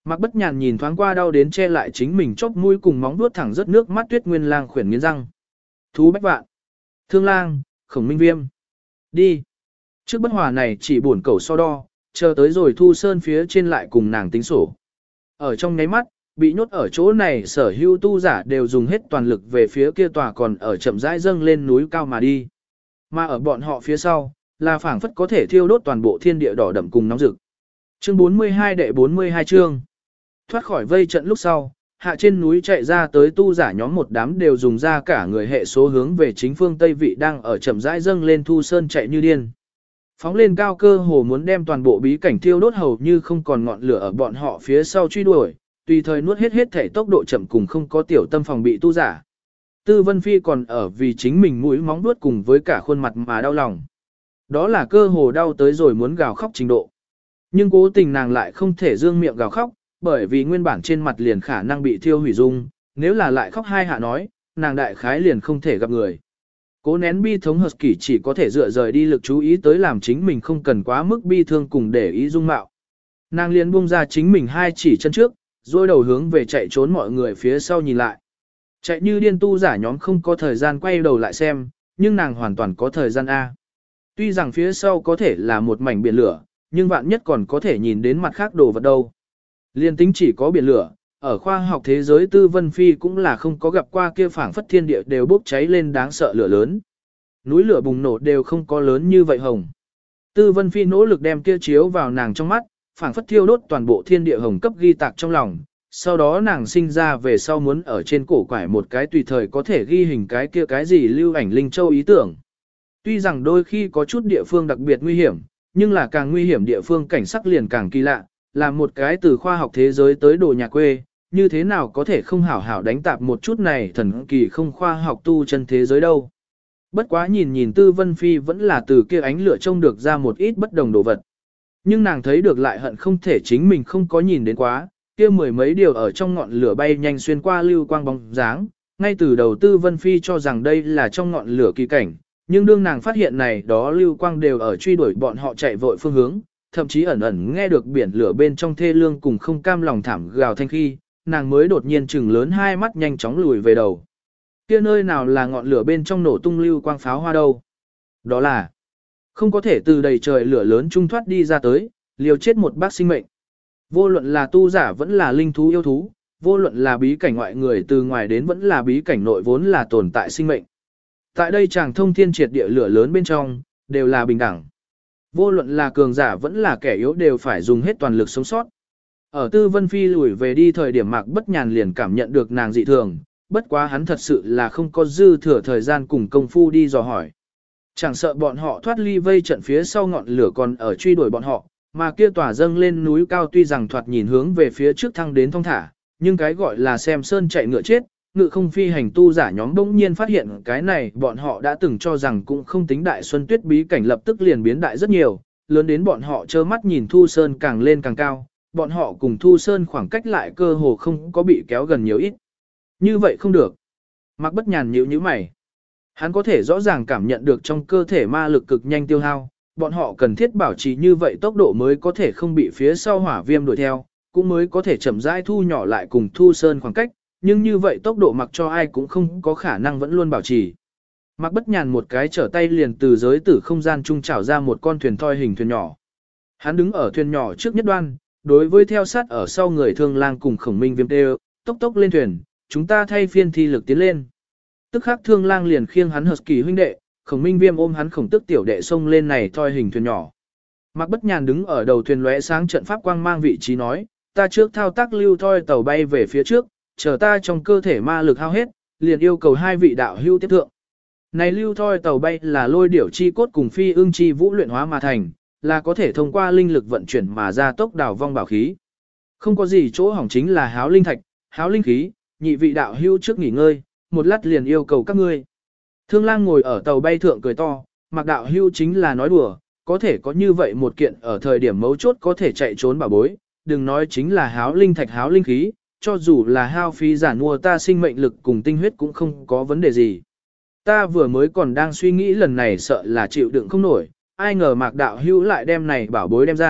Mạc Bất Nhàn nhìn thoáng qua đau đến che lại chính mình chóp mũi cùng móng vuốt thẳng rất nước mắt Tuyết Nguyên Lang khuyển nghiến răng. Thú Bách Vạn, Thương Lang, Khổng Minh Viêm. Đi. Trước bất hòa này chỉ buồn cầu so đo, chờ tới rồi Thu Sơn phía trên lại cùng nàng tính sổ. Ở trong nháy mắt, bị nhốt ở chỗ này sở hữu tu giả đều dùng hết toàn lực về phía kia tòa còn ở chậm rãi dâng lên núi cao mà đi. Mà ở bọn họ phía sau, là phảng phất có thể thiêu đốt toàn bộ thiên địa đỏ đậm cùng nóng rực. Chương 42 đệ 42 chương. Thoát khỏi vây trận lúc sau, hạ trên núi chạy ra tới tu giả nhóm một đám đều dùng ra cả người hệ số hướng về chính phương Tây vị đang ở chậm rãi dâng lên Thu Sơn chạy như điên. Phóng lên cao cơ hồ muốn đem toàn bộ bí cảnh thiêu đốt hầu như không còn ngọn lửa ở bọn họ phía sau truy đuổi, tùy thời nuốt hết thể tốc độ chậm cùng không có tiểu tâm phòng bị tu giả. Tư Vân Phi còn ở vì chính mình mũi móng vuốt cùng với cả khuôn mặt mà đau lòng. Đó là cơ hồ đau tới rồi muốn gào khóc trình độ. Nhưng cố tình nàng lại không thể dương miệng gào khóc, bởi vì nguyên bản trên mặt liền khả năng bị thiêu hủy dung, nếu là lại khóc hai hạ nói, nàng đại khái liền không thể gặp người. Cố nén bi thống Husky chỉ có thể dựa rời đi lực chú ý tới làm chính mình không cần quá mức bi thương cùng để ý dung mạo. Nàng liền buông ra chính mình hai chỉ chân trước, rồi đầu hướng về chạy trốn mọi người phía sau nhìn lại. Chạy như điên tu giả nhóm không có thời gian quay đầu lại xem, nhưng nàng hoàn toàn có thời gian A. Tuy rằng phía sau có thể là một mảnh biển lửa, nhưng vạn nhất còn có thể nhìn đến mặt khác đồ vật đâu. Liên tính chỉ có biển lửa, ở khoa học thế giới Tư Vân Phi cũng là không có gặp qua kia phảng phất thiên địa đều bốc cháy lên đáng sợ lửa lớn. Núi lửa bùng nổ đều không có lớn như vậy hồng. Tư Vân Phi nỗ lực đem kia chiếu vào nàng trong mắt, phảng phất thiêu đốt toàn bộ thiên địa hồng cấp ghi tạc trong lòng. Sau đó nàng sinh ra về sau muốn ở trên cổ quải một cái tùy thời có thể ghi hình cái kia cái gì lưu ảnh linh châu ý tưởng. Tuy rằng đôi khi có chút địa phương đặc biệt nguy hiểm, nhưng là càng nguy hiểm địa phương cảnh sắc liền càng kỳ lạ, là một cái từ khoa học thế giới tới đồ nhà quê, như thế nào có thể không hảo hảo đánh tạp một chút này thần kỳ không khoa học tu chân thế giới đâu. Bất quá nhìn nhìn Tư Vân Phi vẫn là từ kia ánh lửa trông được ra một ít bất đồng đồ vật. Nhưng nàng thấy được lại hận không thể chính mình không có nhìn đến quá, kia mười mấy điều ở trong ngọn lửa bay nhanh xuyên qua lưu quang bóng dáng, ngay từ đầu Tư Vân Phi cho rằng đây là trong ngọn lửa kỳ cảnh, nhưng đương nàng phát hiện này đó lưu quang đều ở truy đuổi bọn họ chạy vội phương hướng, thậm chí ẩn ẩn nghe được biển lửa bên trong thê lương cùng không cam lòng thảm gào thanh khi, nàng mới đột nhiên trừng lớn hai mắt nhanh chóng lùi về đầu. Kia nơi nào là ngọn lửa bên trong nổ tung lưu quang pháo hoa đâu? Đó là không có thể từ đầy trời lửa lớn trung thoát đi ra tới, liều chết một bác sinh mệnh. Vô luận là tu giả vẫn là linh thú yêu thú, vô luận là bí cảnh ngoại người từ ngoài đến vẫn là bí cảnh nội vốn là tồn tại sinh mệnh. Tại đây chàng thông thiên triệt địa lửa lớn bên trong, đều là bình đẳng. Vô luận là cường giả vẫn là kẻ yếu đều phải dùng hết toàn lực sống sót. Ở Tư Vân Phi lùi về đi thời điểm Mạc Bất Nhàn liền cảm nhận được nàng dị thường, bất quá hắn thật sự là không có dư thừa thời gian cùng công phu đi dò hỏi. Chẳng sợ bọn họ thoát ly vây trận phía sau ngọn lửa còn ở truy đuổi bọn họ, mà kia tỏa dâng lên núi cao tuy rằng thoạt nhìn hướng về phía trước thăng đến thong thả, nhưng cái gọi là xem sơn chạy ngựa chết, ngự không phi hành tu giả nhóm bỗng nhiên phát hiện cái này bọn họ đã từng cho rằng cũng không tính đại xuân tuyết bí cảnh lập tức liền biến đại rất nhiều, lớn đến bọn họ trơ mắt nhìn Thu Sơn càng lên càng cao, bọn họ cùng Thu Sơn khoảng cách lại cơ hồ không có bị kéo gần nhiều ít. Như vậy không được. Mạc Bất Nhàn nhíu nhíu mày. Hắn có thể rõ ràng cảm nhận được trong cơ thể ma lực cực nhanh tiêu hao, bọn họ cần thiết bảo trì như vậy tốc độ mới có thể không bị phía sau hỏa viêm đuổi theo, cũng mới có thể chậm rãi thu nhỏ lại cùng Thu Sơn khoảng cách, nhưng như vậy tốc độ mặc cho ai cũng không có khả năng vẫn luôn bảo trì. Mạc Bất Nhàn một cái trở tay liền từ giới tử không gian trung trảo ra một con thuyền thoi hình thuyền nhỏ. Hắn đứng ở thuyền nhỏ trước nhất đoan, đối với theo sát ở sau người Thương Lang cùng Khổng Minh Viêm kêu, tốc tốc lên thuyền, chúng ta thay phiên thi lực tiến lên. Tức khắc Thương Lang liền khiêng hắn Husky huynh đệ, Khổng Minh Viêm ôm hắn Khổng Tức tiểu đệ xông lên này thoi hình thuyền nhỏ. Mạc Bất Nhàn đứng ở đầu thuyền lóe sáng trận pháp quang mang vị trí nói, ta trước thao tác lưu thoi tàu bay về phía trước, chờ ta trong cơ thể ma lực hao hết, liền yêu cầu hai vị đạo hưu tiếp thượng. Này lưu thoi tàu bay là lôi điểu chi cốt cùng phi ưng chi vũ luyện hóa mà thành, là có thể thông qua linh lực vận chuyển mà ra tốc đào vong bảo khí. Không có gì chỗ hỏng chính là háo linh thạch, háo linh khí, nhị vị đạo hưu trước nghỉ ngơi, một lát liền yêu cầu các ngươi. Thương Lang ngồi ở tàu bay thượng cười to, Mạc đạo hưu chính là nói đùa, có thể có như vậy một kiện ở thời điểm mấu chốt có thể chạy trốn bảo bối, đừng nói chính là háo linh thạch háo linh khí, cho dù là hao phí giản mua ta sinh mệnh lực cùng tinh huyết cũng không có vấn đề gì. Ta vừa mới còn đang suy nghĩ lần này sợ là chịu đựng không nổi, ai ngờ Mạc đạo hữu lại đem này bảo bối đem ra,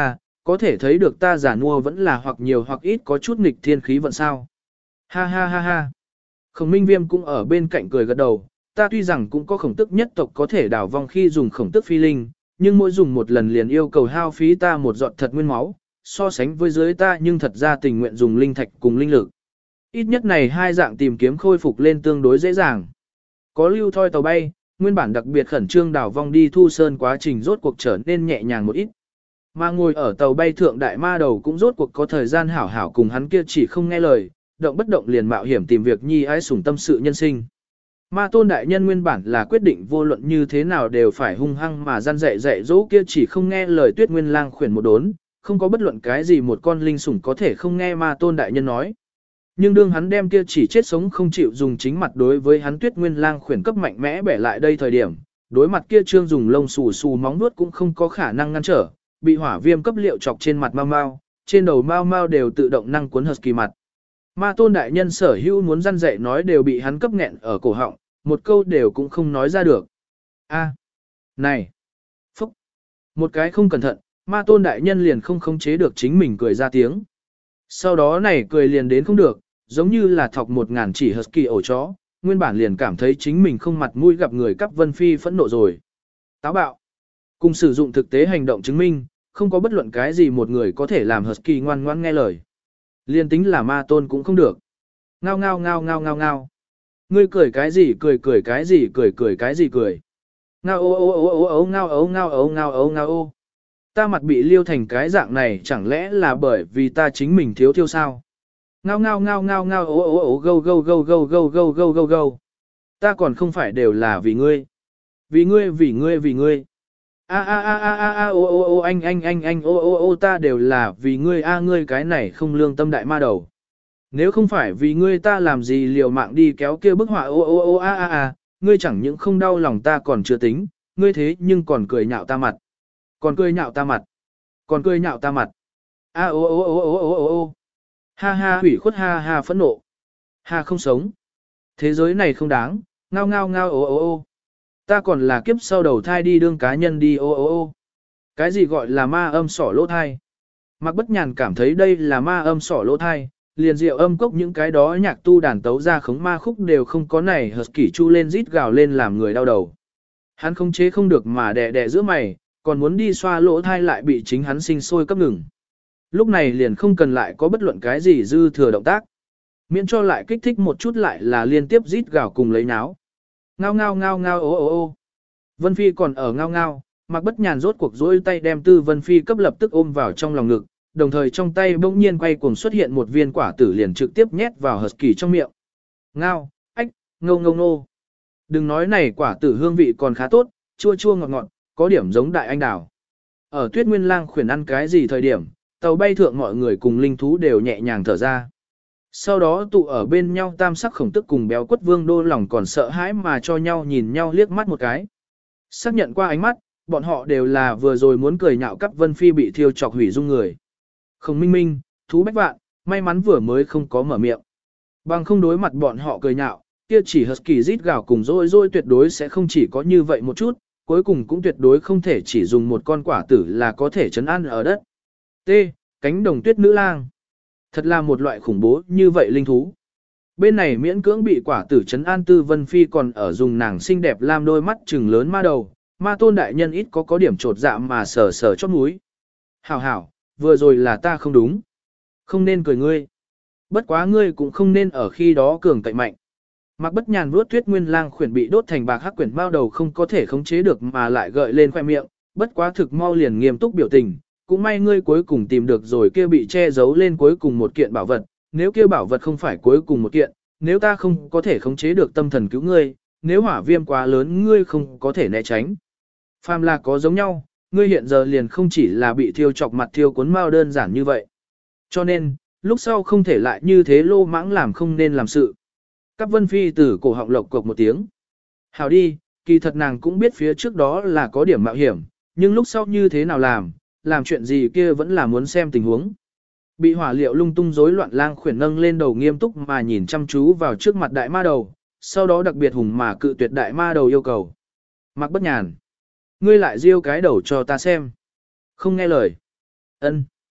có thể thấy được ta giả nua vẫn là hoặc nhiều hoặc ít có chút nghịch thiên khí vận sao. Ha ha ha ha. Khổng Minh Viêm cũng ở bên cạnh cười gật đầu, ta tuy rằng cũng có khổng tức nhất tộc có thể đảo vong khi dùng khổng tức phi linh, nhưng mỗi dùng một lần liền yêu cầu hao phí ta một giọt thật nguyên máu, so sánh với dưới ta nhưng thật ra tình nguyện dùng linh thạch cùng linh lực. Ít nhất này hai dạng tìm kiếm khôi phục lên tương đối dễ dàng. Có lưu thoi tàu bay, nguyên bản đặc biệt khẩn trương đảo vong đi thu sơn quá trình rốt cuộc trở nên nhẹ nhàng một ít. Mà ngồi ở tàu bay thượng đại ma đầu cũng rốt cuộc có thời gian hảo hảo cùng hắn kia chỉ không nghe lời, động bất động liền mạo hiểm tìm việc nhi ái sủng tâm sự nhân sinh. Ma tôn đại nhân nguyên bản là quyết định vô luận như thế nào đều phải hung hăng mà gian dạy dỗ kia chỉ không nghe lời Tuyết Nguyên Lang khuyển một đốn, không có bất luận cái gì một con linh sủng có thể không nghe ma tôn đại nhân nói. Nhưng đương hắn đem kia chỉ chết sống không chịu dùng chính mặt đối với hắn Tuyết Nguyên Lang khuyển cấp mạnh mẽ bẻ lại đây thời điểm, đối mặt kia trương dùng lông xù xù móng vuốt cũng không có khả năng ngăn trở, bị hỏa viêm cấp liệu chọc trên mặt mau mau, trên đầu mau mau đều tự động năng cuốn husky mặt. Ma tôn đại nhân sở hữu muốn răn dạy nói đều bị hắn cấp nghẹn ở cổ họng, một câu đều cũng không nói ra được. A, này, phúc, một cái không cẩn thận, ma tôn đại nhân liền không khống chế được chính mình cười ra tiếng. Sau đó này cười liền đến không được, giống như là thọc 1000 chỉ husky ổ chó, nguyên bản liền cảm thấy chính mình không mặt mũi gặp người cắp Vân Phi phẫn nộ rồi. Táo bạo, cùng sử dụng thực tế hành động chứng minh, không có bất luận cái gì một người có thể làm husky ngoan ngoãn nghe lời. Liên tính là ma tôn cũng không được. Ngao ngao ngao ngao ngao ngao. Ngươi cười cái gì cười cái gì cười cái gì cười. Ngao ô ô ô ô ô ngao ô ngao ô ngao ô ngao ô. Ta mặt bị liêu thành cái dạng này chẳng lẽ là bởi vì ta chính mình thiếu thiêu sao? Ngao ngao ngao ngao ngao ô ô ô gâu gâu gâu gâu gâu gâu gâu gâu gâu. Ta còn không phải đều là vì ngươi. Vì ngươi vì ngươi vì ngươi. A a a a a a ô ô ô anh ô ô ô ta đều là vì ngươi a ngươi cái này không lương tâm đại ma đầu. Nếu không phải vì ngươi ta làm gì liều mạng đi kéo kia bức họa ô ô ô a a a, ngươi chẳng những không đau lòng ta còn chưa tính, ngươi thế nhưng còn cười nhạo ta mặt. Còn cười nhạo ta mặt. Còn cười nhạo ta mặt. A ô ô ô ô ô ô ô. Ha ha hủy khuất ha ha phẫn nộ. Ha không sống. Thế giới này không đáng, ngao ngao ngao ô ô ô. Ta còn là kiếp sau đầu thai đi đương cá nhân đi ô ô ô. Cái gì gọi là ma âm sỏ lỗ thai? Mạc Bất Nhàn cảm thấy đây là ma âm sỏ lỗ thai, liền diệu âm cốc những cái đó nhạc tu đàn tấu ra khống ma khúc đều không có này husky chu lên rít gào lên làm người đau đầu. Hắn không chế không được mà đè đè giữa mày, còn muốn đi xoa lỗ thai lại bị chính hắn sinh sôi cấp ngừng. Lúc này liền không cần lại có bất luận cái gì dư thừa động tác. Miễn cho lại kích thích một chút lại là liên tiếp rít gào cùng lấy náo. Ngao ngao ngao ngao ô ô ô. Vân Phi còn ở ngao ngao, Mạc Bất Nhàn rốt cuộc dối tay đem Tư Vân Phi cấp lập tức ôm vào trong lòng ngực, đồng thời trong tay bỗng nhiên quay cuồng xuất hiện một viên quả tử liền trực tiếp nhét vào husky trong miệng. Ngao, ách, ngâu ngâu nô. Đừng nói này quả tử hương vị còn khá tốt, chua chua ngọt ngọt, có điểm giống đại anh đào. Ở Tuyết Nguyên Lang khuyển ăn cái gì thời điểm, tàu bay thượng mọi người cùng linh thú đều nhẹ nhàng thở ra. Sau đó tụ ở bên nhau tam sắc khổng tức cùng béo quất vương đô lòng còn sợ hãi mà cho nhau nhìn nhau liếc mắt một cái. Xác nhận qua ánh mắt, bọn họ đều là vừa rồi muốn cười nhạo cắp Vân Phi bị thiêu chọc hủy dung người. Không minh minh, thú bách vạn, may mắn vừa mới không có mở miệng. Bằng không đối mặt bọn họ cười nhạo, kia chỉ husky rít gào cùng rôi tuyệt đối sẽ không chỉ có như vậy một chút, cuối cùng cũng tuyệt đối không thể chỉ dùng một con quả tử là có thể trấn an ở đất. T. Cánh đồng tuyết nữ lang. Thật là một loại khủng bố như vậy linh thú. Bên này miễn cưỡng bị quả tử trấn an Tư Vân Phi còn ở dùng nàng xinh đẹp làm đôi mắt trừng lớn ma đầu, ma tôn đại nhân ít có điểm trột dạ mà sờ sờ chót mũi. Hảo hảo, vừa rồi là ta không đúng. Không nên cười ngươi. Bất quá ngươi cũng không nên ở khi đó cường cậy mạnh. Mạc Bất Nhàn vuốt Tuyết Nguyên Lang khuyển bị đốt thành bạc hắc quyển bao đầu không có thể khống chế được mà lại gợi lên khoe miệng, bất quá thực mau liền nghiêm túc biểu tình, cũng may ngươi cuối cùng tìm được rồi kia bị che giấu lên cuối cùng một kiện bảo vật, nếu kia bảo vật không phải cuối cùng một kiện, nếu ta không có thể khống chế được tâm thần cứu ngươi, nếu hỏa viêm quá lớn ngươi không có thể né tránh. Phàm là có giống nhau, ngươi hiện giờ liền không chỉ là bị thiêu chọc mặt thiêu cuốn mau đơn giản như vậy. Cho nên, lúc sau không thể lại như thế lô mãng làm không nên làm sự. Cáp Vân Phi từ cổ họng lộc cộc một tiếng. Hảo đi, kỳ thật nàng cũng biết phía trước đó là có điểm mạo hiểm, nhưng lúc sau như thế nào làm chuyện gì kia vẫn là muốn xem tình huống. Bị hỏa liệu lung tung rối loạn lang khuyển nâng lên đầu nghiêm túc mà nhìn chăm chú vào trước mặt đại ma đầu, sau đó đặc biệt hùng mà cự tuyệt đại ma đầu yêu cầu. Mạc Bất Nhàn, ngươi lại riêu cái đầu cho ta xem. Không nghe lời. Ân.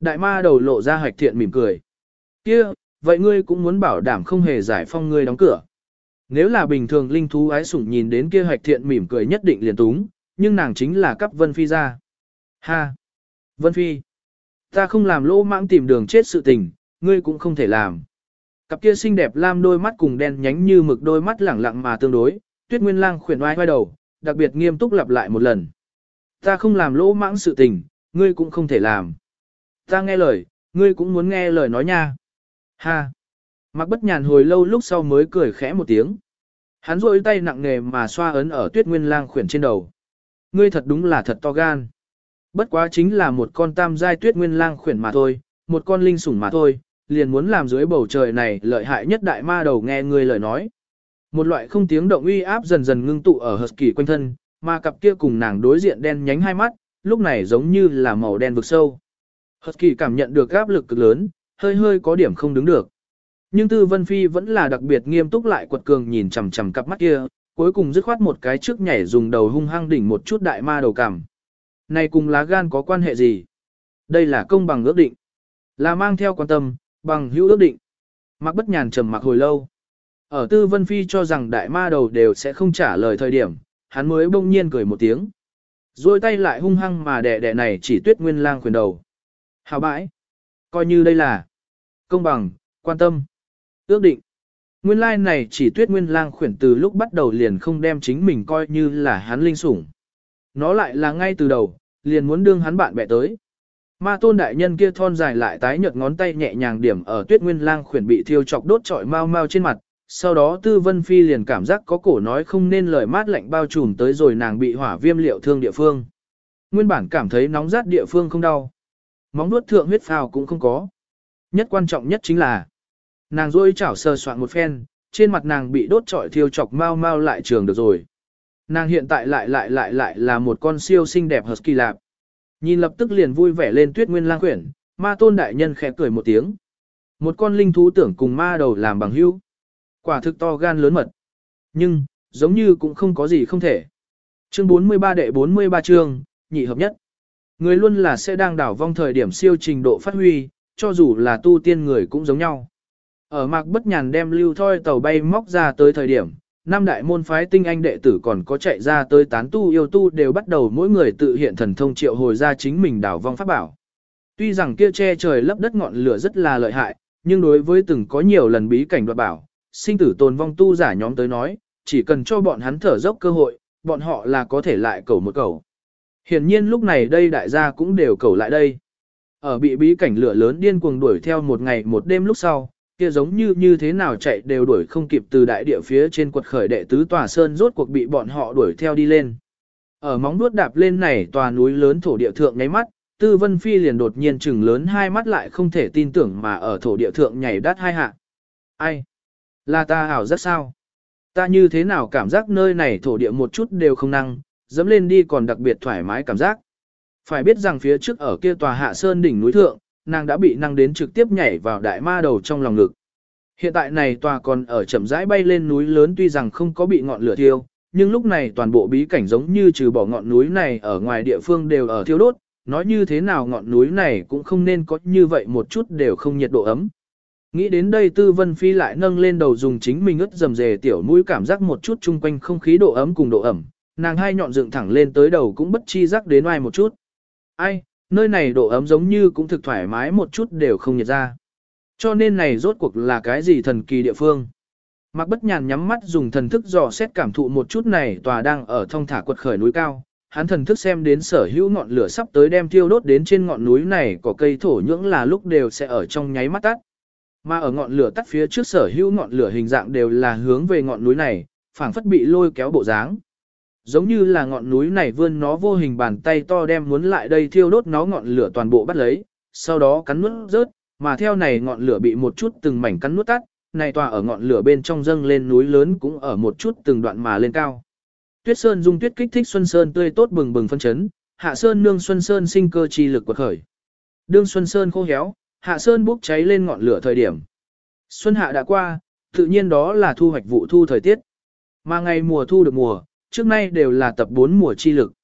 Đại ma đầu lộ ra Hạch Thiện mỉm cười. Kia, vậy ngươi cũng muốn bảo đảm không hề giải phong ngươi đóng cửa. Nếu là bình thường linh thú ái sủng nhìn đến kia Hạch Thiện mỉm cười nhất định liền túng, nhưng nàng chính là cấp Vân Phi ra. Ha! Vân Phi! Ta không làm lỗ mãng tìm đường chết sự tình, ngươi cũng không thể làm. Cặp kia xinh đẹp lam đôi mắt cùng đen nhánh như mực đôi mắt lẳng lặng mà tương đối, Tuyết Nguyên Lang khuyển oai oai đầu, đặc biệt nghiêm túc lặp lại một lần. Ta không làm lỗ mãng sự tình, ngươi cũng không thể làm. Ta nghe lời, ngươi cũng muốn nghe lời nói nha. Ha! Mạc Bất Nhàn hồi lâu lúc sau mới cười khẽ một tiếng. Hắn rôi tay nặng nề mà xoa ấn ở Tuyết Nguyên Lang khuyển trên đầu. Ngươi thật đúng là thật to gan. Bất quá chính là một con tam giai Tuyết Nguyên Lang khuyển mà thôi, một con linh sủng mà thôi, liền muốn làm dưới bầu trời này lợi hại nhất đại ma đầu nghe ngươi lời nói. Một loại không tiếng động uy áp dần dần ngưng tụ ở Husky quanh thân, mà cặp kia cùng nàng đối diện đen nhánh hai mắt, lúc này giống như là màu đen vực sâu. Husky cảm nhận được áp lực cực lớn, hơi hơi có điểm không đứng được. Nhưng Tư Vân Phi vẫn là đặc biệt nghiêm túc lại quật cường nhìn chằm chằm cặp mắt kia, cuối cùng dứt khoát một cái trước nhảy dùng đầu hung hăng đỉnh một chút đại ma đầu cằm. Này cùng lá gan có quan hệ gì? Đây là công bằng ước định. Là mang theo quan tâm, bằng hữu ước định. Mạc Bất Nhàn trầm mặc hồi lâu. Ở Tư Vân Phi cho rằng đại ma đầu đều sẽ không trả lời thời điểm, hắn mới bỗng nhiên cười một tiếng. Rồi tay lại hung hăng mà đẻ đẻ này chỉ Tuyết Nguyên Lang khuyển đầu. Hào bãi. Coi như đây là công bằng, quan tâm, ước định. Nguyên lai này chỉ Tuyết Nguyên Lang khuyển từ lúc bắt đầu liền không đem chính mình coi như là hắn linh sủng. Nó lại là ngay từ đầu, liền muốn đương hắn bạn bè tới. Ma Tôn đại nhân kia thon dài lại tái nhợt ngón tay nhẹ nhàng điểm ở Tuyết Nguyên Lang khuyển bị thiêu chọc đốt trọi mau mau trên mặt, sau đó Tư Vân Phi liền cảm giác có cổ nói không nên lời mát lạnh bao trùm tới rồi nàng bị hỏa viêm liệu thương địa phương. Nguyên bản cảm thấy nóng rát địa phương không đau, móng nuốt thượng huyết phao cũng không có. Nhất quan trọng nhất chính là nàng rôi chảo sờ soạn một phen, trên mặt nàng bị đốt trọi thiêu chọc mau mau lại trường được rồi. Nàng hiện tại lại là một con siêu xinh đẹp husky lạp. Nhìn lập tức liền vui vẻ lên Tuyết Nguyên Lang khuyển, Ma Tôn đại nhân khẽ cười một tiếng. Một con linh thú tưởng cùng ma đầu làm bằng hữu. Quả thực to gan lớn mật. Nhưng, giống như cũng không có gì không thể. Chương 43 đệ 43 chương, nhị hợp nhất. Người luôn là sẽ đang đảo vong thời điểm siêu trình độ phát huy, cho dù là tu tiên người cũng giống nhau. Ở Mạc Bất Nhàn đem lưu thoi tàu bay móc ra tới thời điểm, năm đại môn phái tinh anh đệ tử còn có chạy ra tới tán tu yêu tu đều bắt đầu mỗi người tự hiện thần thông triệu hồi ra chính mình đảo vong pháp bảo. Tuy rằng kia che trời lấp đất ngọn lửa rất là lợi hại, nhưng đối với từng có nhiều lần bí cảnh đoạt bảo, sinh tử tồn vong tu giả nhóm tới nói, chỉ cần cho bọn hắn thở dốc cơ hội, bọn họ là có thể lại cầu một cầu. Hiển nhiên lúc này đây đại gia cũng đều cầu lại đây. Ở bị bí cảnh lửa lớn điên cuồng đuổi theo một ngày một đêm lúc sau, kia giống như thế nào chạy đều đuổi không kịp từ đại địa phía trên quật khởi đệ tứ tòa sơn rốt cuộc bị bọn họ đuổi theo đi lên. Ở móng vuốt đạp lên này tòa núi lớn thổ địa thượng nháy mắt, Tư Vân Phi liền đột nhiên trừng lớn hai mắt lại không thể tin tưởng mà ở thổ địa thượng nhảy đắt hai hạ. Ai? Là ta ảo rất sao? Ta như thế nào cảm giác nơi này thổ địa một chút đều không năng, dẫm lên đi còn đặc biệt thoải mái cảm giác. Phải biết rằng phía trước ở kia tòa hạ sơn đỉnh núi thượng, nàng đã bị năng đến trực tiếp nhảy vào đại ma đầu trong lòng ngực. Hiện tại này tòa còn ở chậm rãi bay lên núi lớn tuy rằng không có bị ngọn lửa thiêu, nhưng lúc này toàn bộ bí cảnh giống như trừ bỏ ngọn núi này ở ngoài địa phương đều ở thiêu đốt, nói như thế nào ngọn núi này cũng không nên có như vậy một chút đều không nhiệt độ ấm. Nghĩ đến đây Tư Vân Phi lại nâng lên đầu dùng chính mình ướt dầm dề tiểu mũi cảm giác một chút chung quanh không khí độ ấm cùng độ ẩm, nàng hai nhọn dựng thẳng lên tới đầu cũng bất chi giác đến oai một chút. Ai, nơi này độ ấm giống như cũng thực thoải mái một chút đều không nhiệt ra. Cho nên này rốt cuộc là cái gì thần kỳ địa phương. Mạc Bất Nhàn nhắm mắt dùng thần thức dò xét cảm thụ một chút này tòa đang ở thong thả quật khởi núi cao. Hắn thần thức xem đến sở hữu ngọn lửa sắp tới đem thiêu đốt đến trên ngọn núi này có cây thổ nhưỡng là lúc đều sẽ ở trong nháy mắt tắt. Mà ở ngọn lửa tắt phía trước sở hữu ngọn lửa hình dạng đều là hướng về ngọn núi này, phảng phất bị lôi kéo bộ dáng. Giống như là ngọn núi này vươn nó vô hình bàn tay to đem muốn lại đây thiêu đốt nó ngọn lửa toàn bộ bắt lấy, sau đó cắn nuốt rớt, mà theo này ngọn lửa bị một chút từng mảnh cắn nuốt tắt, này tòa ở ngọn lửa bên trong dâng lên núi lớn cũng ở một chút từng đoạn mà lên cao. Tuyết Sơn dung tuyết kích thích Xuân Sơn tươi tốt bừng bừng phân chấn, Hạ Sơn nương Xuân Sơn sinh cơ chi lực quật khởi. Đương Xuân Sơn khô héo, Hạ Sơn bốc cháy lên ngọn lửa thời điểm. Xuân hạ đã qua, tự nhiên đó là thu hoạch vụ thu thời tiết. Mà ngày mùa thu được mùa, trước nay đều là tập 4 mùa chi lực.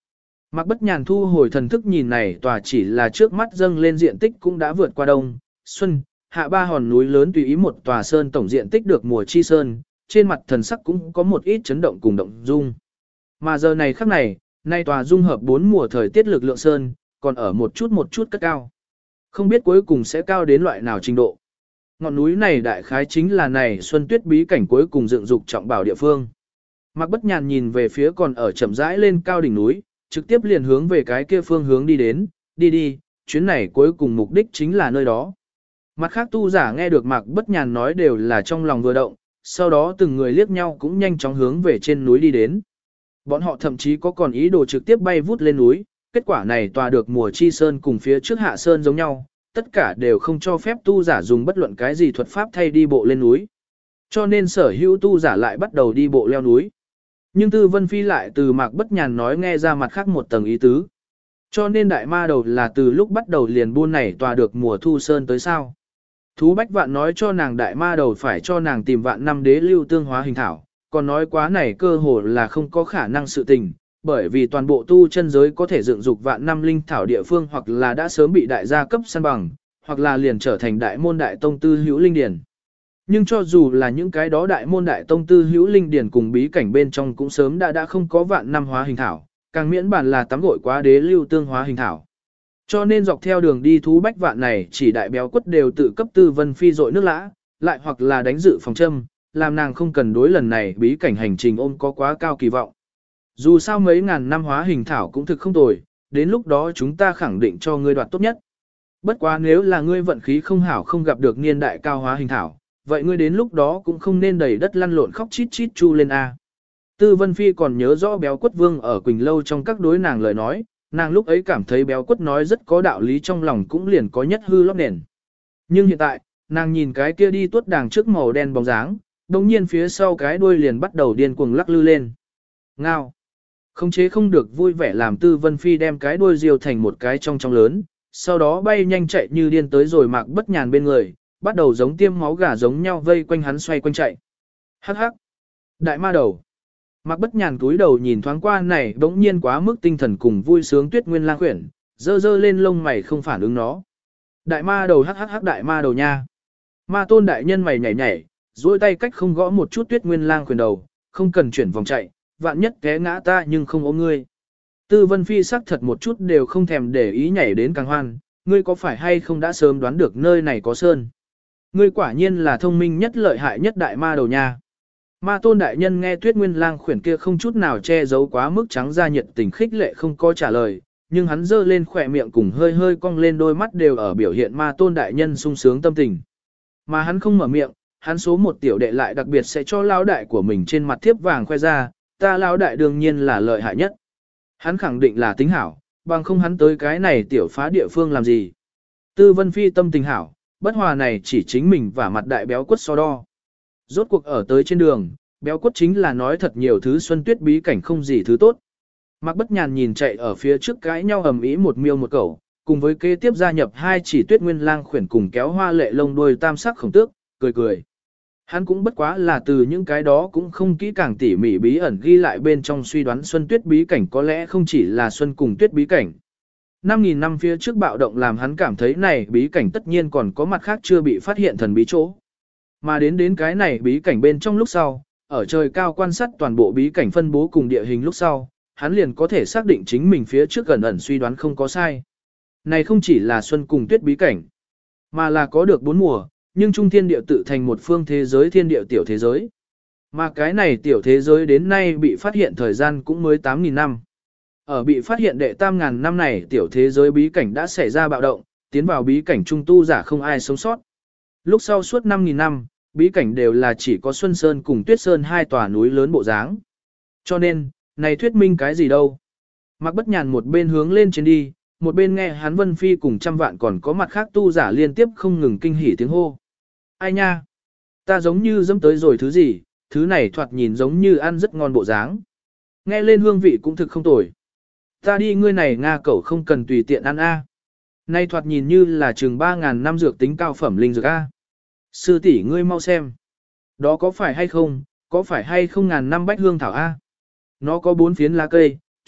Mạc Bất Nhàn thu hồi thần thức nhìn này tòa chỉ là trước mắt dâng lên diện tích cũng đã vượt qua đông, xuân, hạ ba hòn núi lớn tùy ý một tòa sơn tổng diện tích được mùa chi sơn, trên mặt thần sắc cũng có một ít chấn động cùng động dung. Mà giờ này khắc này, nay tòa dung hợp 4 mùa thời tiết lực lượng sơn, còn ở một chút cất cao. Không biết cuối cùng sẽ cao đến loại nào trình độ. Ngọn núi này đại khái chính là này xuân tuyết bí cảnh cuối cùng dựng dục trọng bảo địa phương. Mạc Bất Nhàn nhìn về phía còn ở chậm rãi lên cao đỉnh núi, trực tiếp liền hướng về cái kia phương hướng đi đến, đi, chuyến này cuối cùng mục đích chính là nơi đó. Mặt khác tu giả nghe được Mạc Bất Nhàn nói đều là trong lòng vừa động, sau đó từng người liếc nhau cũng nhanh chóng hướng về trên núi đi đến. Bọn họ thậm chí có còn ý đồ trực tiếp bay vút lên núi, kết quả này tòa được mùa chi sơn cùng phía trước hạ sơn giống nhau, tất cả đều không cho phép tu giả dùng bất luận cái gì thuật pháp thay đi bộ lên núi. Cho nên sở hữu tu giả lại bắt đầu đi bộ leo núi. Nhưng Tư Vân Phi lại từ Mạc Bất Nhàn nói nghe ra mặt khác một tầng ý tứ. Cho nên đại ma đầu là từ lúc bắt đầu liền buôn này tòa được mùa thu sơn tới sao. Thú Bách Vạn nói cho nàng đại ma đầu phải cho nàng tìm vạn năm đế lưu tương hóa hình thảo, còn nói quá này cơ hồ là không có khả năng sự tình, bởi vì toàn bộ tu chân giới có thể dựng dục vạn năm linh thảo địa phương hoặc là đã sớm bị đại gia cấp săn bằng, hoặc là liền trở thành đại môn đại tông tư hữu linh điển. Nhưng cho dù là những cái đó đại môn đại tông tư hữu linh điển cùng bí cảnh bên trong cũng sớm đã không có vạn năm hóa hình thảo, càng miễn bản là tắm gội quá đế lưu tương hóa hình thảo. Cho nên dọc theo đường đi Thú Bách Vạn này chỉ đại béo quất đều tự cấp Tư Vân Phi dội nước lã, lại hoặc là đánh dự phòng châm, làm nàng không cần đối lần này bí cảnh hành trình ôm có quá cao kỳ vọng. Dù sao mấy ngàn năm hóa hình thảo cũng thực không tồi, đến lúc đó chúng ta khẳng định cho ngươi đoạt tốt nhất. Bất quá nếu là ngươi vận khí không hảo không gặp được niên đại cao hóa hình thảo, vậy ngươi đến lúc đó cũng không nên đầy đất lăn lộn khóc chít chít chu lên A. Tư Vân Phi còn nhớ rõ béo quất vương ở Quỳnh Lâu trong các đối nàng lời nói, nàng lúc ấy cảm thấy béo quất nói rất có đạo lý trong lòng cũng liền có nhất hư lót nền. Nhưng hiện tại, nàng nhìn cái kia đi tuốt đàng trước màu đen bóng dáng, đồng nhiên phía sau cái đuôi liền bắt đầu điên cuồng lắc lư lên. Ngao. Không chế không được vui vẻ làm Tư Vân Phi đem cái đuôi diều thành một cái trong lớn, sau đó bay nhanh chạy như điên tới rồi Mạc Bất Nhàn bên người, bắt đầu giống tiêm máu gà giống nhau vây quanh hắn xoay quanh chạy. Hắc hắc. Đại ma đầu. Mạc Bất Nhàn cúi đầu nhìn thoáng qua này bỗng nhiên quá mức tinh thần cùng vui sướng Tuyết Nguyên Lang khuyển, dơ lên lông mày không phản ứng nó. Đại ma đầu hắc hắc hắc đại ma đầu nha. Ma tôn đại nhân mày nhảy, duỗi tay cách không gõ một chút Tuyết Nguyên Lang khuyển đầu, không cần chuyển vòng chạy, vạn nhất té ngã ta nhưng không ôm ngươi. Tư Vân Phi sắc thật một chút đều không thèm để ý nhảy đến càng hoan, ngươi có phải hay không đã sớm đoán được nơi này có sơn. Ngươi quả nhiên là thông minh nhất lợi hại nhất đại ma đầu nha. Ma tôn đại nhân nghe Tuyết Nguyên Lang khuyển kia không chút nào che giấu quá mức trắng ra nhiệt tình khích lệ không có trả lời, nhưng hắn giơ lên khỏe miệng cùng hơi hơi cong lên đôi mắt đều ở biểu hiện ma tôn đại nhân sung sướng tâm tình. Mà hắn không mở miệng, hắn số một tiểu đệ lại đặc biệt sẽ cho lão đại của mình trên mặt thiếp vàng khoe ra, ta lão đại đương nhiên là lợi hại nhất. Hắn khẳng định là tính hảo, bằng không hắn tới cái này tiểu phá địa phương làm gì. Tư Vân Phi tâm tình hảo, bất hòa này chỉ chính mình và mặt đại béo quất so đo. Rốt cuộc ở tới trên đường, béo quất chính là nói thật nhiều thứ xuân tuyết bí cảnh không gì thứ tốt. Mạc Bất Nhàn nhìn chạy ở phía trước cãi nhau ầm ĩ một miêu một cẩu, cùng với kế tiếp gia nhập hai chỉ Tuyết Nguyên Lang khuyển cùng kéo hoa lệ lông đuôi tam sắc khổng tước, cười. Hắn cũng bất quá là từ những cái đó cũng không kỹ càng tỉ mỉ bí ẩn ghi lại bên trong suy đoán xuân tuyết bí cảnh có lẽ không chỉ là xuân cùng tuyết bí cảnh. 5.000 năm phía trước bạo động làm hắn cảm thấy này bí cảnh tất nhiên còn có mặt khác chưa bị phát hiện thần bí chỗ. Mà đến cái này bí cảnh bên trong lúc sau, ở trời cao quan sát toàn bộ bí cảnh phân bố cùng địa hình lúc sau, hắn liền có thể xác định chính mình phía trước gần ẩn suy đoán không có sai. Này không chỉ là xuân cùng tuyết bí cảnh, mà là có được 4 mùa, nhưng trung thiên địa tự thành một phương thế giới thiên địa tiểu thế giới. Mà cái này tiểu thế giới đến nay bị phát hiện thời gian cũng mới 8.000 năm. Ở bị phát hiện đệ tam ngàn năm này tiểu thế giới bí cảnh đã xảy ra bạo động, tiến vào bí cảnh trung tu giả không ai sống sót. Lúc sau suốt 5.000 năm, bí cảnh đều là chỉ có Xuân Sơn cùng Tuyết Sơn hai tòa núi lớn bộ dáng. Cho nên, này thuyết minh cái gì đâu. Mạc Bất Nhàn một bên hướng lên trên đi, một bên nghe hắn Vân Phi cùng trăm vạn còn có mặt khác tu giả liên tiếp không ngừng kinh hỉ tiếng hô. Ai nha? Ta giống như dẫm tới rồi thứ gì, thứ này thoạt nhìn giống như ăn rất ngon bộ dáng. Nghe lên hương vị cũng thực không tồi. Ta đi ngươi này Nga cẩu không cần tùy tiện ăn a. Nay thoạt nhìn như là chừng 3.000 năm dược tính cao phẩm linh dược a. Sư tỷ ngươi mau xem. Đó có phải hay không ngàn năm bách hương thảo a. Nó có 4 phiến lá cây,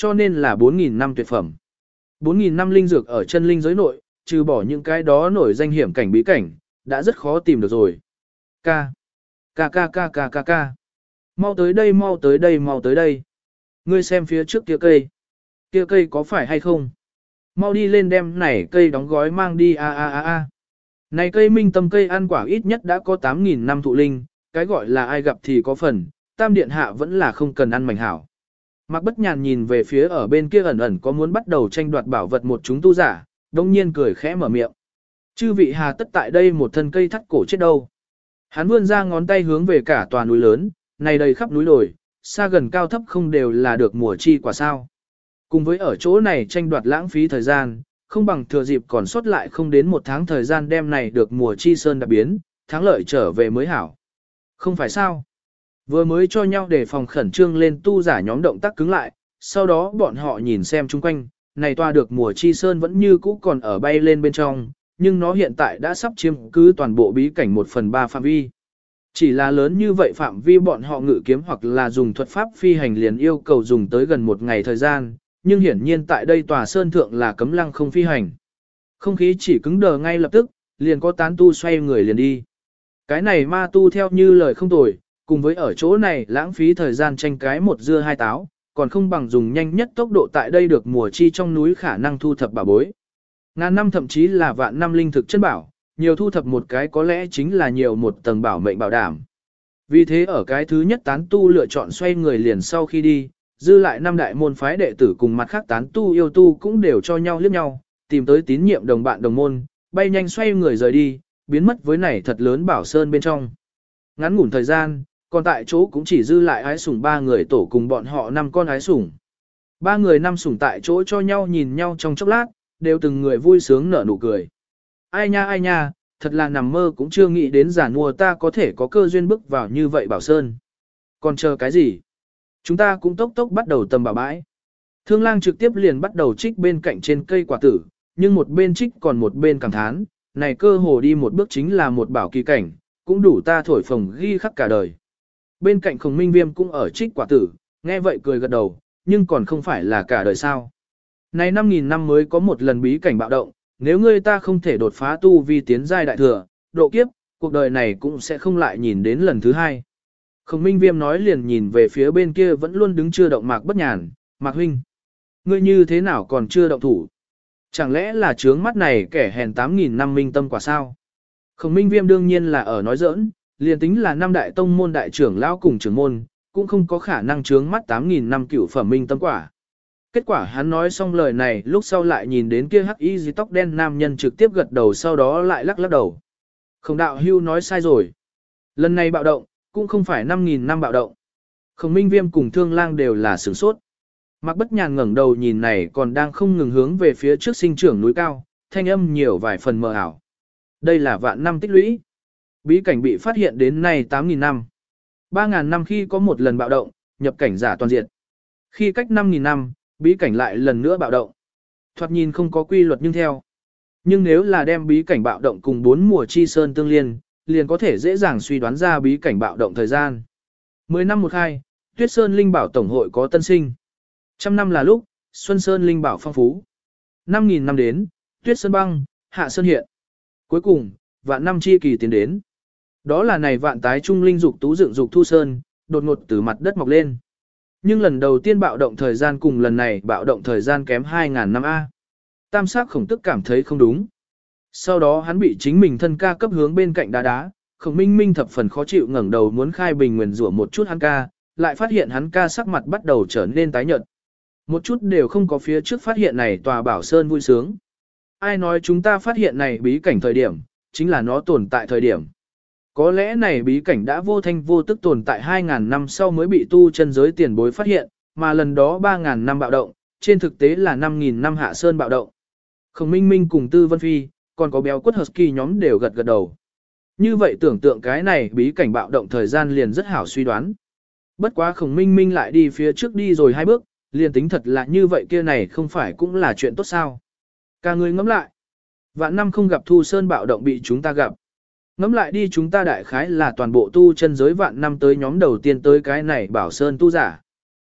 cho nên là 4.000 năm tuyệt phẩm. 4.000 năm linh dược ở chân linh giới nội, trừ bỏ những cái đó nổi danh hiểm cảnh bí cảnh, đã rất khó tìm được rồi. Ca. Ca ca ca ca ca ca. Mau tới đây, mau tới đây, mau tới đây. Ngươi xem phía trước kia cây. Kia cây có phải hay không? Mau đi lên đem này cây đóng gói mang đi a a a a. Này cây minh tâm cây ăn quả ít nhất đã có 8.000 năm thụ linh, cái gọi là ai gặp thì có phần, tam điện hạ vẫn là không cần ăn mảnh hảo. Mạc Bất Nhàn nhìn về phía ở bên kia ẩn ẩn có muốn bắt đầu tranh đoạt bảo vật một chúng tu giả, đông nhiên cười khẽ mở miệng. Chư vị hà tất tại đây một thân cây thắt cổ chết đâu. Hắn vươn ra ngón tay hướng về cả tòa núi lớn, này đầy khắp núi đồi, xa gần cao thấp không đều là được mùa chi quả sao. Cùng với ở chỗ này tranh đoạt lãng phí thời gian, không bằng thừa dịp còn sót lại không đến một tháng thời gian đem này được mùa chi sơn đã biến, thắng lợi trở về mới hảo. Không phải sao? Vừa mới cho nhau để phòng khẩn trương lên tu giả nhóm động tác cứng lại, sau đó bọn họ nhìn xem chung quanh, này toa được mùa chi sơn vẫn như cũ còn ở bay lên bên trong, nhưng nó hiện tại đã sắp chiếm cứ toàn bộ bí cảnh 1/3 phạm vi. Chỉ là lớn như vậy phạm vi bọn họ ngự kiếm hoặc là dùng thuật pháp phi hành liền yêu cầu dùng tới gần một ngày thời gian, nhưng hiển nhiên tại đây tòa sơn thượng là cấm lăng không phi hành. Không khí chỉ cứng đờ ngay lập tức, liền có tán tu xoay người liền đi. Cái này ma tu theo như lời không tồi, cùng với ở chỗ này lãng phí thời gian tranh cái một dưa hai táo, còn không bằng dùng nhanh nhất tốc độ tại đây được mùa chi trong núi khả năng thu thập bảo bối. Ngàn năm thậm chí là vạn năm linh thực chân bảo, nhiều thu thập một cái có lẽ chính là nhiều một tầng bảo mệnh bảo đảm. Vì thế ở cái thứ nhất tán tu lựa chọn xoay người liền sau khi đi, dư lại năm đại môn phái đệ tử cùng mặt khác tán tu yêu tu cũng đều cho nhau liếc nhau, tìm tới tín nhiệm đồng bạn đồng môn, bay nhanh xoay người rời đi, biến mất với này thật lớn bảo sơn bên trong. Ngắn ngủn thời gian, còn tại chỗ cũng chỉ dư lại ái sủng 3 người tổ cùng bọn họ 5 con ái sủng. 3 người 5 sủng tại chỗ cho nhau nhìn nhau trong chốc lát, đều từng người vui sướng nở nụ cười. Ai nha, thật là nằm mơ cũng chưa nghĩ đến giả mùa ta có thể có cơ duyên bước vào như vậy bảo sơn. Còn chờ cái gì? Chúng ta cũng tốc tốc bắt đầu tầm bảo bãi. Thương lang trực tiếp liền bắt đầu trích bên cạnh trên cây quả tử, nhưng một bên trích còn một bên cảm thán, này cơ hồ đi một bước chính là một bảo kỳ cảnh, cũng đủ ta thổi phồng ghi khắc cả đời. Bên cạnh Khổng Minh Viêm cũng ở trích quả tử, nghe vậy cười gật đầu, nhưng còn không phải là cả đời sao. Này 5.000 năm mới có một lần bí cảnh bạo động, nếu ngươi ta không thể đột phá tu vi tiến giai đại thừa, độ kiếp, cuộc đời này cũng sẽ không lại nhìn đến lần thứ hai. Khổng Minh Viêm nói liền nhìn về phía bên kia vẫn luôn đứng chưa động Mạc Bất Nhàn, Mạc huynh, ngươi như thế nào còn chưa động thủ? Chẳng lẽ là trướng mắt này kẻ hèn 8.000 năm minh tâm quả sao? Khổng Minh Viêm đương nhiên là ở nói giỡn, liền tính là năm đại tông môn đại trưởng lão cùng trưởng môn, cũng không có khả năng trướng mắt 8.000 năm cửu phẩm minh tâm quả. Kết quả hắn nói xong lời này lúc sau lại nhìn đến kia hắc y dì tóc đen nam nhân trực tiếp gật đầu sau đó lại lắc lắc đầu. Khổng đạo hưu nói sai rồi. Lần này bạo động, cũng không phải 5.000 năm bạo động. Khổng Minh Viêm cùng Thương Lang đều là sửng sốt. Mạc Bất Nhàn ngẩng đầu nhìn này còn đang không ngừng hướng về phía trước sinh trưởng núi cao, thanh âm nhiều vài phần mờ ảo. Đây là vạn năm tích lũy. Bí cảnh bị phát hiện đến nay 8.000 năm. 3.000 năm khi có một lần bạo động, nhập cảnh giả toàn diện. Khi cách 5.000 năm, bí cảnh lại lần nữa bạo động. Thoạt nhìn không có quy luật nhưng theo. Nhưng nếu là đem bí cảnh bạo động cùng 4 mùa chi sơn tương liên, liền có thể dễ dàng suy đoán ra bí cảnh bạo động thời gian. 10 năm một khai, Tuyết Sơn Linh Bảo Tổng hội có tân sinh. 100 năm là lúc, Xuân Sơn Linh Bảo phong phú. 5.000 năm đến, Tuyết Sơn băng, Hạ Sơn hiện. Cuối cùng, vạn năm chi kỳ tiến đến. Đó là này vạn tái trung linh dục tú dựng dục thu sơn, đột ngột từ mặt đất mọc lên. Nhưng lần đầu tiên bạo động thời gian cùng lần này bạo động thời gian kém 2.000 năm A. Tam sắc Khổng Tức cảm thấy không đúng. Sau đó hắn bị chính mình thân ca cấp hướng bên cạnh đá, Khổng Minh Minh thập phần khó chịu ngẩng đầu muốn khai bình nguyền rủa một chút hắn ca, lại phát hiện hắn ca sắc mặt bắt đầu trở nên tái nhợt. Một chút đều không có phía trước phát hiện này tòa bảo sơn vui sướng. Ai nói chúng ta phát hiện này bí cảnh thời điểm, chính là nó tồn tại thời điểm. Có lẽ này bí cảnh đã vô thanh vô tức tồn tại 2.000 năm sau mới bị tu chân giới tiền bối phát hiện, mà lần đó 3.000 năm bạo động, trên thực tế là 5.000 năm hạ sơn bạo động. Khổng Minh Minh cùng Tư Vân Phi, còn có béo quất Husky nhóm đều gật gật đầu. Như vậy tưởng tượng cái này bí cảnh bạo động thời gian liền rất hảo suy đoán. Bất quá Khổng Minh Minh lại đi phía trước đi rồi 2 bước, liền tính thật là như vậy kia này không phải cũng là chuyện tốt sao. Cả người ngẫm lại. Vạn năm không gặp Thu Sơn bạo động bị chúng ta gặp. Ngẫm lại đi chúng ta đại khái là toàn bộ tu chân giới vạn năm tới nhóm đầu tiên tới cái này bảo sơn tu giả.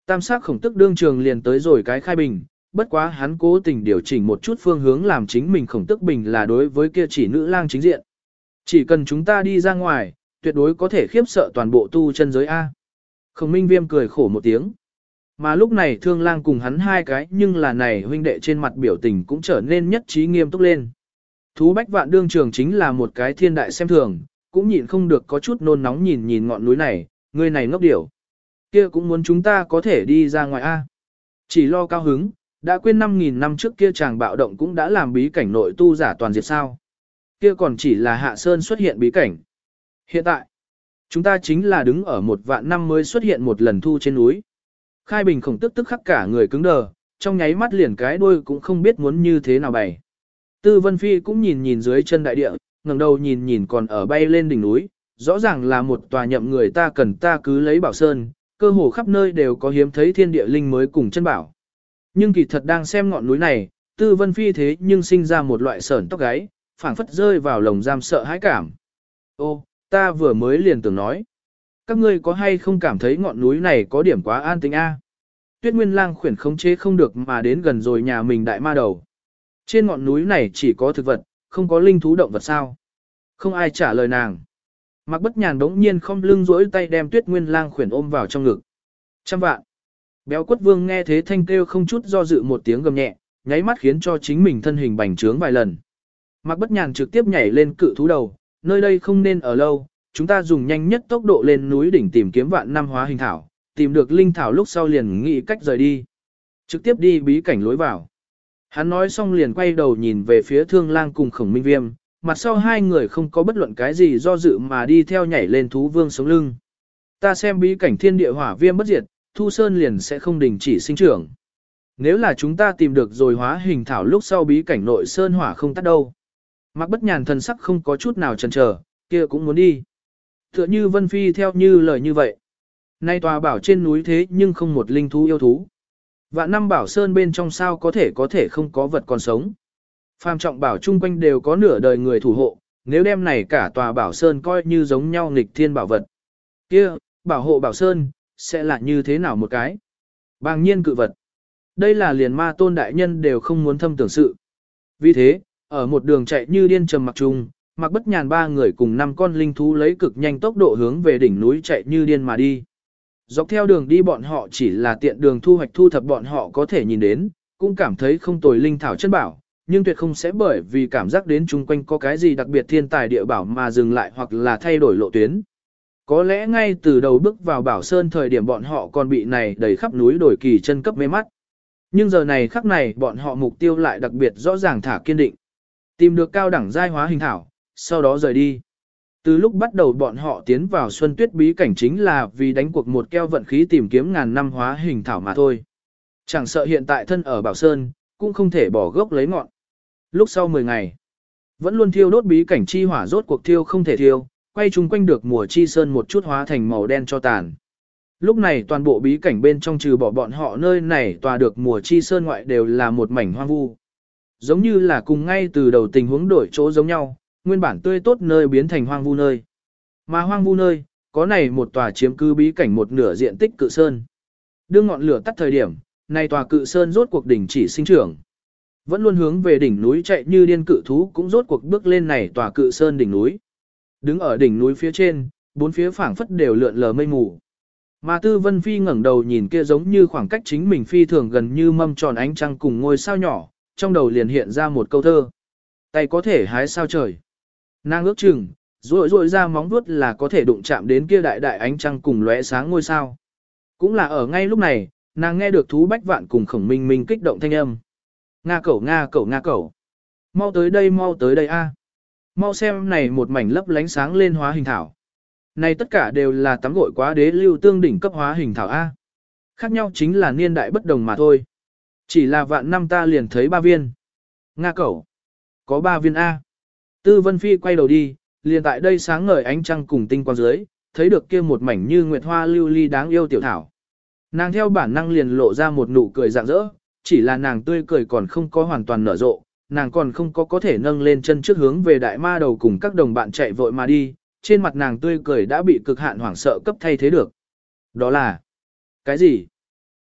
Tam sắc khổng tức đương trường liền tới rồi cái khai bình, bất quá hắn cố tình điều chỉnh một chút phương hướng làm chính mình khổng tức bình là đối với kia chỉ nữ lang chính diện. Chỉ cần chúng ta đi ra ngoài, tuyệt đối có thể khiếp sợ toàn bộ tu chân giới A. Khổng Minh Viêm cười khổ một tiếng. Mà lúc này Thương Lang cùng hắn hai cái nhưng là này huynh đệ trên mặt biểu tình cũng trở nên nhất trí nghiêm túc lên. Thú Bách Vạn đương trường chính là một cái thiên đại xem thường, cũng nhịn không được có chút nôn nóng nhìn nhìn ngọn núi này, người này ngốc điểu. Kia cũng muốn chúng ta có thể đi ra ngoài A. Chỉ lo cao hứng, đã quên 5.000 năm trước kia chàng bạo động cũng đã làm bí cảnh nội tu giả toàn diệt sao. Kia còn chỉ là Hạ Sơn xuất hiện bí cảnh. Hiện tại, chúng ta chính là đứng ở 1.000 năm mới xuất hiện một lần thu trên núi. Khai Bình khổng tức khắc cả người cứng đờ, trong nháy mắt liền cái đuôi cũng không biết muốn như thế nào bày. Tư Vân Phi cũng nhìn nhìn dưới chân đại địa, ngẩng đầu nhìn nhìn còn ở bay lên đỉnh núi, rõ ràng là một tòa nhậm người ta cần ta cứ lấy bảo sơn, cơ hồ khắp nơi đều có hiếm thấy thiên địa linh mới cùng chân bảo. Nhưng kỳ thật đang xem ngọn núi này, Tư Vân Phi thế nhưng sinh ra một loại sởn tóc gáy, phảng phất rơi vào lồng giam sợ hãi cảm. Ô, ta vừa mới liền tưởng nói. Các ngươi có hay không cảm thấy ngọn núi này có điểm quá an tĩnh a? Tuyết Nguyên Lang khuyển khống chế không được mà đến gần rồi nhà mình đại ma đầu. Trên ngọn núi này chỉ có thực vật, không có linh thú động vật sao? Không ai trả lời nàng. Mạc Bất Nhàn đống nhiên không lưng duỗi tay đem Tuyết Nguyên Lang khuyển ôm vào trong ngực. 100 vạn. Béo Quất Vương nghe thế thanh kêu không chút do dự một tiếng gầm nhẹ, nháy mắt khiến cho chính mình thân hình bành trướng vài lần. Mạc Bất Nhàn trực tiếp nhảy lên cự thú đầu, nơi đây không nên ở lâu, chúng ta dùng nhanh nhất tốc độ lên núi đỉnh tìm kiếm vạn năm hóa hình thảo, tìm được linh thảo lúc sau liền nghĩ cách rời đi. Trực tiếp đi bí cảnh lối vào. Hắn nói xong liền quay đầu nhìn về phía Thương Lang cùng Khổng Minh Viêm, mặt sau hai người không có bất luận cái gì do dự mà đi theo nhảy lên thú vương sống lưng. Ta xem bí cảnh thiên địa hỏa viêm bất diệt, Thu Sơn liền sẽ không đình chỉ sinh trưởng. Nếu là chúng ta tìm được rồi hóa hình thảo lúc sau bí cảnh nội sơn hỏa không tắt đâu. Mạc Bất Nhàn thần sắc không có chút nào chần chờ, kia cũng muốn đi. Tựa như Vân Phi theo như lời như vậy. Nay tòa bảo trên núi thế nhưng không một linh thú yêu thú. Vạn năm bảo sơn bên trong sao có thể không có vật còn sống. Phàm trọng bảo chung quanh đều có nửa đời người thủ hộ, nếu đem này cả tòa bảo sơn coi như giống nhau nghịch thiên bảo vật. Kia, bảo hộ bảo sơn, sẽ là như thế nào một cái? Bàng nhiên cự vật. Đây là liền ma tôn đại nhân đều không muốn thâm tưởng sự. Vì thế, ở một đường chạy như điên trầm mặc trùng, Mạc Bất Nhàn ba người cùng 5 con linh thú lấy cực nhanh tốc độ hướng về đỉnh núi chạy như điên mà đi. Dọc theo đường đi bọn họ chỉ là tiện đường thu hoạch thu thập bọn họ có thể nhìn đến, cũng cảm thấy không tồi linh thảo chân bảo, nhưng tuyệt không sẽ bởi vì cảm giác đến chung quanh có cái gì đặc biệt thiên tài địa bảo mà dừng lại hoặc là thay đổi lộ tuyến. Có lẽ ngay từ đầu bước vào bảo sơn thời điểm bọn họ còn bị này đầy khắp núi đổi kỳ chân cấp mê mắt. Nhưng giờ này khắc này bọn họ mục tiêu lại đặc biệt rõ ràng thả kiên định. Tìm được cao đẳng giai hóa hình thảo, sau đó rời đi. Từ lúc bắt đầu bọn họ tiến vào Xuân Tuyết bí cảnh chính là vì đánh cuộc một keo vận khí tìm kiếm ngàn năm hóa hình thảo mà thôi. Chẳng sợ hiện tại thân ở Bảo Sơn, cũng không thể bỏ gốc lấy ngọn. Lúc sau 10 ngày, vẫn luôn thiêu đốt bí cảnh chi hỏa rốt cuộc thiêu không thể thiêu, quay chung quanh được mùa chi sơn một chút hóa thành màu đen cho tàn. Lúc này toàn bộ bí cảnh bên trong trừ bỏ bọn họ nơi này tòa được mùa chi sơn ngoại đều là một mảnh hoang vu. Giống như là cùng ngay từ đầu tình huống đổi chỗ giống nhau, nguyên bản tươi tốt nơi biến thành hoang vu nơi. Mà hoang vu nơi, có này một tòa chiếm cứ bí cảnh một nửa diện tích cự sơn. Đương ngọn lửa tắt thời điểm, này tòa cự sơn rốt cuộc đỉnh chỉ sinh trưởng. Vẫn luôn hướng về đỉnh núi chạy như điên cự thú cũng rốt cuộc bước lên này tòa cự sơn đỉnh núi. Đứng ở đỉnh núi phía trên, bốn phía phảng phất đều lượn lờ mây mù. Mà Tư Vân Phi ngẩng đầu nhìn kia giống như khoảng cách chính mình phi thường gần như mâm tròn ánh trăng cùng ngôi sao nhỏ, trong đầu liền hiện ra một câu thơ. Tay có thể hái sao trời. Nàng ước chừng, rội ra móng vuốt là có thể đụng chạm đến kia đại đại ánh trăng cùng lóe sáng ngôi sao. Cũng là ở ngay lúc này, nàng nghe được Thú Bách Vạn cùng Khổng Minh Minh kích động thanh âm. Nga cẩu Nga cẩu Nga cẩu. Mau tới đây a. Mau xem này một mảnh lấp lánh sáng lên hóa hình thảo. Này tất cả đều là tắm gội quá đế lưu tương đỉnh cấp hóa hình thảo A. Khác nhau chính là niên đại bất đồng mà thôi. Chỉ là vạn năm ta liền thấy 3 viên. Nga cẩu. Có 3 viên A. Tư Vân Phi quay đầu đi, liền tại đây sáng ngời ánh trăng cùng tinh quang dưới, thấy được kia một mảnh như nguyệt hoa lưu ly đáng yêu tiểu thảo. Nàng theo bản năng liền lộ ra một nụ cười rạng rỡ, chỉ là nàng tươi cười còn không có hoàn toàn nở rộ, nàng còn không có thể nâng lên chân trước hướng về đại ma đầu cùng các đồng bạn chạy vội mà đi, trên mặt nàng tươi cười đã bị cực hạn hoảng sợ cấp thay thế được. Đó là cái gì?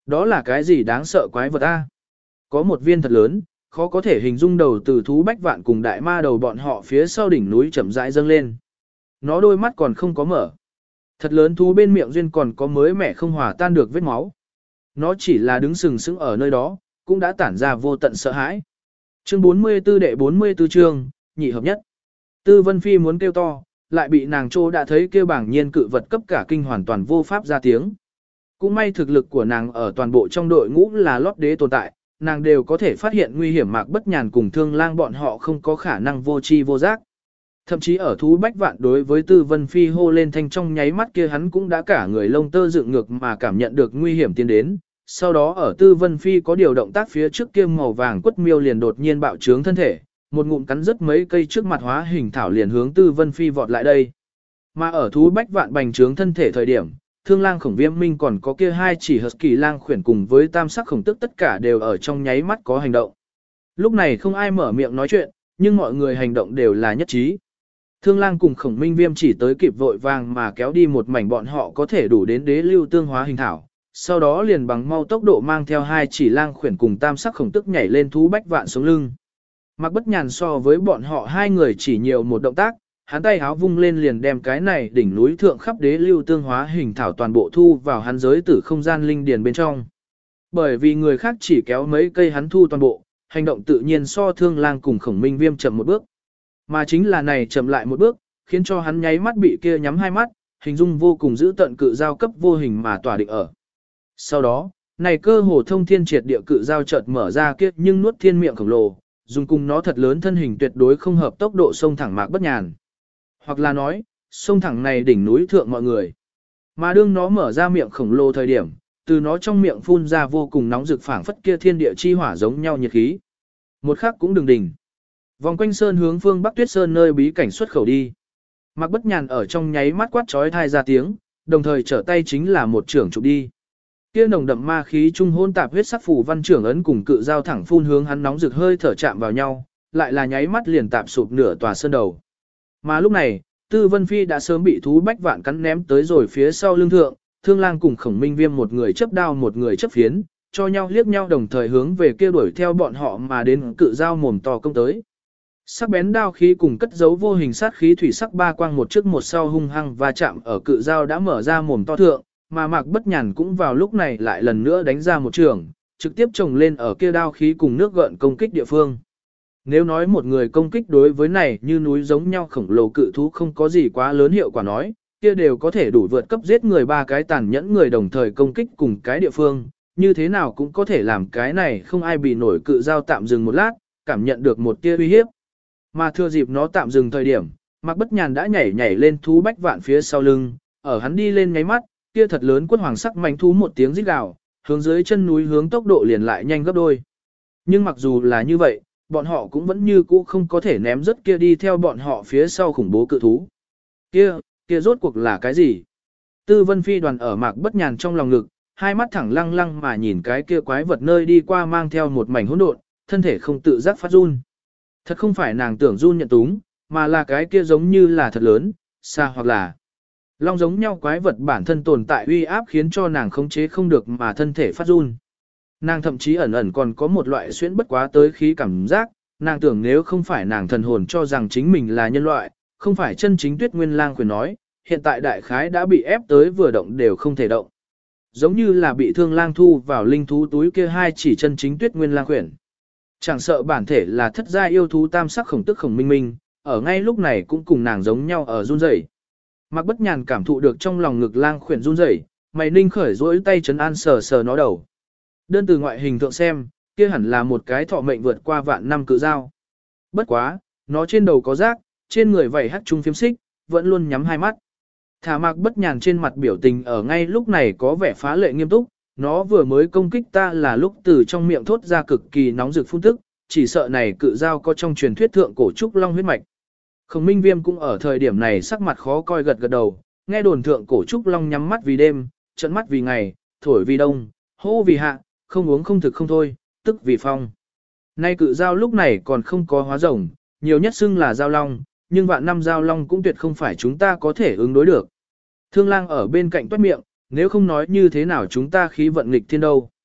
Đó là cái gì đáng sợ quái vật a? Có một viên thật lớn, khó có thể hình dung đầu từ thú bách vạn cùng đại ma đầu bọn họ phía sau đỉnh núi chậm rãi dâng lên. Nó đôi mắt còn không có mở. Thật lớn thú bên miệng duyên còn có mới mẻ không hòa tan được vết máu. Nó chỉ là đứng sừng sững ở nơi đó, cũng đã tản ra vô tận sợ hãi. Chương 44 đệ 44 chương, nhị hợp nhất. Tư Vân Phi muốn kêu to, lại bị nàng trô đã thấy kêu bảng nhiên cự vật cấp cả kinh hoàn toàn vô pháp ra tiếng. Cũng may thực lực của nàng ở toàn bộ trong đội ngũ là lót đế tồn tại, nàng đều có thể phát hiện nguy hiểm Mạc Bất Nhàn cùng Thương Lang bọn họ không có khả năng vô tri vô giác. Thậm chí ở thú bách vạn đối với Tư Vân Phi hô lên thanh trong nháy mắt kia hắn cũng đã cả người lông tơ dựng ngược mà cảm nhận được nguy hiểm tiến đến. Sau đó ở Tư Vân Phi có điều động tác phía trước kia màu vàng quất miêu liền đột nhiên bạo trướng thân thể, một ngụm cắn rứt mấy cây trước mặt hóa hình thảo liền hướng Tư Vân Phi vọt lại đây. Mà ở thú bách vạn bành trướng thân thể thời điểm, Thương Lang Khổng Viêm Minh còn có kia hai chỉ Husky lang khuyển cùng với tam sắc khổng tức tất cả đều ở trong nháy mắt có hành động. Lúc này không ai mở miệng nói chuyện, nhưng mọi người hành động đều là nhất trí. Thương Lang cùng Khổng Minh Viêm chỉ tới kịp vội vàng mà kéo đi một mảnh bọn họ có thể đủ đến đế lưu tương hóa hình thảo, sau đó liền bằng mau tốc độ mang theo hai chỉ lang khuyển cùng tam sắc khổng tức nhảy lên thú bách vạn sống lưng. Mạc Bất Nhàn so với bọn họ hai người chỉ nhiều một động tác, hắn tay háo vung lên liền đem cái này đỉnh núi thượng khắp đế lưu tương hóa hình thảo toàn bộ thu vào hắn giới tử không gian linh điền bên trong. Bởi vì người khác chỉ kéo mấy cây hắn thu toàn bộ, hành động tự nhiên so Thương Lang cùng Khổng Minh Viêm chậm một bước. Mà chính là này chậm lại một bước, khiến cho hắn nháy mắt bị kia nhắm hai mắt, hình dung vô cùng giữ tận cự giao cấp vô hình mà tỏa định ở. Sau đó, này cơ hồ thông thiên triệt địa cự giao chợt mở ra kia nhưng nuốt thiên miệng khổng lồ, dùng cùng nó thật lớn thân hình tuyệt đối không hợp tốc độ sông thẳng Mạc Bất Nhàn. Hoặc là nói, sông thẳng này đỉnh núi thượng mọi người. Mà đương nó mở ra miệng khổng lồ thời điểm, từ nó trong miệng phun ra vô cùng nóng rực phảng phất kia thiên địa chi hỏa giống nhau nhiệt khí. Một khắc cũng đừng đỉnh. Vòng quanh sơn hướng phương Bắc Tuyết Sơn nơi bí cảnh xuất khẩu đi. Mạc Bất Nhàn ở trong nháy mắt quát chói tai ra tiếng, đồng thời trở tay chính là một trưởng chụp đi. Kia nồng đậm ma khí trung hôn tạp huyết sắc phù văn trưởng ấn cùng cự giao thẳng phun hướng hắn nóng rực hơi thở chạm vào nhau, lại là nháy mắt liền tạp sụp nửa tòa sơn đầu. Mà lúc này, Tư Vân Phi đã sớm bị thú bách vạn cắn ném tới rồi phía sau lưng thượng, Thương Lang cùng Khổng Minh Viêm một người chấp đao một người chấp phiến, cho nhau liếc nhau đồng thời hướng về kia đuổi theo bọn họ mà đến cự giao mồm to công tới. Sắc bén đao khí cùng cất giấu vô hình sát khí thủy sắc ba quang một trước một sau hung hăng và chạm ở cự giao đã mở ra mồm to thượng, mà Mạc Bất Nhàn cũng vào lúc này lại lần nữa đánh ra một trường, trực tiếp chồng lên ở kia đao khí cùng nước gợn công kích địa phương. Nếu nói một người công kích đối với này như núi giống nhau khổng lồ cự thú không có gì quá lớn hiệu quả nói, kia đều có thể đủ vượt cấp giết người ba cái tàn nhẫn người đồng thời công kích cùng cái địa phương, như thế nào cũng có thể làm cái này không ai bị nổi cự giao tạm dừng một lát, cảm nhận được một tia uy hiếp. Mà thừa dịp nó tạm dừng thời điểm, Mạc Bất Nhàn đã nhảy lên thú bách vạn phía sau lưng, ở hắn đi lên nháy mắt, kia thật lớn quất hoàng sắc manh thú một tiếng rít gào, hướng dưới chân núi hướng tốc độ liền lại nhanh gấp đôi. Nhưng mặc dù là như vậy, bọn họ cũng vẫn như cũ không có thể ném rất kia đi theo bọn họ phía sau khủng bố cự thú. Kia rốt cuộc là cái gì? Tư Vân Phi đoàn ở Mạc Bất Nhàn trong lòng ngực, hai mắt thẳng lăng lăng mà nhìn cái kia quái vật nơi đi qua mang theo một mảnh hỗn độn, thân thể không tự giác phát run. Thật không phải nàng tưởng run nhận túng, mà là cái kia giống như là thật lớn, xa hoặc là long giống nhau quái vật bản thân tồn tại uy áp khiến cho nàng khống chế không được mà thân thể phát run. Nàng thậm chí ẩn ẩn còn có một loại xuyễn bất quá tới khí cảm giác, nàng tưởng nếu không phải nàng thần hồn cho rằng chính mình là nhân loại, không phải chân chính Tuyết Nguyên Lang khuyển nói, hiện tại đại khái đã bị ép tới vừa động đều không thể động. Giống như là bị Thương Lang thu vào linh thú túi kia hai chỉ chân chính Tuyết Nguyên Lang khuyển. Chẳng sợ bản thể là thất gia yêu thú tam sắc khổng tức khổng minh minh, ở ngay lúc này cũng cùng nàng giống nhau ở run rẩy. Mạc Bất Nhàn cảm thụ được trong lòng ngực lang khuyển run rẩy, mày ninh khởi duỗi tay trấn an sờ sờ nó đầu. Đơn từ ngoại hình thượng xem, kia hẳn là một cái thọ mệnh vượt qua vạn năm cự dao. Bất quá, nó trên đầu có rác, trên người vảy hắt trung phiếm xích, vẫn luôn nhắm hai mắt. Thả Mạc Bất Nhàn trên mặt biểu tình ở ngay lúc này có vẻ phá lệ nghiêm túc, nó vừa mới công kích ta là lúc từ trong miệng thốt ra cực kỳ nóng rực phun tức, chỉ sợ này cự dao có trong truyền thuyết thượng cổ trúc long huyết mạch. Khổng Minh Viêm cũng ở thời điểm này sắc mặt khó coi gật gật đầu, nghe đồn thượng cổ trúc long nhắm mắt vì đêm, trợn mắt vì ngày, thổi vì đông, hô vì hạ, không uống không thực không thôi, tức vì phong. Nay cự dao lúc này còn không có hóa rồng, nhiều nhất xưng là dao long, nhưng vạn năm dao long cũng tuyệt không phải chúng ta có thể ứng đối được. Thương Lang ở bên cạnh toát miệng, nếu không nói như thế nào chúng ta khí vận nghịch thiên đâu.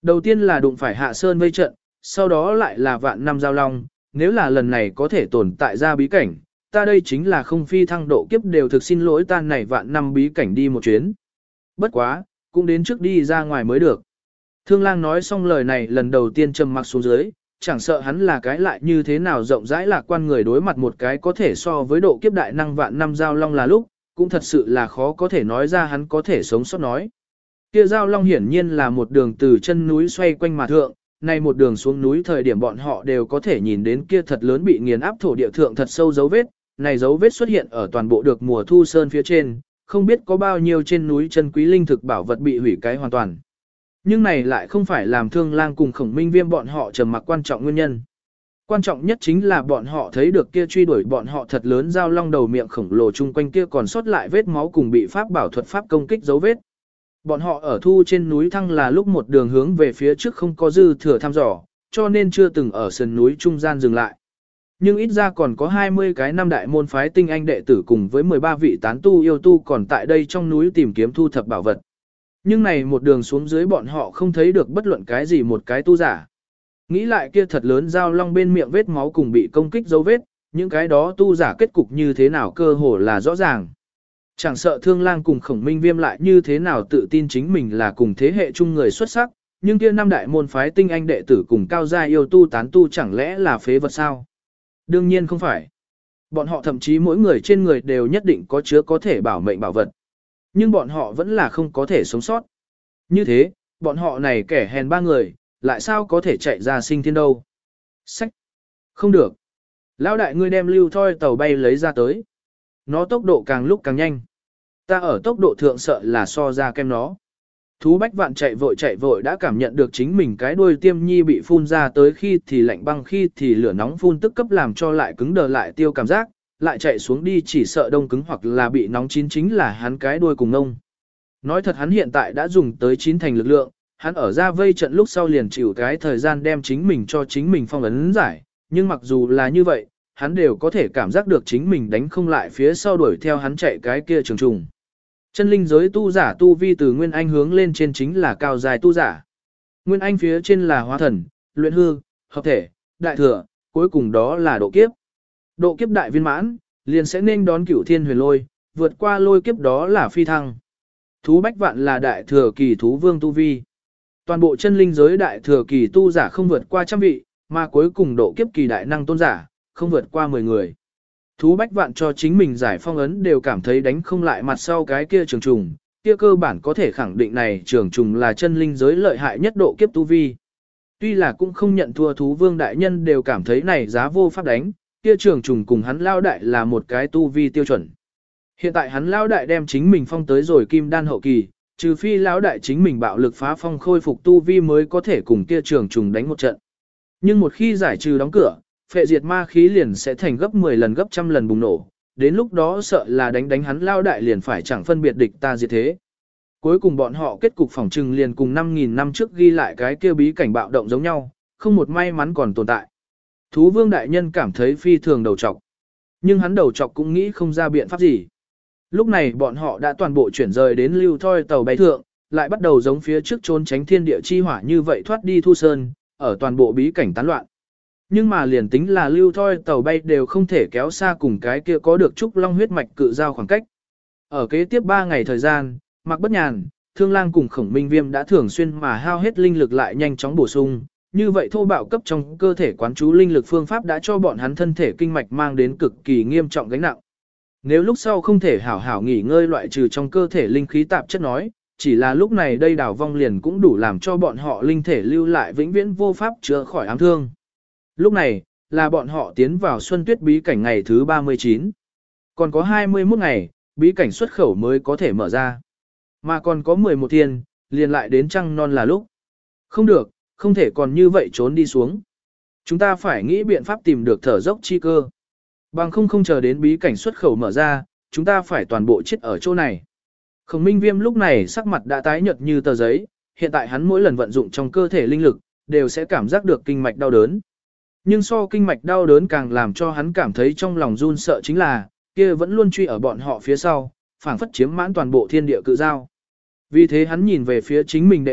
Đầu tiên là đụng phải Hạ Sơn vây trận, sau đó lại là vạn năm giao long, nếu là lần này có thể tồn tại ra bí cảnh, ta đây chính là không phi thăng độ kiếp đều thực xin lỗi ta này vạn năm bí cảnh đi một chuyến. Bất quá, cũng đến trước đi ra ngoài mới được. Thương lang nói xong lời này lần đầu tiên trầm mặc xuống dưới, chẳng sợ hắn là cái lại như thế nào rộng rãi lạc quan người đối mặt một cái có thể so với độ kiếp đại năng vạn năm giao long là lúc, cũng thật sự là khó có thể nói ra hắn có thể sống sót nói. Kia giao long hiển nhiên là một đường từ chân núi xoay quanh mà thượng, nay một đường xuống núi thời điểm bọn họ đều có thể nhìn đến kia thật lớn bị nghiền áp thổ địa thượng thật sâu dấu vết, này dấu vết xuất hiện ở toàn bộ được mùa thu sơn phía trên, không biết có bao nhiêu trên núi chân quý linh thực bảo vật bị hủy cái hoàn toàn. Nhưng này lại không phải làm Thương Lang cùng Khổng Minh Viêm bọn họ trầm mặc quan trọng nguyên nhân. Quan trọng nhất chính là bọn họ thấy được kia truy đuổi bọn họ thật lớn giao long đầu miệng khổng lồ chung quanh kia còn sót lại vết máu cùng bị pháp bảo thuật pháp công kích dấu vết. Bọn họ ở thu trên núi thăng là lúc một đường hướng về phía trước không có dư thừa thăm dò, cho nên chưa từng ở sườn núi trung gian dừng lại. Nhưng ít ra còn có 20 cái năm đại môn phái tinh anh đệ tử cùng với 13 vị tán tu yêu tu còn tại đây trong núi tìm kiếm thu thập bảo vật. Nhưng này một đường xuống dưới bọn họ không thấy được bất luận cái gì một cái tu giả. Nghĩ lại kia thật lớn giao long bên miệng vết máu cùng bị công kích dấu vết, những cái đó tu giả kết cục như thế nào cơ hồ là rõ ràng. Chẳng sợ Thương Lang cùng Khổng Minh Viêm lại như thế nào tự tin chính mình là cùng thế hệ chung người xuất sắc, nhưng kia năm đại môn phái tinh anh đệ tử cùng cao gia yêu tu tán tu chẳng lẽ là phế vật sao? Đương nhiên không phải. Bọn họ thậm chí mỗi người trên người đều nhất định có chứa có thể bảo mệnh bảo vật. Nhưng bọn họ vẫn là không có thể sống sót. Như thế, bọn họ này kẻ hèn ba người, lại sao có thể chạy ra sinh thiên đâu? Sách! Không được! Lão đại ngươi đem lưu thoi tàu bay lấy ra tới. Nó tốc độ càng lúc càng nhanh. Ta ở tốc độ thượng sợ là so ra kem nó. Thú Bách Vạn chạy vội đã cảm nhận được chính mình cái đuôi tiêm nhi bị phun ra tới khi thì lạnh băng khi thì lửa nóng phun tức cấp làm cho lại cứng đờ lại tiêu cảm giác, lại chạy xuống đi chỉ sợ đông cứng hoặc là bị nóng chín chính là hắn cái đuôi cùng ngông. Nói thật hắn hiện tại đã dùng tới 9 thành lực lượng, hắn ở ra vây trận lúc sau liền chịu cái thời gian đem chính mình cho chính mình phong ấn giải, nhưng mặc dù là như vậy, hắn đều có thể cảm giác được chính mình đánh không lại phía sau đuổi theo hắn chạy cái kia trường trùng. Chân linh giới tu giả tu vi từ Nguyên Anh hướng lên trên chính là cao dài tu giả. Nguyên Anh phía trên là hóa thần, luyện hư, hợp thể, đại thừa, cuối cùng đó là độ kiếp. Độ kiếp đại viên mãn, liền sẽ nên đón cửu thiên huyền lôi, vượt qua lôi kiếp đó là phi thăng. Thú Bách Vạn là đại thừa kỳ thú vương tu vi. Toàn bộ chân linh giới đại thừa kỳ tu giả không vượt qua trăm vị, mà cuối cùng độ kiếp kỳ đại năng tôn giả, không vượt qua 10 người. Thú Bách Vạn cho chính mình giải phong ấn đều cảm thấy đánh không lại mặt sau cái kia trường trùng, kia cơ bản có thể khẳng định này trường trùng là chân linh giới lợi hại nhất độ kiếp tu vi. Tuy là cũng không nhận thua thú vương đại nhân đều cảm thấy này giá vô pháp đánh, kia trường trùng cùng hắn lao đại là một cái tu vi tiêu chuẩn. Hiện tại hắn lao đại đem chính mình phong tới rồi kim đan hậu kỳ, trừ phi lão đại chính mình bạo lực phá phong khôi phục tu vi mới có thể cùng kia trường trùng đánh một trận. Nhưng một khi giải trừ đóng cửa, phệ diệt ma khí liền sẽ thành gấp 10 lần gấp trăm lần bùng nổ, đến lúc đó sợ là đánh hắn lao đại liền phải chẳng phân biệt địch ta diệt thế. Cuối cùng bọn họ kết cục phỏng trừng liền cùng 5.000 năm trước ghi lại cái kia bí cảnh bạo động giống nhau, không một may mắn còn tồn tại. Thú vương đại nhân cảm thấy phi thường đầu trọc, nhưng hắn đầu trọc cũng nghĩ không ra biện pháp gì. Lúc này bọn họ đã toàn bộ chuyển rời đến lưu thoi tàu bay thượng, lại bắt đầu giống phía trước trốn tránh thiên địa chi hỏa như vậy thoát đi thu sơn, ở toàn bộ bí cảnh tán loạn. Nhưng mà liền tính là lưu thoi tàu bay đều không thể kéo xa cùng cái kia có được trúc long huyết mạch cự giao khoảng cách. Ở kế tiếp 3 ngày thời gian, Mạc Bất Nhàn, Thương Lang cùng Khổng Minh Viêm đã thường xuyên mà hao hết linh lực lại nhanh chóng bổ sung, như vậy thô bạo cấp trong cơ thể quán chú linh lực phương pháp đã cho bọn hắn thân thể kinh mạch mang đến cực kỳ nghiêm trọng gánh nặng. Nếu lúc sau không thể hảo hảo nghỉ ngơi loại trừ trong cơ thể linh khí tạp chất nói, chỉ là lúc này đây đảo vong liền cũng đủ làm cho bọn họ linh thể lưu lại vĩnh viễn vô pháp chữa khỏi ám thương. Lúc này, là bọn họ tiến vào xuân tuyết bí cảnh ngày thứ 39. Còn có 21 ngày, bí cảnh xuất khẩu mới có thể mở ra. Mà còn có 11 thiên, liền lại đến trăng non là lúc. Không được, không thể còn như vậy trốn đi xuống. Chúng ta phải nghĩ biện pháp tìm được thở dốc chi cơ. Bằng không chờ đến bí cảnh xuất khẩu mở ra, chúng ta phải toàn bộ chết ở chỗ này. Khổng Minh Viêm lúc này sắc mặt đã tái nhợt như tờ giấy, hiện tại hắn mỗi lần vận dụng trong cơ thể linh lực, đều sẽ cảm giác được kinh mạch đau đớn. Nhưng so kinh mạch đau đớn càng làm cho hắn cảm thấy trong lòng run sợ chính là, kia vẫn luôn truy ở bọn họ phía sau, phảng phất chiếm mãn toàn bộ thiên địa cự giao. Vì thế hắn nhìn về phía chính mình đệ đệ,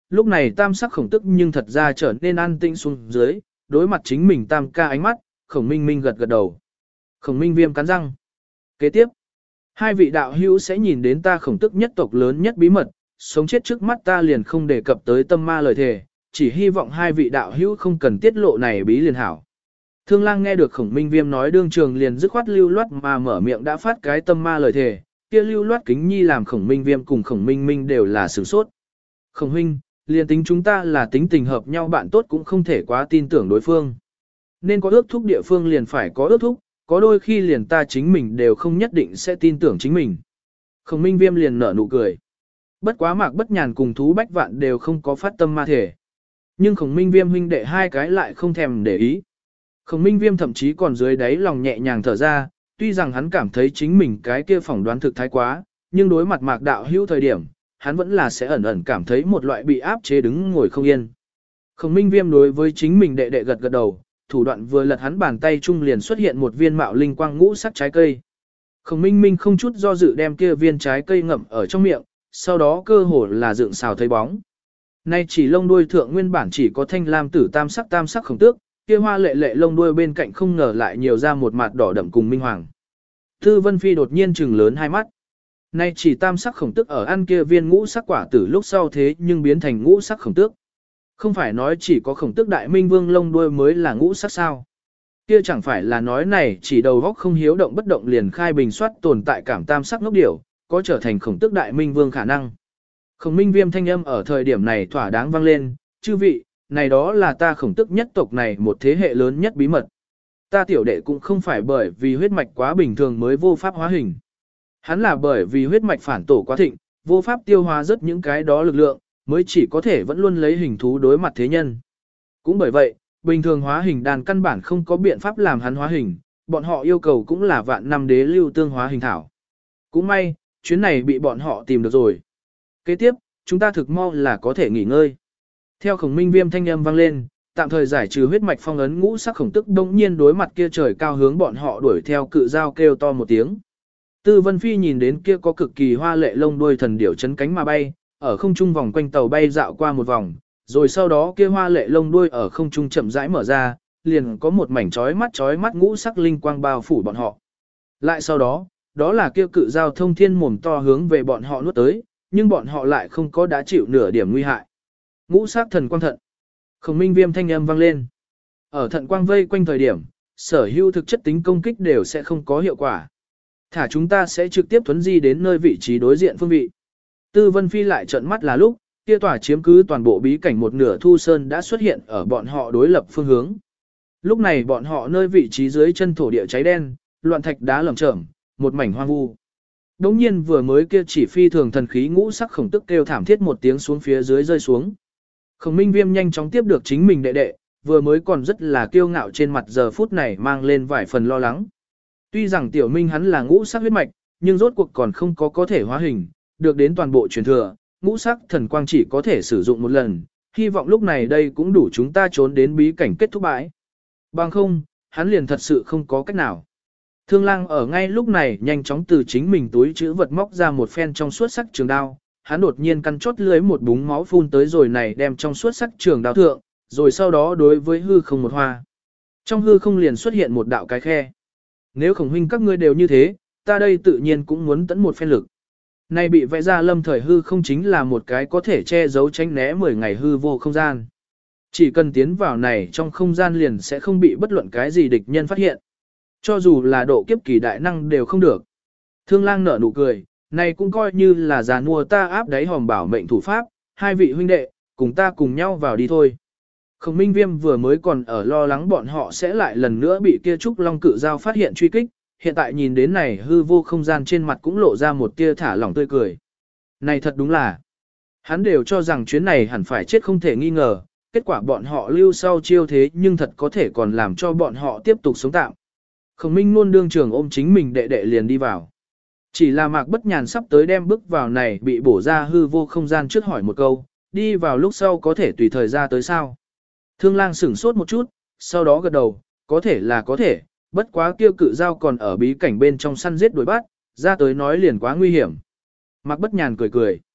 lúc này tam sắc khổng tức nhưng thật ra trở nên an tĩnh xuống dưới, đối mặt chính mình tam ca ánh mắt, khổng minh minh gật gật đầu. Khổng minh viêm cắn răng. Kế tiếp, hai vị đạo hữu sẽ nhìn đến ta khổng tức nhất tộc lớn nhất bí mật, sống chết trước mắt ta liền không đề cập tới tâm ma lời thề, chỉ hy vọng hai vị đạo hữu không cần tiết lộ này bí liền hảo. Thương lang nghe được khổng minh viêm nói đương trường liền dứt khoát lưu loát mà mở miệng đã phát cái tâm ma lời thề, kia lưu loát kính nhi làm khổng minh viêm cùng khổng minh minh đều là sửng sốt. Khổng huynh, liền tính chúng ta là tính tình hợp nhau bạn tốt cũng không thể quá tin tưởng đối phương. Nên có ước thúc địa phương liền phải có ước thúc, có đôi khi liền ta chính mình đều không nhất định sẽ tin tưởng chính mình. Khổng minh viêm liền nở nụ cười. Bất quá Mạc Bất Nhàn cùng Thú Bách Vạn đều không có phát tâm ma thể. Nhưng khổng minh viêm huynh đệ hai cái lại không thèm để ý. Khổng minh viêm thậm chí còn dưới đáy lòng nhẹ nhàng thở ra, tuy rằng hắn cảm thấy chính mình cái kia phỏng đoán thực thái quá, nhưng đối mặt Mạc đạo hữu thời điểm, hắn vẫn là sẽ ẩn ẩn cảm thấy một loại bị áp chế đứng ngồi không yên. Khổng minh viêm đối với chính mình đệ đệ gật gật đầu, thủ đoạn vừa lật hắn bàn tay chung liền xuất hiện một viên mạo linh quang ngũ sắc trái cây. Khổng minh minh không chút do dự đem kia viên trái cây ngậm ở trong miệng, sau đó cơ hồ là dựng xào thấy bóng. Nay chỉ lông đuôi thượng nguyên bản chỉ có thanh lam tử tam sắc khổng tước, kia hoa lệ lệ lông đuôi bên cạnh không ngờ lại nhiều ra một mặt đỏ đậm cùng minh hoàng. Tư Vân Phi đột nhiên trừng lớn hai mắt. Nay chỉ tam sắc khổng tước ở ăn kia viên ngũ sắc quả tử lúc sau thế nhưng biến thành ngũ sắc khổng tước. Không phải nói chỉ có khổng tước đại minh vương lông đuôi mới là ngũ sắc sao. Kia chẳng phải là nói này chỉ đầu góc không hiếu động bất động liền khai bình soát tồn tại cảm tam sắc ngốc điểu, có trở thành khổng tước đại minh vương khả năng. Khổng minh viêm thanh âm ở thời điểm này thỏa đáng vang lên, chư vị, này đó là ta khổng tước nhất tộc này một thế hệ lớn nhất bí mật. Ta tiểu đệ cũng không phải bởi vì huyết mạch quá bình thường mới vô pháp hóa hình. Hắn là bởi vì huyết mạch phản tổ quá thịnh, vô pháp tiêu hóa rất những cái đó lực lượng, mới chỉ có thể vẫn luôn lấy hình thú đối mặt thế nhân. Cũng bởi vậy, bình thường hóa hình đàn căn bản không có biện pháp làm hắn hóa hình, bọn họ yêu cầu cũng là vạn năm đế lưu tương hóa hình thảo. Cũng may, chuyến này bị bọn họ tìm được rồi. Kế tiếp, chúng ta thực mau là có thể nghỉ ngơi. Theo khổng minh viêm thanh âm vang lên, tạm thời giải trừ huyết mạch phong ấn ngũ sắc khổng tức đông nhiên đối mặt kia trời cao hướng bọn họ đuổi theo cự dao kêu to một tiếng. Tư Vân Phi nhìn đến kia có cực kỳ hoa lệ lông đuôi thần điểu chấn cánh mà bay, ở không trung vòng quanh tàu bay dạo qua một vòng, rồi sau đó kia hoa lệ lông đuôi ở không trung chậm rãi mở ra, liền có một mảnh chói mắt ngũ sắc linh quang bao phủ bọn họ. Lại sau đó, đó là kia cự dao thông thiên mồm to hướng về bọn họ nuốt tới, nhưng bọn họ lại không có đã chịu nửa điểm nguy hại. Ngũ sắc thần quang thận. Khổng minh viêm thanh âm vang lên. Ở thận quang vây quanh thời điểm, sở hữu thực chất tính công kích đều sẽ không có hiệu quả. Thả chúng ta sẽ trực tiếp thuấn di đến nơi vị trí đối diện phương vị. Tư Vân Phi lại trợn mắt là lúc, kia tòa chiếm cứ toàn bộ bí cảnh một nửa thu sơn đã xuất hiện ở bọn họ đối lập phương hướng. Lúc này bọn họ nơi vị trí dưới chân thổ địa cháy đen, loạn thạch đá lởm chởm, một mảnh hoang vu. Đống nhiên vừa mới kia chỉ phi thường thần khí ngũ sắc khổng tức kêu thảm thiết một tiếng xuống phía dưới rơi xuống. Khổng minh viêm nhanh chóng tiếp được chính mình đệ đệ, vừa mới còn rất là kiêu ngạo trên mặt giờ phút này mang lên vài phần lo lắng. Tuy rằng tiểu minh hắn là ngũ sắc huyết mạch, nhưng rốt cuộc còn không có thể hóa hình, được đến toàn bộ truyền thừa, ngũ sắc thần quang chỉ có thể sử dụng một lần, hy vọng lúc này đây cũng đủ chúng ta trốn đến bí cảnh kết thúc bãi. Bằng không, hắn liền thật sự không có cách nào. Thương lang ở ngay lúc này nhanh chóng từ chính mình túi chữ vật móc ra một phen trong suốt sắc trường đao, hắn đột nhiên căn chốt lưới một búng máu phun tới rồi này đem trong suốt sắc trường đao thượng, rồi sau đó đối với hư không một hoa. Trong hư không liền xuất hiện một đạo cái khe. Nếu khổng huynh các ngươi đều như thế, ta đây tự nhiên cũng muốn tấn một phen lực. Này bị vẽ ra lâm thời hư không chính là một cái có thể che giấu tránh né 10 ngày hư vô không gian. Chỉ cần tiến vào này trong không gian liền sẽ không bị bất luận cái gì địch nhân phát hiện. Cho dù là độ kiếp kỳ đại năng đều không được. Thương lang nở nụ cười, này cũng coi như là già nua ta áp đáy hòm bảo mệnh thủ pháp, hai vị huynh đệ, cùng ta cùng nhau vào đi thôi. Khổng minh viêm vừa mới còn ở lo lắng bọn họ sẽ lại lần nữa bị kia trúc long cự giao phát hiện truy kích, hiện tại nhìn đến này hư vô không gian trên mặt cũng lộ ra một tia thả lỏng tươi cười. Này thật đúng là, hắn đều cho rằng chuyến này hẳn phải chết không thể nghi ngờ, kết quả bọn họ lưu sau chiêu thế nhưng thật có thể còn làm cho bọn họ tiếp tục sống tạm. Khổng minh luôn đương trường ôm chính mình đệ đệ liền đi vào. Chỉ là Mạc Bất Nhàn sắp tới đem bước vào này bị bổ ra hư vô không gian trước hỏi một câu, đi vào lúc sau có thể tùy thời ra tới sao. Thương lang sửng sốt một chút, sau đó gật đầu, có thể là có thể, bất quá kêu cự giao còn ở bí cảnh bên trong săn giết đuổi bắt, ra tới nói liền quá nguy hiểm. Mạc Bất Nhàn cười cười.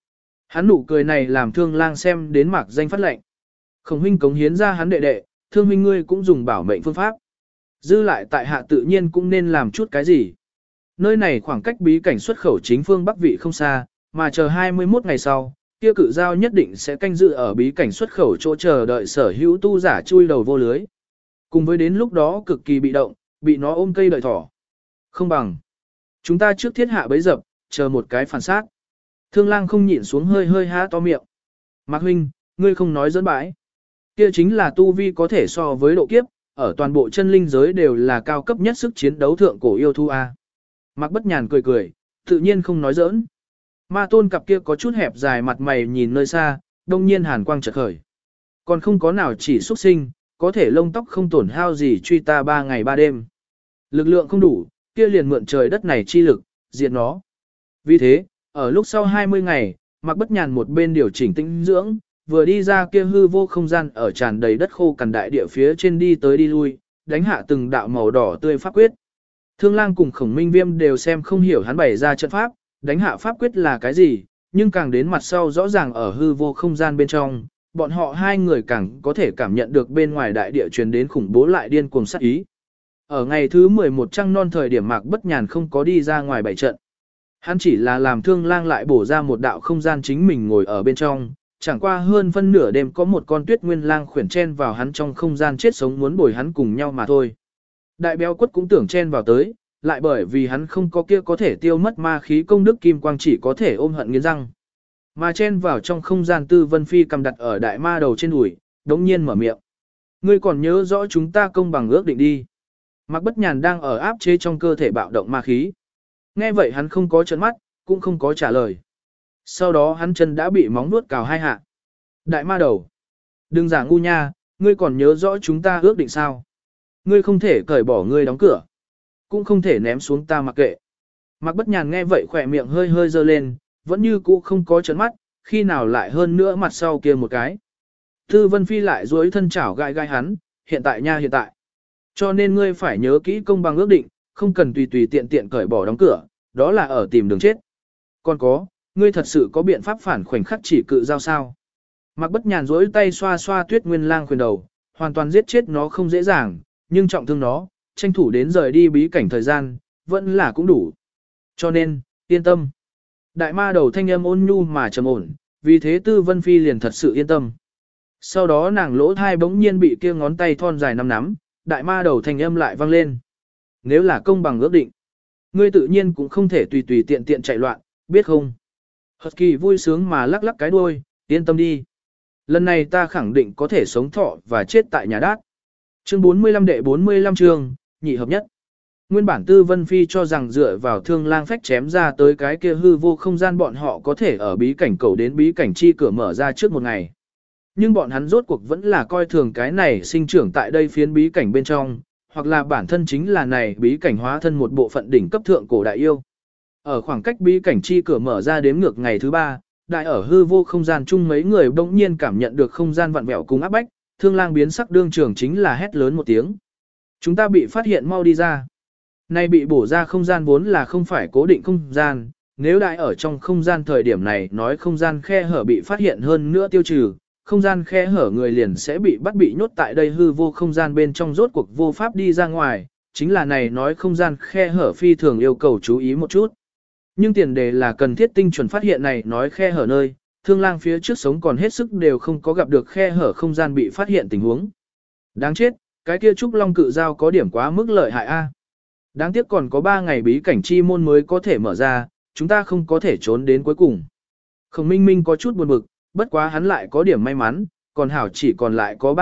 Hắn nụ cười này làm Thương Lang xem đến mạc danh phát lệnh. Khổng huynh cống hiến ra hắn đệ đệ, Thương huynh ngươi cũng dùng bảo mệnh phương pháp. Dư lại tại hạ tự nhiên cũng nên làm chút cái gì. Nơi này khoảng cách bí cảnh xuất khẩu chính phương Bắc vị không xa, mà chờ 21 ngày sau, kia cự giao nhất định sẽ canh dự ở bí cảnh xuất khẩu chỗ chờ đợi sở hữu tu giả chui đầu vô lưới. Cùng với đến lúc đó cực kỳ bị động, bị nó ôm cây đợi thỏ. Không bằng. Chúng ta trước thiết hạ bấy dập, chờ một cái phản sát. Thương Lang không nhịn xuống hơi hơi há to miệng. Mạc huynh, ngươi không nói dẫn bãi. Kia chính là tu vi có thể so với độ kiếp, ở toàn bộ chân linh giới đều là cao cấp nhất sức chiến đấu thượng cổ yêu thu A. Mạc Bất Nhàn cười cười, tự nhiên không nói giỡn. Ma Tôn cặp kia có chút hẹp dài mặt mày nhìn nơi xa, đông nhiên hàn quang chợt khởi. Còn không có nào chỉ xuất sinh, có thể lông tóc không tổn hao gì truy ta 3 ngày 3 đêm. Lực lượng không đủ, kia liền mượn trời đất này chi lực, diệt nó. Vì thế, ở lúc sau 20 ngày, Mạc Bất Nhàn một bên điều chỉnh tinh dưỡng, vừa đi ra kia hư vô không gian ở tràn đầy đất khô cằn đại địa phía trên đi tới đi lui, đánh hạ từng đạo màu đỏ tươi pháp quyết. Thương Lang cùng Khổng Minh Viêm đều xem không hiểu hắn bày ra trận pháp, đánh hạ pháp quyết là cái gì, nhưng càng đến mặt sau rõ ràng ở hư vô không gian bên trong, bọn họ hai người càng có thể cảm nhận được bên ngoài đại địa truyền đến khủng bố lại điên cuồng sát ý. Ở ngày thứ 11 trăng non thời điểm Mạc Bất Nhàn không có đi ra ngoài bảy trận. Hắn chỉ là làm Thương Lang lại bổ ra một đạo không gian chính mình ngồi ở bên trong, chẳng qua hơn phân nửa đêm có một con tuyết nguyên lang khuyển chen vào hắn trong không gian chết sống muốn bồi hắn cùng nhau mà thôi. Đại béo quất cũng tưởng chen vào tới, lại bởi vì hắn không có kia có thể tiêu mất ma khí công đức kim quang chỉ có thể ôm hận nghiến răng. Mà chen vào trong không gian Tư Vân Phi cầm đặt ở đại ma đầu trên đùi, đống nhiên mở miệng. Ngươi còn nhớ rõ chúng ta công bằng ước định đi. Mạc Bất Nhàn đang ở áp chế trong cơ thể bạo động ma khí. Nghe vậy hắn không có trợn mắt, cũng không có trả lời. Sau đó hắn chân đã bị móng nuốt cào hai hạ. Đại ma đầu. Đừng giả ngu nha, ngươi còn nhớ rõ chúng ta ước định sao. Ngươi không thể cởi bỏ ngươi đóng cửa. Cũng không thể ném xuống ta mặc kệ. Mạc Bất Nhàn nghe vậy khỏe miệng hơi hơi dơ lên, vẫn như cũ không có trợn mắt, khi nào lại hơn nữa mặt sau kia một cái. Tư Vân Phi lại duỗi thân chảo gai gai hắn, hiện tại nha hiện tại. Cho nên ngươi phải nhớ kỹ công bằng ước định, không cần tùy tùy tiện tiện cởi bỏ đóng cửa, đó là ở tìm đường chết. Còn có, ngươi thật sự có biện pháp phản khoảnh khắc chỉ cự giao sao. Mạc Bất Nhàn duỗi tay xoa xoa Tuyết Nguyên Lang khuyên đầu, hoàn toàn giết chết nó không dễ dàng, nhưng trọng thương nó, tranh thủ đến rời đi bí cảnh thời gian, vẫn là cũng đủ. Cho nên, yên tâm. Đại ma đầu thanh âm ôn nhu mà trầm ổn, vì thế Tư Vân Phi liền thật sự yên tâm. Sau đó nàng lỗ thai bỗng nhiên bị kia ngón tay thon dài nắm, đại ma đầu thanh âm lại vang lên. Nếu là công bằng ước định, ngươi tự nhiên cũng không thể tùy tùy tiện tiện chạy loạn, biết không? Hật Kỳ vui sướng mà lắc lắc cái đuôi, yên tâm đi. Lần này ta khẳng định có thể sống thọ và chết tại nhà đát. Chương 45 đệ 45 chương, nhị hợp nhất. Nguyên bản Tư Vân Phi cho rằng dựa vào Thương Lang phách chém ra tới cái kia hư vô không gian bọn họ có thể ở bí cảnh cầu đến bí cảnh chi cửa mở ra trước một ngày. Nhưng bọn hắn rốt cuộc vẫn là coi thường cái này sinh trưởng tại đây phiến bí cảnh bên trong, hoặc là bản thân chính là này bí cảnh hóa thân một bộ phận đỉnh cấp thượng cổ đại yêu. Ở khoảng cách bí cảnh chi cửa mở ra đếm ngược ngày thứ 3, đại ở hư vô không gian chung mấy người bỗng nhiên cảm nhận được không gian vặn vẹo cùng áp bách, Thương Lang biến sắc đương trường chính là hét lớn một tiếng. Chúng ta bị phát hiện, mau đi ra. Nay bị bổ ra không gian vốn là không phải cố định không gian, nếu đại ở trong không gian thời điểm này nói không gian khe hở bị phát hiện hơn nữa tiêu trừ, không gian khe hở người liền sẽ bị bắt bị nhốt tại đây hư vô không gian bên trong rốt cuộc vô pháp đi ra ngoài, chính là này nói không gian khe hở phi thường yêu cầu chú ý một chút. Nhưng tiền đề là cần thiết tinh chuẩn phát hiện này nói khe hở nơi, Thương Lang phía trước sống còn hết sức đều không có gặp được khe hở không gian bị phát hiện tình huống. Đáng chết, cái kia trúc long cự giao có điểm quá mức lợi hại a. Đáng tiếc còn có 3 ngày bí cảnh chi môn mới có thể mở ra, chúng ta không có thể trốn đến cuối cùng. Khổng Minh Minh có chút buồn bực, bất quá hắn lại có điểm may mắn, còn hảo chỉ còn lại có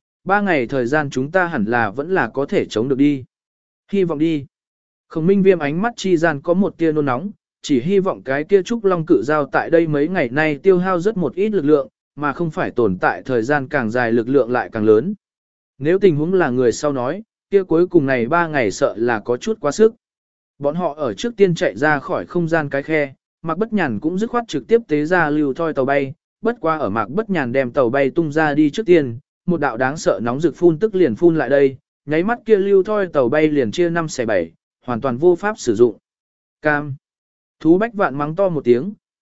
3 ngày thời gian chúng ta hẳn là vẫn là có thể chống được đi. Hy vọng đi. Khổng Minh Viêm ánh mắt chi gian có một tia nôn nóng, chỉ hy vọng cái kia trúc long cự giao tại đây mấy ngày nay tiêu hao rất một ít lực lượng, mà không phải tồn tại thời gian càng dài lực lượng lại càng lớn. Nếu tình huống là người sau nói, kia cuối cùng này 3 ngày sợ là có chút quá sức. Bọn họ ở trước tiên chạy ra khỏi không gian cái khe, Mạc Bất Nhàn cũng dứt khoát trực tiếp tế ra lưu thoi tàu bay, bất qua ở Mạc Bất Nhàn đem tàu bay tung ra đi trước tiên, một đạo đáng sợ nóng rực phun tức liền phun lại đây, nháy mắt kia lưu thoi tàu bay liền chia 5/7, hoàn toàn vô pháp sử dụng. Cam. Thú Bách Vạn mắng to một tiếng,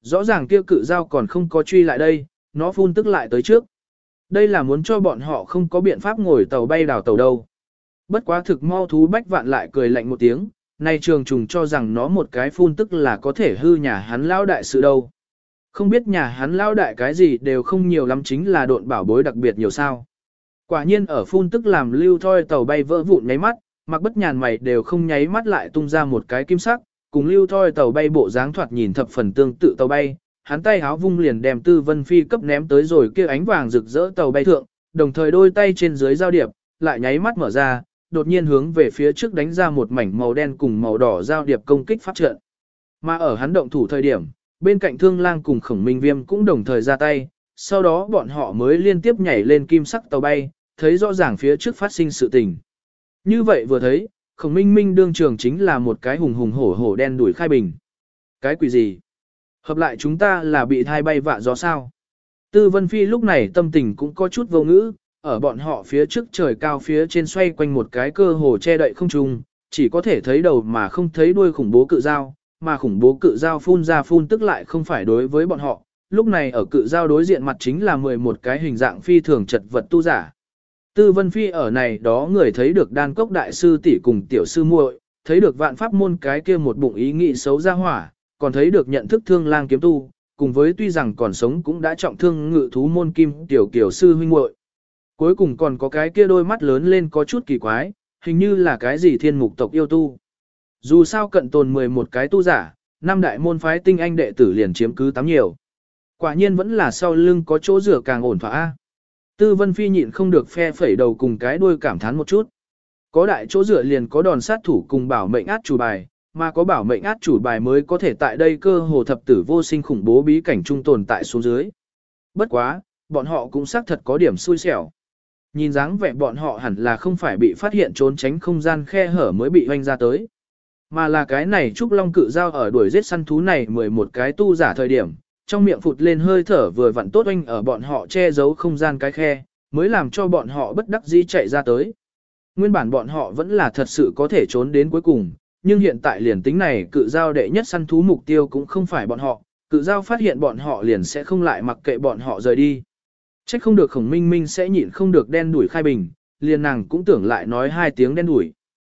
Rõ ràng kia cự dao còn không có truy lại đây, nó phun tức lại tới trước. Đây là muốn cho bọn họ không có biện pháp ngồi tàu bay đào tàu đâu. Bất quá thực mau thú bách vạn lại cười lạnh một tiếng, nay trường trùng cho rằng nó một cái phun tức là có thể hư nhà hắn lao đại sự đâu. Không biết nhà hắn lao đại cái gì đều không nhiều lắm, chính là độn bảo bối đặc biệt nhiều sao. Quả nhiên ở phun tức làm lưu thoi tàu bay vỡ vụn nháy mắt, Mạc Bất Nhàn mày đều không nháy mắt lại tung ra một cái kim sắc, cùng lưu thoi tàu bay bộ dáng thoạt nhìn thập phần tương tự tàu bay, hắn tay háo vung liền đem Tư Vân Phi cấp ném tới rồi kia ánh vàng rực rỡ tàu bay thượng, đồng thời đôi tay trên dưới giao điệp, lại nháy mắt mở ra, đột nhiên hướng về phía trước đánh ra một mảnh màu đen cùng màu đỏ giao điệp công kích pháp trận. Mà ở hắn động thủ thời điểm, bên cạnh Thương Lang cùng Khổng Minh Viêm cũng đồng thời ra tay, sau đó bọn họ mới liên tiếp nhảy lên kim sắc tàu bay, thấy rõ ràng phía trước phát sinh sự tình. Như vậy vừa thấy, Khổng Minh Minh đương trường chính là một cái hùng hùng hổ hổ đen đuổi khai bình. Cái quỷ gì? Hợp lại chúng ta là bị thai bay vạ gió sao? Tư Vân Phi lúc này tâm tình cũng có chút vô ngữ, ở bọn họ phía trước trời cao phía trên xoay quanh một cái cơ hồ che đậy không trung, chỉ có thể thấy đầu mà không thấy đuôi khủng bố cự dao, mà khủng bố cự dao phun ra phun tức lại không phải đối với bọn họ. Lúc này ở cự dao đối diện mặt chính là 11 cái hình dạng phi thường chật vật tu giả. Tư Vân Phi ở này đó người thấy được đan cốc đại sư tỷ cùng tiểu sư muội, thấy được vạn pháp môn cái kia một bụng ý nghĩ xấu ra hỏa, còn thấy được nhận thức Thương Lang kiếm tu, cùng với tuy rằng còn sống cũng đã trọng thương ngự thú môn kim tiểu kiểu sư huynh muội. Cuối cùng còn có cái kia đôi mắt lớn lên có chút kỳ quái, hình như là cái gì thiên mục tộc yêu tu. Dù sao cận tồn 11 cái tu giả, 5 đại môn phái tinh anh đệ tử liền chiếm cứ 8 nhiều. Quả nhiên vẫn là sau lưng có chỗ rửa càng ổn thỏa. Tư Vân Phi nhịn không được phe phẩy đầu cùng cái đuôi cảm thán một chút. Có đại chỗ dựa liền có đòn sát thủ cùng bảo mệnh át chủ bài, mà có bảo mệnh át chủ bài mới có thể tại đây cơ hồ thập tử vô sinh khủng bố bí cảnh trung tồn tại xuống dưới. Bất quá, bọn họ cũng xác thật có điểm xui xẻo. Nhìn dáng vẻ bọn họ hẳn là không phải bị phát hiện trốn tránh không gian khe hở mới bị hoanh ra tới. Mà là cái này Trúc Long cự dao ở đuổi giết săn thú này 11 cái tu giả thời điểm, trong miệng phụt lên hơi thở vừa vặn tốt oanh ở bọn họ che giấu không gian cái khe, mới làm cho bọn họ bất đắc dĩ chạy ra tới. Nguyên bản bọn họ vẫn là thật sự có thể trốn đến cuối cùng, nhưng hiện tại liền tính này cự dao đệ nhất săn thú mục tiêu cũng không phải bọn họ, cự dao phát hiện bọn họ liền sẽ không lại mặc kệ bọn họ rời đi. Trách không được Khổng Minh Minh sẽ nhịn không được đen đuổi khai bình, liền nàng cũng tưởng lại nói 2 tiếng đen đuổi.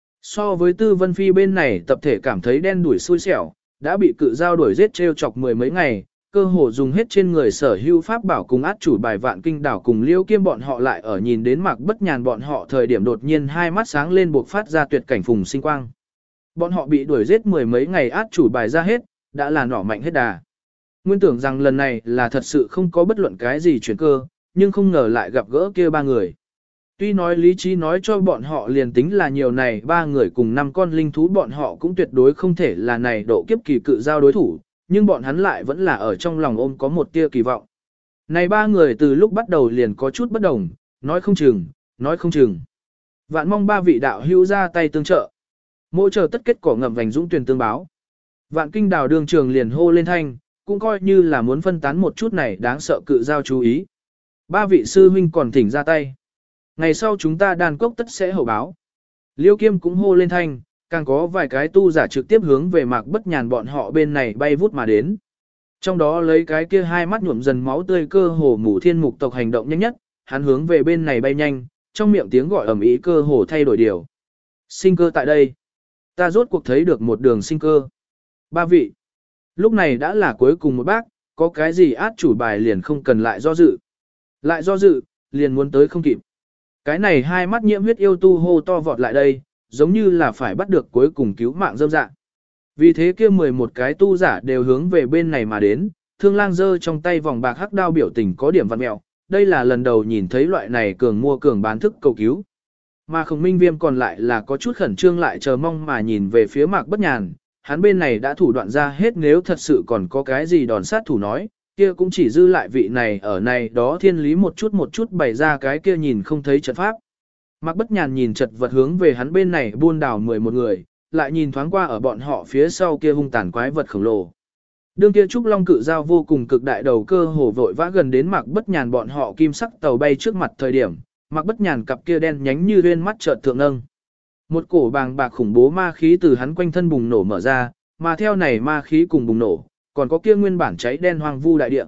So với Tư Vân Phi bên này tập thể cảm thấy đen đuổi xui xẻo, đã bị cự dao đuổi giết trêu chọc 10 mấy ngày, cơ hồ dùng hết trên người sở hữu pháp bảo cùng át chủ bài Vạn Kinh Đảo cùng Liêu Kiêm bọn họ lại ở nhìn đến Mạc Bất Nhàn bọn họ thời điểm đột nhiên hai mắt sáng lên buộc phát ra tuyệt cảnh phùng sinh quang. Bọn họ bị đuổi giết 10 mấy ngày át chủ bài ra hết, đã là nỏ mạnh hết đà. Nguyên tưởng rằng lần này là thật sự không có bất luận cái gì chuyển cơ, nhưng không ngờ lại gặp gỡ kia 3 người. Tuy nói lý trí nói cho bọn họ liền tính là nhiều này 3 người cùng 5 con linh thú bọn họ cũng tuyệt đối không thể là này độ kiếp kỳ cự giao đối thủ, nhưng bọn hắn lại vẫn là ở trong lòng ôm có một tia kỳ vọng. Này 3 người từ lúc bắt đầu liền có chút bất đồng, nói không chừng, nói không chừng. Vạn mong 3 vị đạo hữu ra tay tương trợ. Mỗi chờ tất kết cỏ ngầm vành dũng tuyển tương báo. Vạn Kinh Đào đường trường liền hô lên thanh, cũng coi như là muốn phân tán một chút này đáng sợ cự giao chú ý. 3 vị sư huynh còn thỉnh ra tay. Ngày sau chúng ta đàn cốc tất sẽ hậu báo. Liêu Kiêm cũng hô lên thanh, càng có vài cái tu giả trực tiếp hướng về Mạc Bất Nhàn bọn họ bên này bay vút mà đến. Trong đó lấy cái kia hai mắt nhuộm dần máu tươi cơ hồ mù thiên mục tộc hành động nhanh nhất, hắn hướng về bên này bay nhanh, trong miệng tiếng gọi ầm ĩ cơ hồ thay đổi điều. Sinh cơ tại đây. Ta rốt cuộc thấy được một đường sinh cơ. 3 vị. Lúc này đã là cuối cùng một bác, có cái gì át chủ bài liền không cần lại do dự. Lại do dự, liền muốn tới không kịp. Cái này hai mắt nhiễm huyết yêu tu hô to vọt lại đây, giống như là phải bắt được cuối cùng cứu mạng dâm dạ. Vì thế kia 11 cái tu giả đều hướng về bên này mà đến, Thương Lang giơ trong tay vòng bạc hắc đao biểu tình có điểm vặn mẹo, đây là lần đầu nhìn thấy loại này cường mua cường bán thức cầu cứu. Mà Khổng Minh Viêm còn lại là có chút khẩn trương lại chờ mong mà nhìn về phía Mạc Bất Nhàn, hắn bên này đã thủ đoạn ra hết, nếu thật sự còn có cái gì đòn sát thủ nói, kia cũng chỉ dư lại vị này ở này đó thiên lý một chút bày ra cái kia nhìn không thấy trận pháp. Mạc Bất Nhàn nhìn chật vật hướng về hắn bên này buôn đảo 11 người, lại nhìn thoáng qua ở bọn họ phía sau kia hung tàn quái vật khổng lồ. Đương kia Trúc Long cự giao vô cùng cực đại đầu cơ hồ vội vã gần đến Mạc Bất Nhàn bọn họ kim sắc tàu bay trước mặt thời điểm, Mạc Bất Nhàn cặp kia đen nhánh như uyên mắt chợt thượng nâng. Một cổ bàng bạc khủng bố ma khí từ hắn quanh thân bùng nổ mở ra, mà theo này ma khí cùng bùng nổ, còn có kia nguyên bản cháy đen hoang vu đại địa.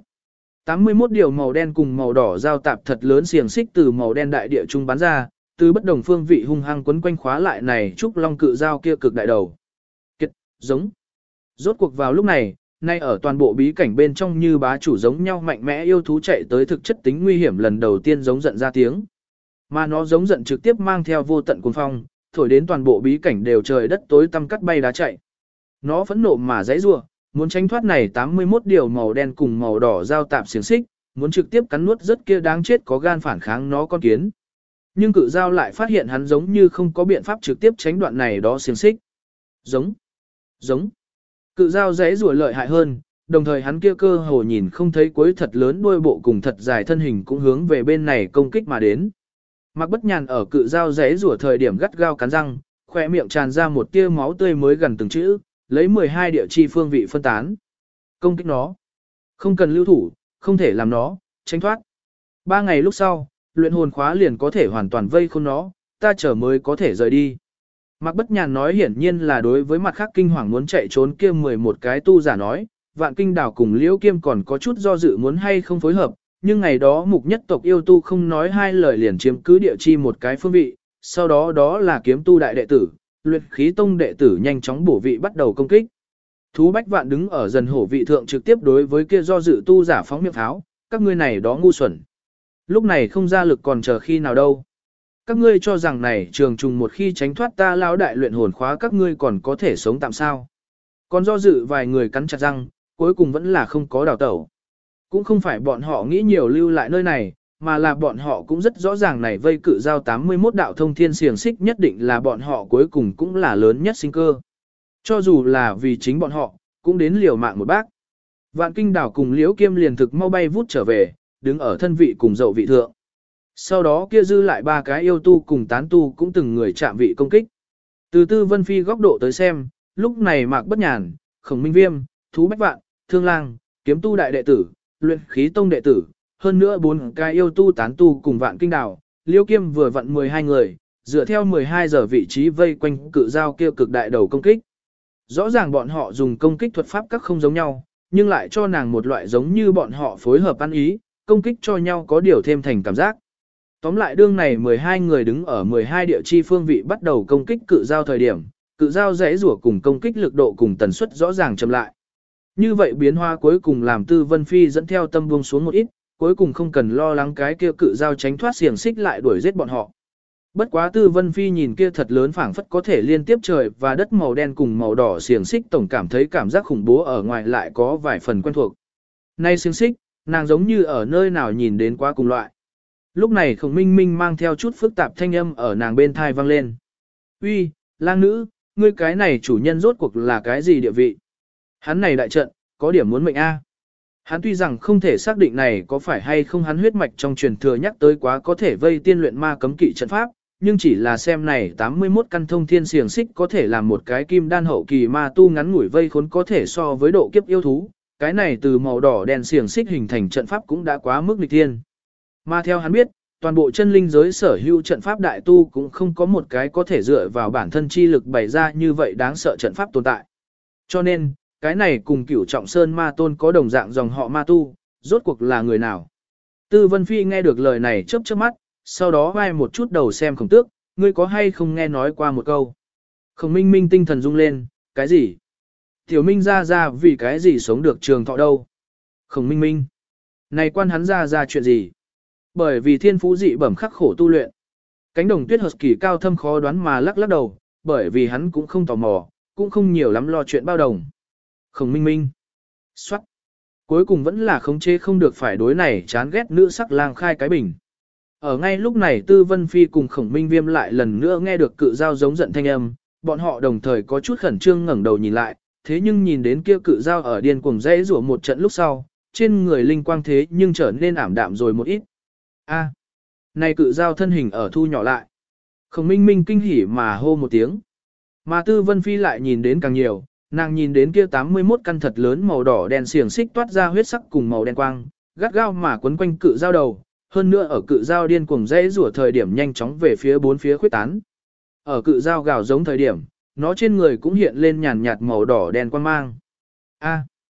81 điều màu đen cùng màu đỏ giao tạp thật lớn xiềng xích từ màu đen đại địa trung bắn ra, từ bất đồng phương vị hung hăng quấn quanh khóa lại này trúc long cự giao kia cực đại đầu. Kiệt, giống. Rốt cuộc vào lúc này, nay ở toàn bộ bí cảnh bên trong như bá chủ giống nhau mạnh mẽ yêu thú chạy tới thực chất tính nguy hiểm lần đầu tiên giống giận ra tiếng. Mà nó giống giận trực tiếp mang theo vô tận cuồng phong, thổi đến toàn bộ bí cảnh đều trời đất tối tăm cắt bay đá chạy. Nó phẫn nộ mà giãy giụa, muốn tránh thoát này 81 điều màu đen cùng màu đỏ giao tạp xiềng xích, muốn trực tiếp cắn nuốt rất kia đáng chết có gan phản kháng nó con kiến. Nhưng cự giao lại phát hiện hắn giống như không có biện pháp trực tiếp tránh đoạn này đó xiềng xích. Giống, giống. Cự giao giãy giụa lợi hại hơn, đồng thời hắn kia cơ hồ nhìn không thấy cuối thật lớn đuôi bộ cùng thật dài thân hình cũng hướng về bên này công kích mà đến. Mạc Bất Nhàn ở cự giao giãy giụa thời điểm gắt gao cắn răng, khóe miệng tràn ra một tia máu tươi mới gần từng chữ, lấy 12 địa chi phương vị phân tán. Công kích nó. Không cần lưu thủ, không thể làm nó, tránh thoát. 3 ngày lúc sau, luyện hồn khóa liền có thể hoàn toàn vây khốn nó, ta chờ mới có thể rời đi. Mạc Bất Nhàn nói hiển nhiên là đối với mặt khác kinh hoàng muốn chạy trốn kia 11 cái tu giả nói, Vạn Kinh Đào cùng Liễu Kiêm còn có chút do dự muốn hay không phối hợp, nhưng ngày đó mục nhất tộc yêu tu không nói hai lời liền chiếm cứ địa chi một cái phương vị, sau đó đó là kiếm tu đại đệ tử, luyện khí tông đệ tử nhanh chóng bổ vị bắt đầu công kích. Thú Bách Vạn đứng ở dần hổ vị thượng trực tiếp đối với kia do dự tu giả phóng miệng pháo, các ngươi này đó ngu xuẩn. Lúc này không ra lực còn chờ khi nào đâu. Các ngươi cho rằng này trường trùng một khi tránh thoát ta lão đại luyện hồn khóa các ngươi còn có thể sống tạm sao. Còn do dự vài người cắn chặt răng, cuối cùng vẫn là không có đào tẩu. Cũng không phải bọn họ nghĩ nhiều lưu lại nơi này, mà là bọn họ cũng rất rõ ràng này vây cự giao 81 đạo thông thiên xiềng xích nhất định là bọn họ cuối cùng cũng là lớn nhất sinh cơ. Cho dù là vì chính bọn họ, cũng đến liều mạng một bác. Vạn Kinh Đảo cùng Liễu Kiêm liền thực mau bay vút trở về, đứng ở thân vị cùng dậu vị thượng. Sau đó kia dư lại 3 cái yêu tu cùng tán tu cũng từng người chạm vị công kích. Từ Tư Vân Phi góc độ tới xem, lúc này Mạc Bất Nhàn, Khổng Minh Viêm, Thú Bách Vạn, Thương Lang, Kiếm tu đại đệ tử, luyện khí tông đệ tử, hơn nữa 4 cái yêu tu tán tu cùng Vạn Kinh Đảo, Liễu Kiêm vừa vặn 12 người, dựa theo 12 giờ vị trí vây quanh cự giao kia cực đại đầu công kích. Rõ ràng bọn họ dùng công kích thuật pháp các không giống nhau, nhưng lại cho nàng một loại giống như bọn họ phối hợp ăn ý, công kích cho nhau có điều thêm thành cảm giác. Tóm lại đương này 12 người đứng ở 12 địa chi phương vị bắt đầu công kích cự giao thời điểm, cự giao rẽ rủa cùng công kích lực độ cùng tần suất rõ ràng chậm lại. Như vậy biến hóa cuối cùng làm Tư Vân Phi dẫn theo tâm buông xuống một ít, cuối cùng không cần lo lắng cái kia cự giao tránh thoát xiềng xích lại đuổi giết bọn họ. Bất quá Tư Vân Phi nhìn kia thật lớn phảng phất có thể liên tiếp trời và đất màu đen cùng màu đỏ xiềng xích tổng cảm thấy cảm giác khủng bố ở ngoài lại có vài phần quen thuộc. Nay xiềng xích, nàng giống như ở nơi nào nhìn đến quá cùng loại. Lúc này Khổng Minh Minh mang theo chút phức tạp thanh âm ở nàng bên thai vang lên. Uy, lang nữ, ngươi cái này chủ nhân rốt cuộc là cái gì địa vị? Hắn này đại trận, có điểm muốn mệnh A. Hắn tuy rằng không thể xác định này có phải hay không hắn huyết mạch trong truyền thừa nhắc tới quá có thể vây tiên luyện ma cấm kỵ trận pháp, nhưng chỉ là xem này 81 căn thông thiên xiềng xích có thể làm một cái kim đan hậu kỳ ma tu ngắn ngủi vây khốn có thể so với độ kiếp yêu thú, cái này từ màu đỏ đen xiềng xích hình thành trận pháp cũng đã quá mức nghịch thiên. Mà theo hắn biết, toàn bộ chân linh giới sở hữu trận pháp đại tu cũng không có một cái có thể dựa vào bản thân chi lực bày ra như vậy đáng sợ trận pháp tồn tại. Cho nên, cái này cùng Cửu Trọng Sơn ma tôn có đồng dạng dòng họ ma tu, rốt cuộc là người nào? Tư Vân Phi nghe được lời này chớp chớp mắt, sau đó vai một chút đầu xem Khổng Tước, ngươi có hay không nghe nói qua một câu. Khổng Minh Minh tinh thần rung lên, cái gì? Tiểu Minh ra vì cái gì sống được trường thọ đâu? Khổng Minh Minh, này quan hắn ra chuyện gì? Bởi vì thiên phú dị bẩm khắc khổ tu luyện. Cánh đồng tuyết hợp kỳ cao thâm khó đoán mà lắc đầu, bởi vì hắn cũng không tò mò, cũng không nhiều lắm lo chuyện bao đồng. Khổng Minh Minh. Xoát. Cuối cùng vẫn là khống chế không được phải đối này chán ghét nữ sắc lang khai cái bình. Ở ngay lúc này Tư Vân Phi cùng Khổng Minh Viêm lại lần nữa nghe được cự giao giống giận thanh âm, bọn họ đồng thời có chút khẩn trương ngẩng đầu nhìn lại, thế nhưng nhìn đến kia cự giao ở điên cuồng rẽ rủa một trận lúc sau, trên người linh quang thế nhưng trở nên ảm đạm rồi một ít. A, này cự giao thân hình ở thu nhỏ lại. Khổng Minh Minh kinh hỉ mà hô một tiếng. Mà Tư Vân Phi lại nhìn đến càng nhiều, nàng nhìn đến kia 81 căn thật lớn màu đỏ đen xiềng xích toát ra huyết sắc cùng màu đen quang, gắt gao mà quấn quanh cự giao đầu, hơn nữa ở cự giao điên cuồng rẽ rủa thời điểm nhanh chóng về phía bốn phía khuyết tán. Ở cự giao gào giống thời điểm, nó trên người cũng hiện lên nhàn nhạt màu đỏ đen quang mang. A.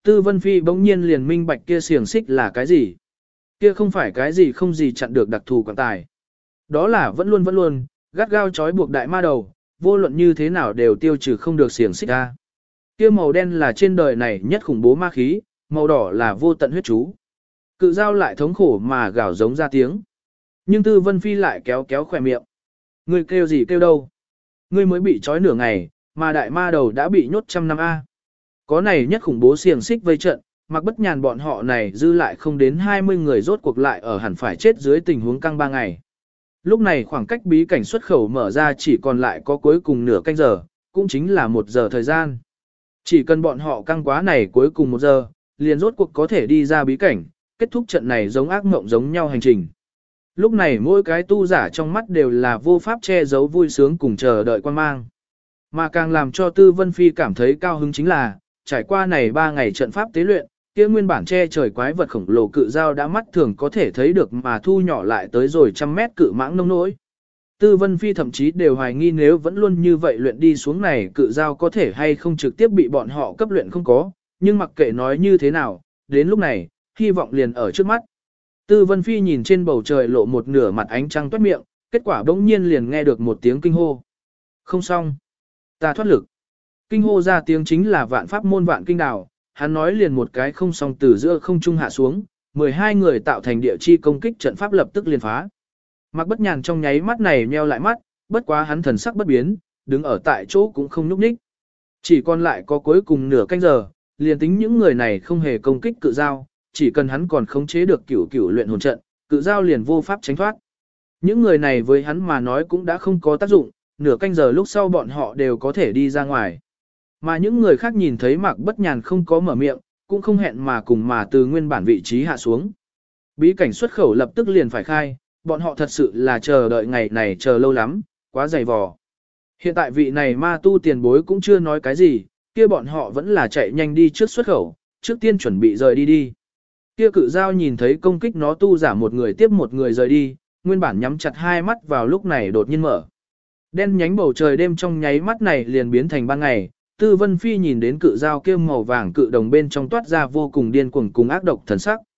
Tư Vân Phi bỗng nhiên liền minh bạch kia xiềng xích là cái gì. Kia không phải cái gì không gì chặn được đặc thù quan tài. Đó là vẫn luôn, gắt gao trói buộc đại ma đầu, vô luận như thế nào đều tiêu trừ không được xiềng xích ra. Kia màu đen là trên đời này nhất khủng bố ma khí, màu đỏ là vô tận huyết chú. Cự dao lại thống khổ mà gào giống ra tiếng. Nhưng Tư Vân Phi lại kéo kéo khỏe miệng. Ngươi kêu gì kêu đâu? Ngươi mới bị trói nửa ngày, mà đại ma đầu đã bị nhốt trăm năm A. Có này nhất khủng bố xiềng xích vây trận, Mặc Bất Nhàn bọn họ này dư lại không đến 20 người rốt cuộc lại ở hẳn phải chết dưới tình huống căng 3 ngày. Lúc này khoảng cách bí cảnh xuất khẩu mở ra chỉ còn lại có cuối cùng nửa canh giờ, cũng chính là 1 giờ thời gian. Chỉ cần bọn họ căng quá này cuối cùng 1 giờ, liền rốt cuộc có thể đi ra bí cảnh, kết thúc trận này giống ác mộng giống nhau hành trình. Lúc này mỗi cái tu giả trong mắt đều là vô pháp che giấu vui sướng cùng chờ đợi quan mang. Mà càng làm cho Tư Vân Phi cảm thấy cao hứng chính là, trải qua này 3 ngày trận pháp tế luyện, kia nguyên bản che trời quái vật khổng lồ cự dao đã mắt thường có thể thấy được mà thu nhỏ lại tới rồi 100 mét cự mãng nông nỗi. Tư Vân Phi thậm chí đều hoài nghi nếu vẫn luôn như vậy luyện đi xuống này cự dao có thể hay không trực tiếp bị bọn họ cấp luyện không có, nhưng mặc kệ nói như thế nào, đến lúc này, hy vọng liền ở trước mắt. Tư Vân Phi nhìn trên bầu trời lộ một nửa mặt ánh trăng toát miệng, kết quả bỗng nhiên liền nghe được một tiếng kinh hô. Không xong. Ta thoát lực. Kinh hô ra tiếng chính là vạn pháp môn vạn kinh đào, hắn nói liền một cái không xong từ giữa không trung hạ xuống, 12 người tạo thành địa chi công kích trận pháp lập tức liền phá. Mặc Bất Nhàn trong nháy mắt này nheo lại mắt, bất quá hắn thần sắc bất biến, đứng ở tại chỗ cũng không nhúc nhích. Chỉ còn lại có cuối cùng nửa canh giờ, liền tính những người này không hề công kích cự dao, chỉ cần hắn còn khống chế được cửu luyện hồn trận, cự dao liền vô pháp tránh thoát. Những người này với hắn mà nói cũng đã không có tác dụng, nửa canh giờ lúc sau bọn họ đều có thể đi ra ngoài. Mà những người khác nhìn thấy Mạc Bất Nhàn không có mở miệng, cũng không hẹn mà cùng mà từ nguyên bản vị trí hạ xuống. Bí cảnh xuất khẩu lập tức liền phải khai, bọn họ thật sự là chờ đợi ngày này chờ lâu lắm, quá dày vò. Hiện tại vị này ma tu tiền bối cũng chưa nói cái gì, kia bọn họ vẫn là chạy nhanh đi trước xuất khẩu, trước tiên chuẩn bị rời đi. Kia cự dao nhìn thấy công kích nó tu giả một người tiếp một người rời đi, nguyên bản nhắm chặt hai mắt vào lúc này đột nhiên mở. Đen nhánh bầu trời đêm trong nháy mắt này liền biến thành ban ngày, Tư Vân Phi nhìn đến cự dao kia màu vàng cự đồng bên trong toát ra vô cùng điên cuồng cùng ác độc thần sắc.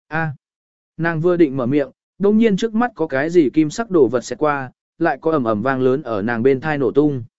Nàng vừa định mở miệng, đột nhiên trước mắt có cái gì kim sắc đổ vật xẹt qua, lại có ầm ầm vang lớn ở nàng bên thai nổ tung.